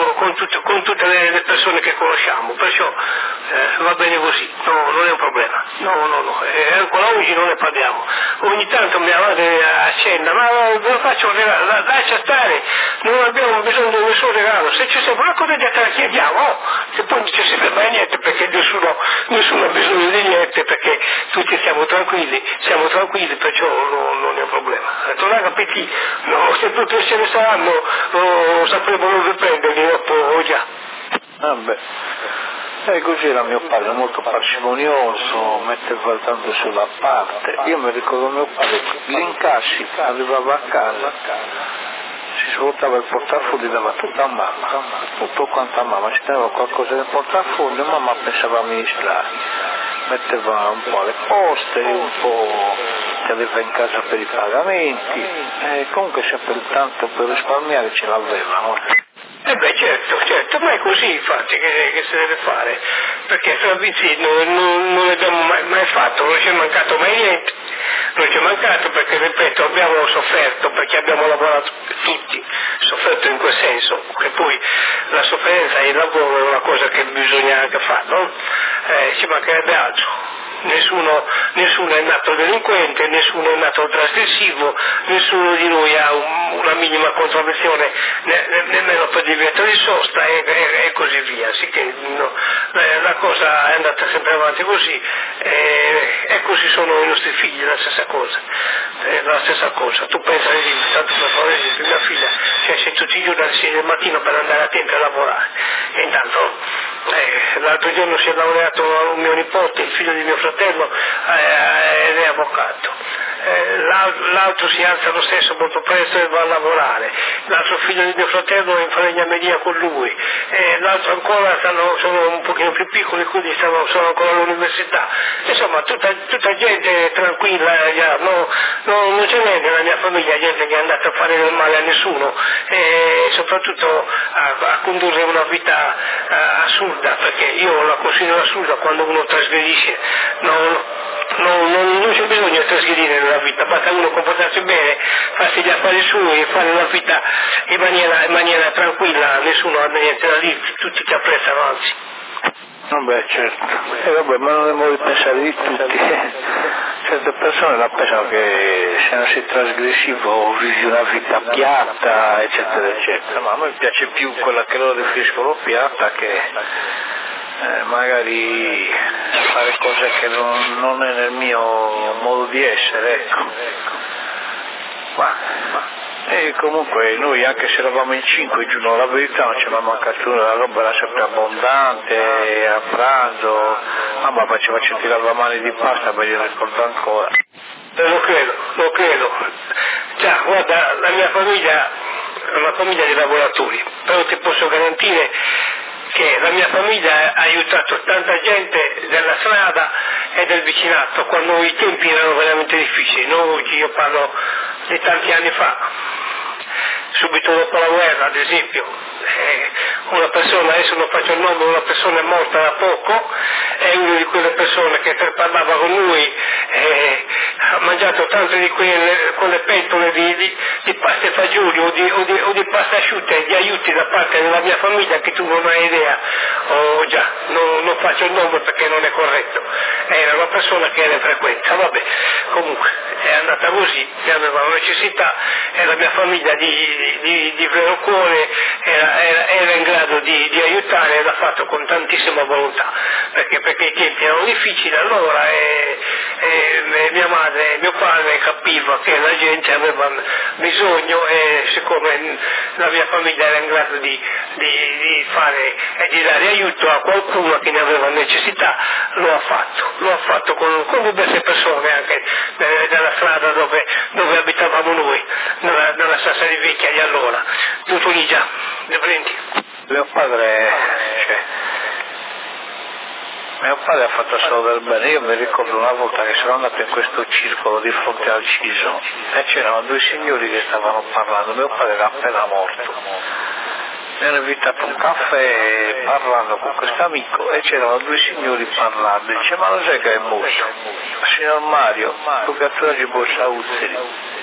con tutte le persone che conosciamo, perciò va bene così, non è un problema, no, ancora oggi non ne parliamo. Ogni tanto mia madre accenna, ma ve lo faccio un regalo, lascia stare, non abbiamo bisogno di nessun regalo, se c'è sempre una cosa te la chiediamo, se poi non c'è sempre mai niente, perché nessuno ha bisogno di niente, perché tutti siamo tranquilli, perciò non è un problema. Non ha capito, no, se tutti ce ne saranno, sapremo dove prenderli dopo già. Vabbè. Così era mio padre, molto parsimonioso, metteva tanto sulla parte. Io mi ricordo mio padre, gli incassi, arrivava a casa, si svuotava il portafoglio, dava tutto a mamma, tutto quanto a mamma, ci teneva qualcosa nel portafoglio, mamma pensava a amministrare, metteva un po' le poste, un po' che aveva in casa per i pagamenti, comunque sempre tanto per risparmiare ce l'avevano. Beh certo, ma è così infatti che si deve fare, perché servizi non ne abbiamo mai fatto, non ci è mancato mai niente, non ci è mancato perché, ripeto, abbiamo sofferto, perché abbiamo lavorato tutti, sofferto in quel senso, che poi la sofferenza e il lavoro è una cosa che bisogna anche fare, no? Ci mancherebbe altro. Nessuno è nato delinquente, nessuno è nato trasgressivo, nessuno di noi ha una minima contravvenzione nemmeno per divieto di sosta e così via. Sicché la cosa è andata sempre avanti così e così sono i nostri figli, la stessa cosa. Tu pensa di tanto per fare esempio, mia figlia esce tutti i giorni alle 6 del mattino per andare a tempo a lavorare e intanto l'altro giorno si è laureato un mio nipote, il figlio di mio fratello, ed è avvocato. L'altro si alza lo stesso molto presto e va a lavorare, l'altro figlio di mio fratello è in falegnameria con lui, l'altro ancora sono un pochino più piccoli, quindi sono ancora all'università, insomma tutta gente tranquilla, non ce n'è nella mia famiglia gente che è andata a fare del male a nessuno e soprattutto a condurre una vita assurda, perché io la considero assurda quando uno trasgredisce, non c'è bisogno di trasgredire nella vita, basta uno comportarsi bene, farsi gli affari suoi e fare una vita in maniera tranquilla, nessuno ha niente da dire, tutti ti apprezzano anzi. Vabbè, certo. Vabbè, ma non è modo di pensare di tutti. Certe persone la pensano che se non sei trasgressivo vivi una vita piatta, eccetera, eccetera. Ma a me piace più quella che loro definiscono piatta che magari fare cose che non è nel mio modo di essere, ecco. E comunque noi, anche se eravamo in 5 giorni, la verità non ci è mancato nulla, la roba era sempre abbondante, a pranzo, mamma faceva ci lavamani di pasta, me li ricordo ancora. Lo credo. Già, guarda, la mia famiglia è una famiglia di lavoratori, però ti posso garantire che la mia famiglia ha aiutato tanta gente della strada e del vicinato quando i tempi erano veramente difficili. Io parlo di tanti anni fa, subito dopo la guerra ad esempio, una persona, adesso non faccio il nome, una persona è morta da poco, è una di quelle persone che parlava con lui, ha mangiato tante di quelle pentole di pasta e fagioli o di pasta asciutta e di aiuti da parte della mia famiglia che tu non hai idea. Non faccio il nome perché non è corretto, era una persona che era frequente, vabbè, comunque è andata così, aveva una necessità e la mia famiglia di vero cuore era in grado di aiutare e l'ha fatto con tantissima volontà, perché i tempi erano difficili allora e mia madre e mio padre capiva che la gente aveva bisogno e siccome la mia famiglia era in grado di fare e di dare aiuto a qualcuno che ne aveva necessità, lo ha fatto con diverse persone anche della strada dove abitavamo noi, nella Sassa di Vecchia di allora, tutto lì già, ne prendi. Mio padre ha fatto solo del bene. Io mi ricordo una volta che sono andato in questo circolo di fronte al Ciso e c'erano due signori che stavano parlando, mio padre era appena morto. Mi hanno invitato a un caffè parlando con questo amico e c'erano due signori parlando, dice ma lo sai che è morto? Signor Mario, giocatore di Borsa Uzzeri.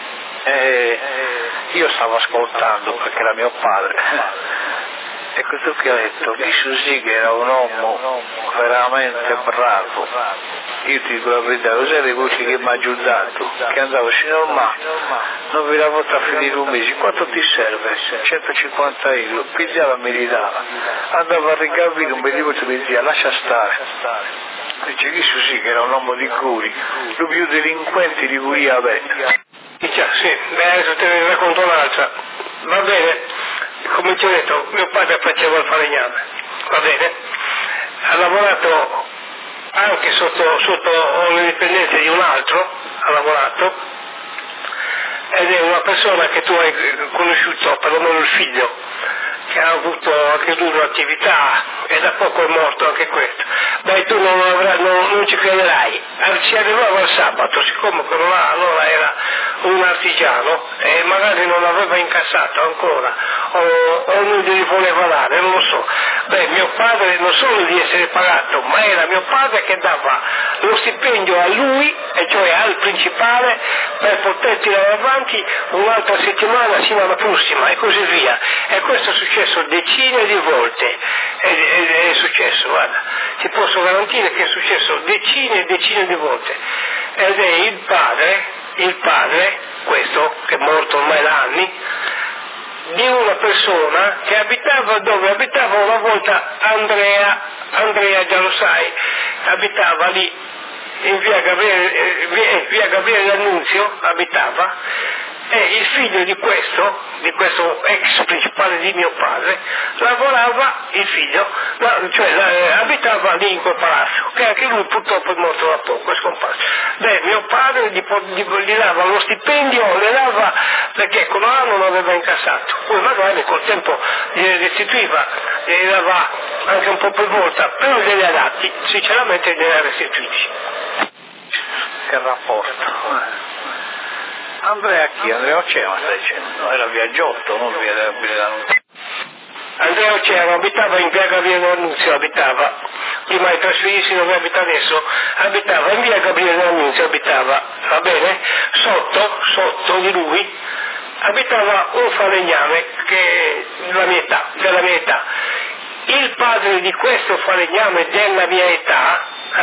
E io stavo ascoltando perché era mio padre. E questo che ha detto, Visu sì che era un uomo veramente bravo. Io ti dico la verità, lo sai le voci che mi ha aiutato? Che andavo, signor non vi lavoro a finire un mese, quanto ti serve? 150 euro, pigliava e mi ridava. Andavo a ricavire un bell'inizio e mi diceva lascia stare. Dice Visu sì che era un uomo di curi, lo più delinquenti di cui avete. Dice, sì, adesso te ne racconto un'altra, va bene? Come ti ho detto, mio padre faceva il falegname, va bene? Ha lavorato anche sotto le dipendenze di un altro, ha lavorato, ed è una persona che tu hai conosciuto, perlomeno il figlio, che ha avuto anche lui un'attività e da poco è morto anche questo. Beh, tu non ci crederai, ci arrivava il sabato, siccome quello là allora era un artigiano e magari non aveva incassato ancora o non gli voleva dare, non lo so. Beh, mio padre non solo di essere pagato, ma era mio padre che dava lo stipendio a lui, e cioè al principale, per poter tirare avanti un'altra settimana sino alla prossima e così via. E questo è successo decine di volte, è successo, guarda, ti posso garantire che è successo decine e decine di volte. Ed è il padre, questo che è morto ormai da anni, di una persona che abitava dove abitava una volta Andrea già lo sai, abitava lì in via Gabriele D'Annunzio, abitava, e il figlio di questo ex principale di mio padre, lavorava, il figlio, abitava lì in quel palazzo, che anche lui purtroppo è morto da poco, è scomparso. Beh, mio padre gli dava lo stipendio, le dava perché con l'anno non aveva incassato, poi magari col tempo gliene restituiva, gliene dava anche un po' per volta, però glieli ha dati, sinceramente glieli ha restituiti. Che rapporto. Andrea chi? Andrea Oceano stai dicendo? No, era via Giotto, non via D'Annunzio. Andrea Oceano abitava in via Gabriele D'Annunzio, prima di trasferirsi dove abita adesso, abitava in via Gabriele D'Annunzio, va bene? Sotto di lui abitava un falegname che della mia età. Il padre di questo falegname della mia età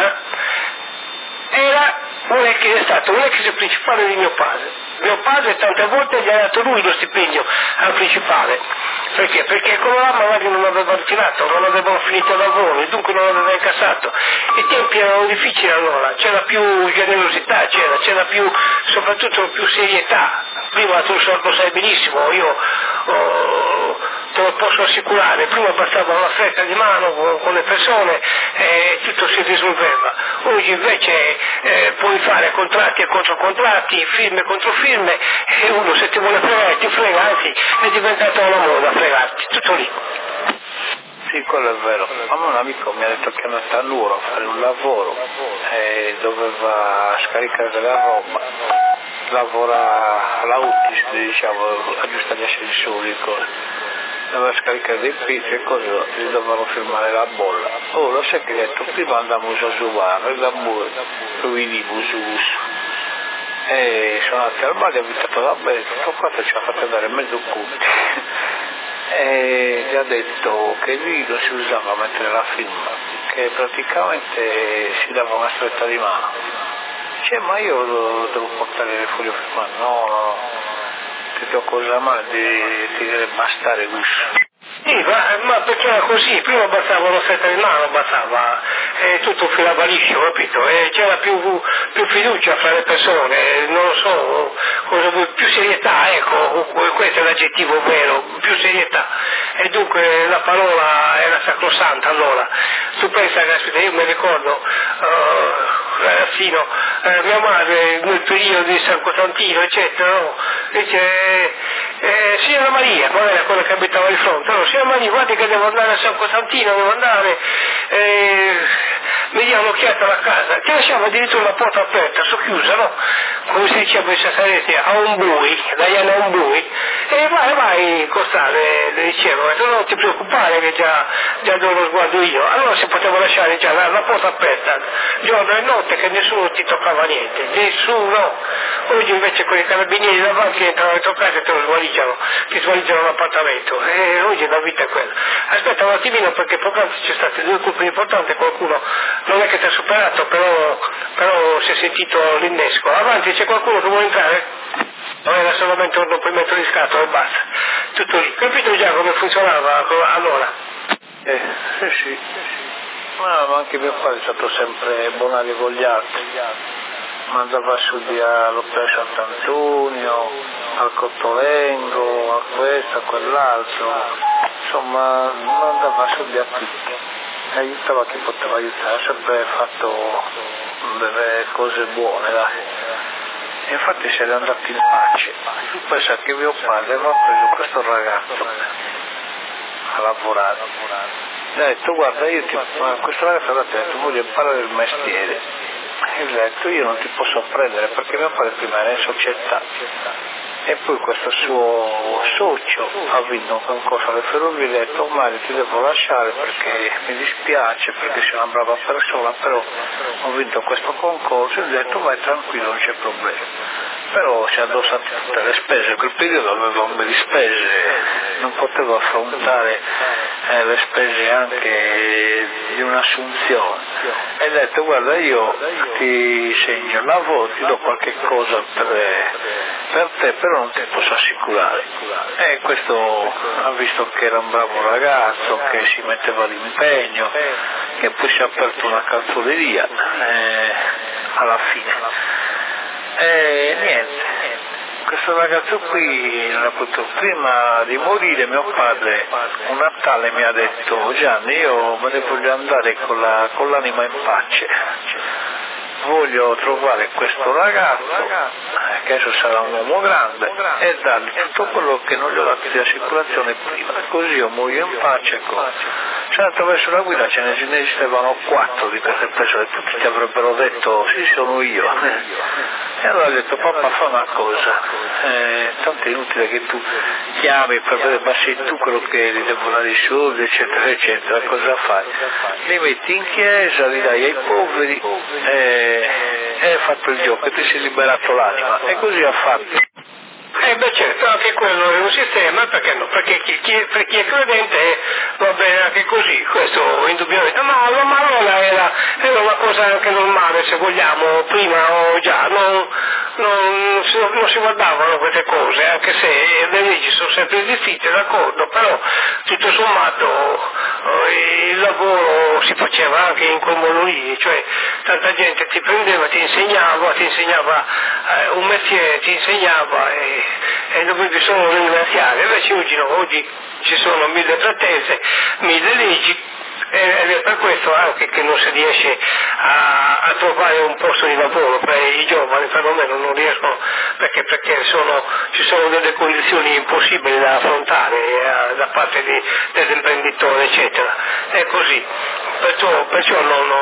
è stato un ex principale di mio padre. Mio padre tante volte gli ha dato lui lo stipendio al principale. Perché? Perché quello là magari non aveva ritirato, non avevano finito il lavoro e dunque non aveva incassato. I tempi erano difficili allora, c'era più generosità, c'era più, soprattutto più serietà. Prima tu lo sai benissimo, io te lo posso assicurare, prima bastava una fretta di mano con le persone e tutto si risolveva. Oggi invece puoi fare contratti e controcontratti, firme contro firme e uno se ti vuole fregare ti frega, anzi è diventata una moda fregarti, tutto lì. Sì, quello è vero. A me un amico mi ha detto che è andato a Nuoro a fare un lavoro e doveva scaricare della roba, lavora all'Autis, diciamo, aggiusta gli ascensori, doveva scaricare dei pezzi e cose, gli dovevano firmare la bolla. Lo sai che ha detto, prima andavamo a Suvaro e da Muro, venivo su. E sono andati al bar, gli ha invitato la bella, tutto quanto ci ha fatto andare mezzo punti. E gli ha detto che lì non si usava mettere la firma, che praticamente si dava una stretta di mano. Dice, ma io devo portare le foglie firmate? No, ti do cosa male, ti deve bastare gusto. Sì, ma perché era così, prima bastava una stretta di mano, tutto filava liscio, capito? E c'era più fiducia fra le persone, non lo so, più serietà, ecco, questo è l'aggettivo vero, più serietà. E dunque la parola era sacrosanta allora. Tu pensa, caspita, io mi ricordo, ragazzino, mia madre nel periodo di San Costantino, eccetera, no? Dice, signora Maria, qual era quella che abitava di fronte? No, signora Maria, guardi che devo andare a San Costantino, mi dia un'occhiata alla casa, ti lasciamo addirittura la porta aperta, socchiusa, no? Come si diceva in Sassarese, a un bui, Diana a un bui, e vai Costale, le dicevo, non ti preoccupare che già do lo sguardo io. Allora si poteva lasciare già la porta aperta, giorno e notte, che nessuno ti toccava niente, nessuno. Oggi invece con i carabinieri davanti entrano nelle tue case e ti svaligiano l'appartamento, e oggi la vita è quella. Aspetta un attimino perché poc'anzi c'è state due colpi importanti, qualcuno non è che ti ha superato, però si è sentito l'innesco. Avanti, c'è qualcuno che vuole entrare? Non era solamente un rompimento di scatola e basta, tutto lì. Capito già come funzionava allora? Sì. Ma anche mio padre è stato sempre bonario con gli altri. Mandava a studiare all'Opera Sant'Antonio, al Cottolengo, a questo, a quell'altro. Insomma, mandava a studiare tutti. Aiutava chi poteva aiutare, ha sempre fatto delle cose buone, dai. E infatti se n'è andato in pace. Tu pensa che mio padre aveva preso questo ragazzo a lavorare. Gli ha detto, guarda, questo ragazzo ha detto, voglio imparare il mestiere. E gli ha detto, io non ti posso prendere perché mio padre prima era in società. E poi questo suo socio ha vinto un concorso alle ferrovie e gli ha detto, Mario, ti devo lasciare perché mi dispiace, perché sei una brava persona, però ho vinto questo concorso. E gli ha detto, vai tranquillo, non c'è problema. Però si è addossato tutte le spese, quel periodo aveva un bel di spese, non potevo affrontare le spese anche di un'assunzione. E ha detto, guarda, io ti segno il lavoro, ti do qualche cosa per te, però non ti posso assicurare. E questo ha visto che era un bravo ragazzo, che si metteva l'impegno, che poi si è aperto una calzoleria alla fine. E niente, questo ragazzo qui, prima di morire mio padre un Natale mi ha detto, Gianni, io me ne voglio andare con l'anima in pace, voglio trovare questo ragazzo che adesso sarà un uomo grande e dargli tutto quello che non gli ho dato di assicurazione prima, così io muoio in pace. Se attraverso la guida ce ne esistevano 4 di queste persone, tutti ti avrebbero detto sì, sono io. E allora ho detto, papà, fa una cosa, tanto è inutile che tu chiami per vedere, ma sei tu quello che li devo dare i soldi, eccetera, eccetera, cosa fai? Li metti in chiesa, li dai ai poveri e hai fatto il gioco e ti sei liberato l'anima. E così ha fatto. Beh certo, anche quello è un sistema, perché no? Perché per chi è credente va bene anche così, questo indubbiamente, ma allora era una cosa anche normale, se vogliamo, prima o già, non si guardavano queste cose, anche se le leggi sono sempre esistite, d'accordo, però tutto sommato il lavoro si faceva anche in quel modo lì, cioè tanta gente ti prendeva, ti insegnava un mestiere, ti insegnava e dovevi solo ringraziare. Invece oggi no, oggi ci sono 1000 pretese, 1000 leggi ed è per questo anche che non si riesce a trovare un posto di lavoro per i giovani, perlomeno non riescono perché ci sono delle condizioni impossibili da affrontare da parte dell'imprenditore, eccetera. È così, perciò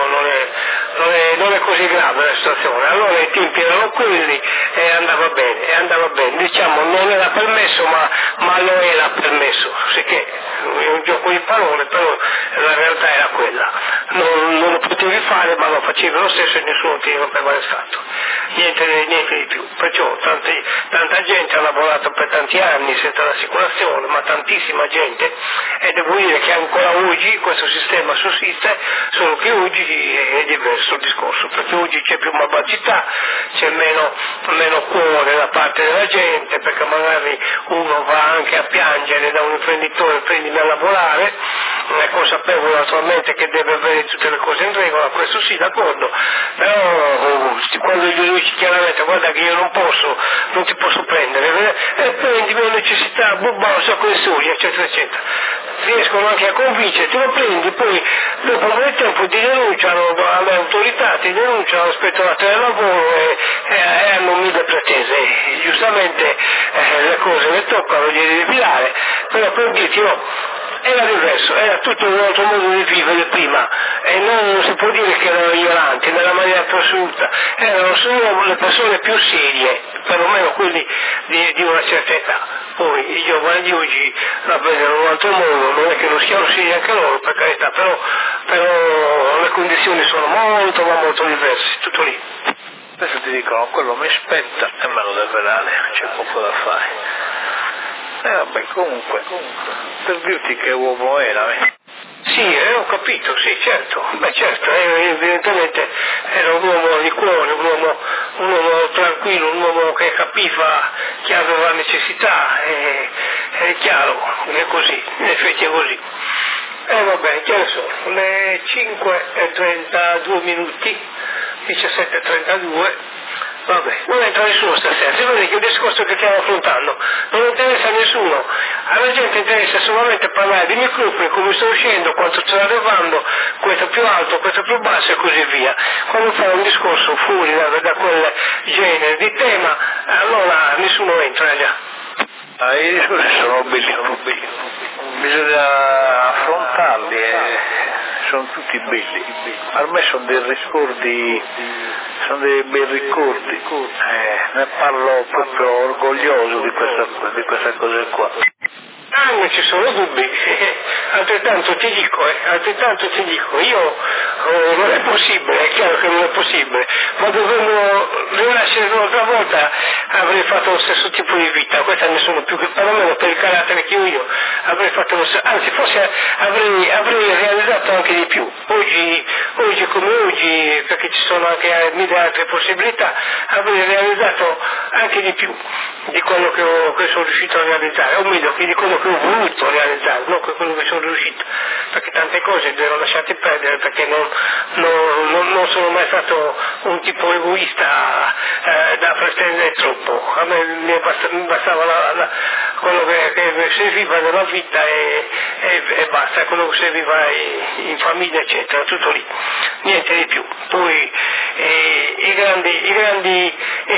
non è così grave la situazione. Allora i tempi erano quelli e andava bene, diciamo non era permesso ma lo era permesso, sicché è un gioco di parole, però la realtà era quella, non lo potevi fare ma lo facevi lo stesso e nessuno ti rompeva il scatto, niente di più, perciò tanta gente ha lavorato per tanti anni senza l'assicurazione, ma tantissima gente, e devo dire che ancora oggi questo sistema sussiste, solo che oggi è diverso il discorso, perché oggi c'è più malvagità, c'è meno cuore da parte della gente, perché magari uno va anche a piangere da un imprenditore, prendimi a lavorare, è consapevole naturalmente che deve avere tutte le cose in regola, questo sì, d'accordo, però quando gli dici chiaramente guarda che io non ti posso prendere, prendimi le necessità, un sacco di soldi, eccetera, eccetera, riescono anche a convincerti, lo prendi, poi dopo un po' di tempo ti denunciano alle autorità, ti denunciano all'ispettorato del lavoro e hanno 1000 pretese, giustamente le cose le toccano, glieli devi dare, però per dirti no, era diverso, era tutto un altro modo di vivere prima e non si può dire che erano ignoranti nella maniera più assoluta, erano solo le persone più serie, perlomeno quelli di una certa età. Poi i giovani di oggi la vedono in un altro modo, non è che non siano seri anche loro, per carità, però le condizioni sono molto ma molto diverse, tutto lì. Adesso ti dicono, quello mi spetta e me lo deve dare, c'è poco da fare. Vabbè, comunque, per dirti che uomo era, Sì, ho capito, sì, certo, evidentemente era un uomo di cuore, un uomo tranquillo, un uomo che capiva che aveva necessità, è chiaro, è così, in effetti è così. Vabbè, che ne so, le 5:32, 17:32, vabbè, non entra nessuno stasera, si vede che è un discorso che stiamo affrontando non interessa a nessuno, alla gente interessa solamente parlare di microfoni, come sta uscendo, quanto sta arrivando, questo più alto, questo più basso e così via. Quando fa un discorso fuori da quel genere di tema, allora nessuno entra già. I discorsi sono belli, bisogna affrontarli e sono tutti belli, per me sono dei ricordi, sono dei bei ricordi, ne parlo proprio orgoglioso di questa cosa qua. Non ci sono dubbi, altrettanto ti dico, io non è possibile, è chiaro che non è possibile, ma dovendo rinascere un'altra volta avrei fatto lo stesso tipo di vita, questa ne sono più che, perlomeno per il carattere che ho io, avrei fatto lo stesso, anzi forse avrei realizzato anche di più, oggi come oggi, perché ci sono anche 1000 altre possibilità, avrei realizzato anche di più di quello che sono riuscito a realizzare, o meglio che di quello che ho voluto realizzare, non quello che sono riuscito, perché tante cose le ho lasciate perdere perché non sono mai stato un tipo egoista da pretendere troppo, a me mi bastava quello che serviva nella vita e basta, quello che serviva in famiglia eccetera, tutto lì, niente di più. Poi i grandi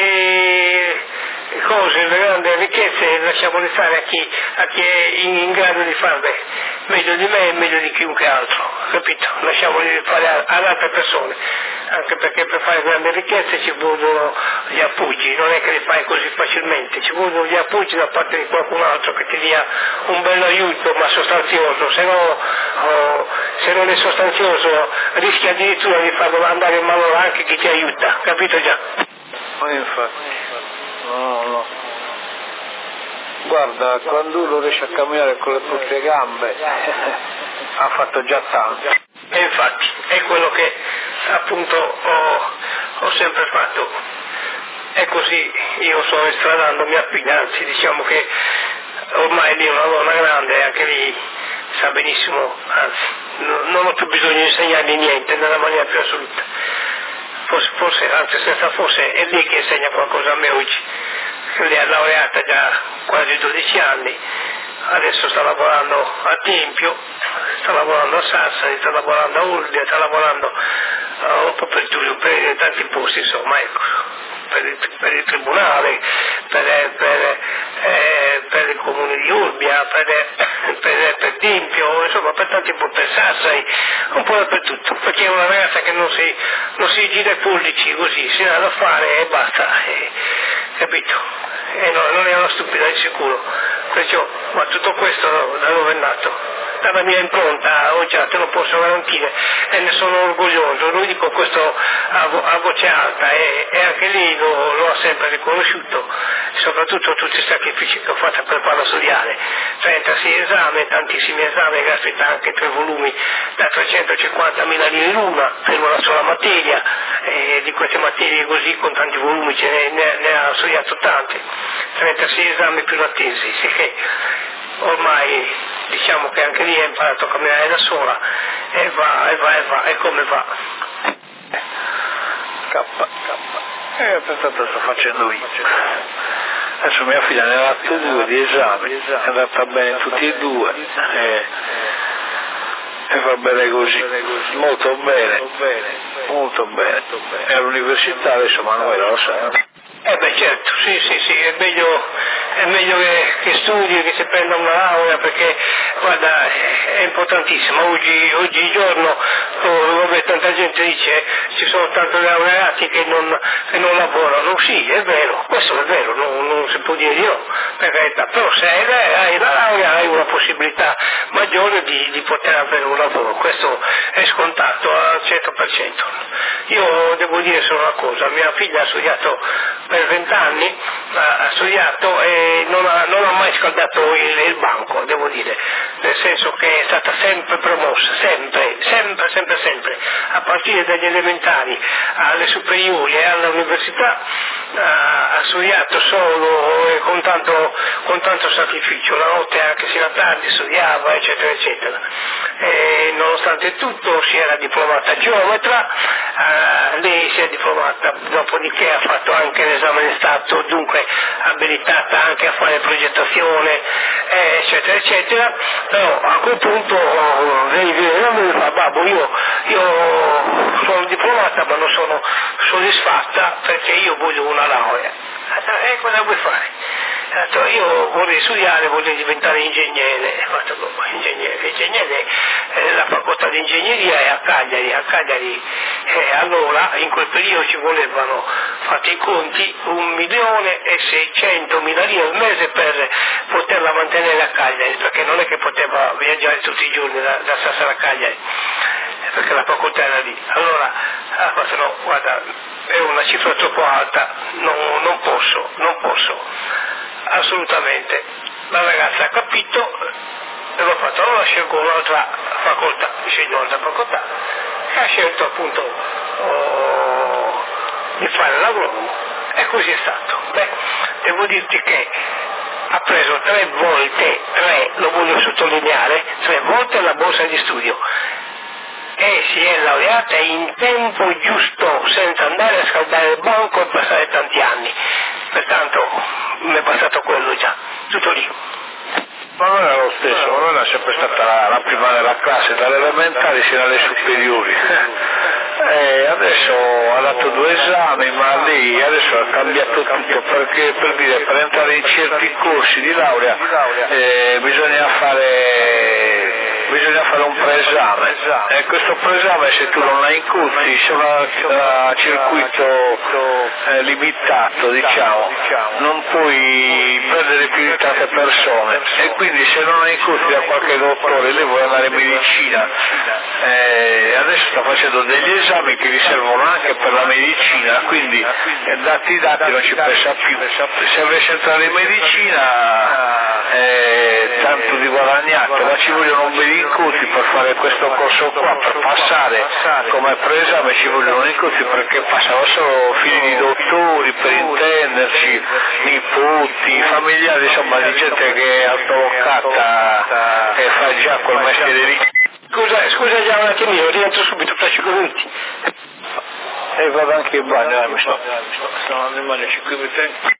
cose, le grandi ricchezze lasciamole stare a chi è in grado di farle meglio di me e meglio di chiunque altro, capito? Lasciamoli fare ad altre persone. anche perché per fare grandi ricchezze ci vogliono gli appoggi, non è che li fai così facilmente, ci vogliono gli appoggi da parte di qualcun altro che ti dia un bel aiuto ma sostanzioso, se non è sostanzioso rischia addirittura di farlo andare in mano anche chi ti aiuta, capito già? Infatti, no. Guarda, quando uno riesce a camminare con le proprie gambe ha fatto già tanto. E infatti è quello che appunto ho sempre fatto, e così io sto estradandomi a fine, anzi diciamo che ormai lì è una donna grande, anche lì sa benissimo, anzi non ho più bisogno di insegnargli niente nella maniera più assoluta, forse anzi senza forse è lì che insegna qualcosa a me oggi. Lei è laureata già quasi 12 anni, adesso sta lavorando a Tempio, sta lavorando a Sassari, sta lavorando a Olbia, sta lavorando per tanti posti, insomma, ecco, per il tribunale, per il comune di Olbia, per Tempio, insomma per tanti posti, per Sassari, un po' dappertutto, perché è una ragazza che non si gira i pollici così, si ha da fare e basta, capito? No, non è una stupida di sicuro, perciò, ma tutto questo da dove è nato? Dalla mia impronta, già te lo posso garantire, e ne sono orgoglioso, lo dico questo a voce alta, e anche lì lo ha sempre riconosciuto, soprattutto tutti i sacrifici che ho fatto per farlo studiare, 36 esami, tantissimi esami, caspita, anche 3 volumi da 350.000 lire l'una per una sola materia, e di queste materie così con tanti volumi ne ha studiato tante, 36 esami più la tesi, sì che ormai diciamo che anche lì ha imparato a camminare da sola e va, e come va. Tanto sto facendo io. Adesso mia figlia ne ha fatto 2 di esami, è andata bene tutti e 2 e va bene così, molto bene. E all'università adesso Manuela lo sa. Certo, sì, è meglio che studi, che si prenda una laurea, perché guarda, è importantissimo. Oggi giorno tanta gente dice ci sono tanti laureati che non lavorano. Sì, è vero, questo è vero, non si può dire di no, per carità, però se hai la laurea hai una possibilità maggiore di poter avere un lavoro, questo è scontato al 100%. Io devo dire solo una cosa, mia figlia ha studiato per 20 anni, ha studiato e non ha mai scaldato il banco, devo dire, nel senso che è stata sempre promossa, sempre, a partire dagli elementari alle superiori e all'università, ha studiato solo e con tanto sacrificio, la notte anche sino a tardi studiava, eccetera. E nonostante tutto si era diplomata geometra, lei si è diplomata, dopodiché ha fatto anche l'esame di Stato, dunque abilitata anche a fare progettazione, eccetera, però a quel punto lei mi fa: babbo, io sono diplomata ma non sono soddisfatta perché io voglio una laurea. E cosa vuoi fare? Io vorrei studiare, vorrei diventare ingegnere, ingegnere, la facoltà di ingegneria è a Cagliari, allora in quel periodo ci volevano, fate i conti, 1.600.000 lire al mese per poterla mantenere a Cagliari, perché non è che poteva viaggiare tutti i giorni da Sassari a Cagliari, perché la facoltà era lì. Allora ha fatto: no, guarda, è una cifra troppo alta, non posso. Assolutamente. La ragazza ha capito e l'ho fatto, allora scelgo un'altra facoltà, e ha scelto appunto di fare l'agronomo, e così è stato. Devo dirti che ha preso 3 volte, lo voglio sottolineare, 3 volte la borsa di studio, e si è laureata in tempo giusto, senza andare a scaldare il banco e passare tanti anni. Pertanto mi è passato quello già, tutto lì. Ma non è lo stesso, non è sempre stata la prima della classe, dalle elementari sino alle superiori. Adesso ha dato 2 esami, ma lì adesso ha cambiato tutto, perché per entrare in certi corsi di laurea bisogna fare bisogna fare un preesame e questo preesame, se tu non hai incontri, sono a circuito limitato, diciamo, non puoi prendere più di tante persone e quindi se non hai incontri da qualche dottore lei vuole andare in medicina, adesso sta facendo degli esami che gli servono anche per la medicina, quindi dati non ci pensa più. Se avesse entrato in medicina tanto di guadagnato, ma ci vogliono un bel incontri per fare questo corso qua, per passare come preesame ci vogliono incontri, perché passano solo figli di dottori, per intenderci, nipoti, familiari, insomma di gente che è autolocata e fa già quel mestiere lì. Scusa già un attimino, rientro subito fra 5 minuti. E vado anche in bagno, sto andando in bagno 5 minuti.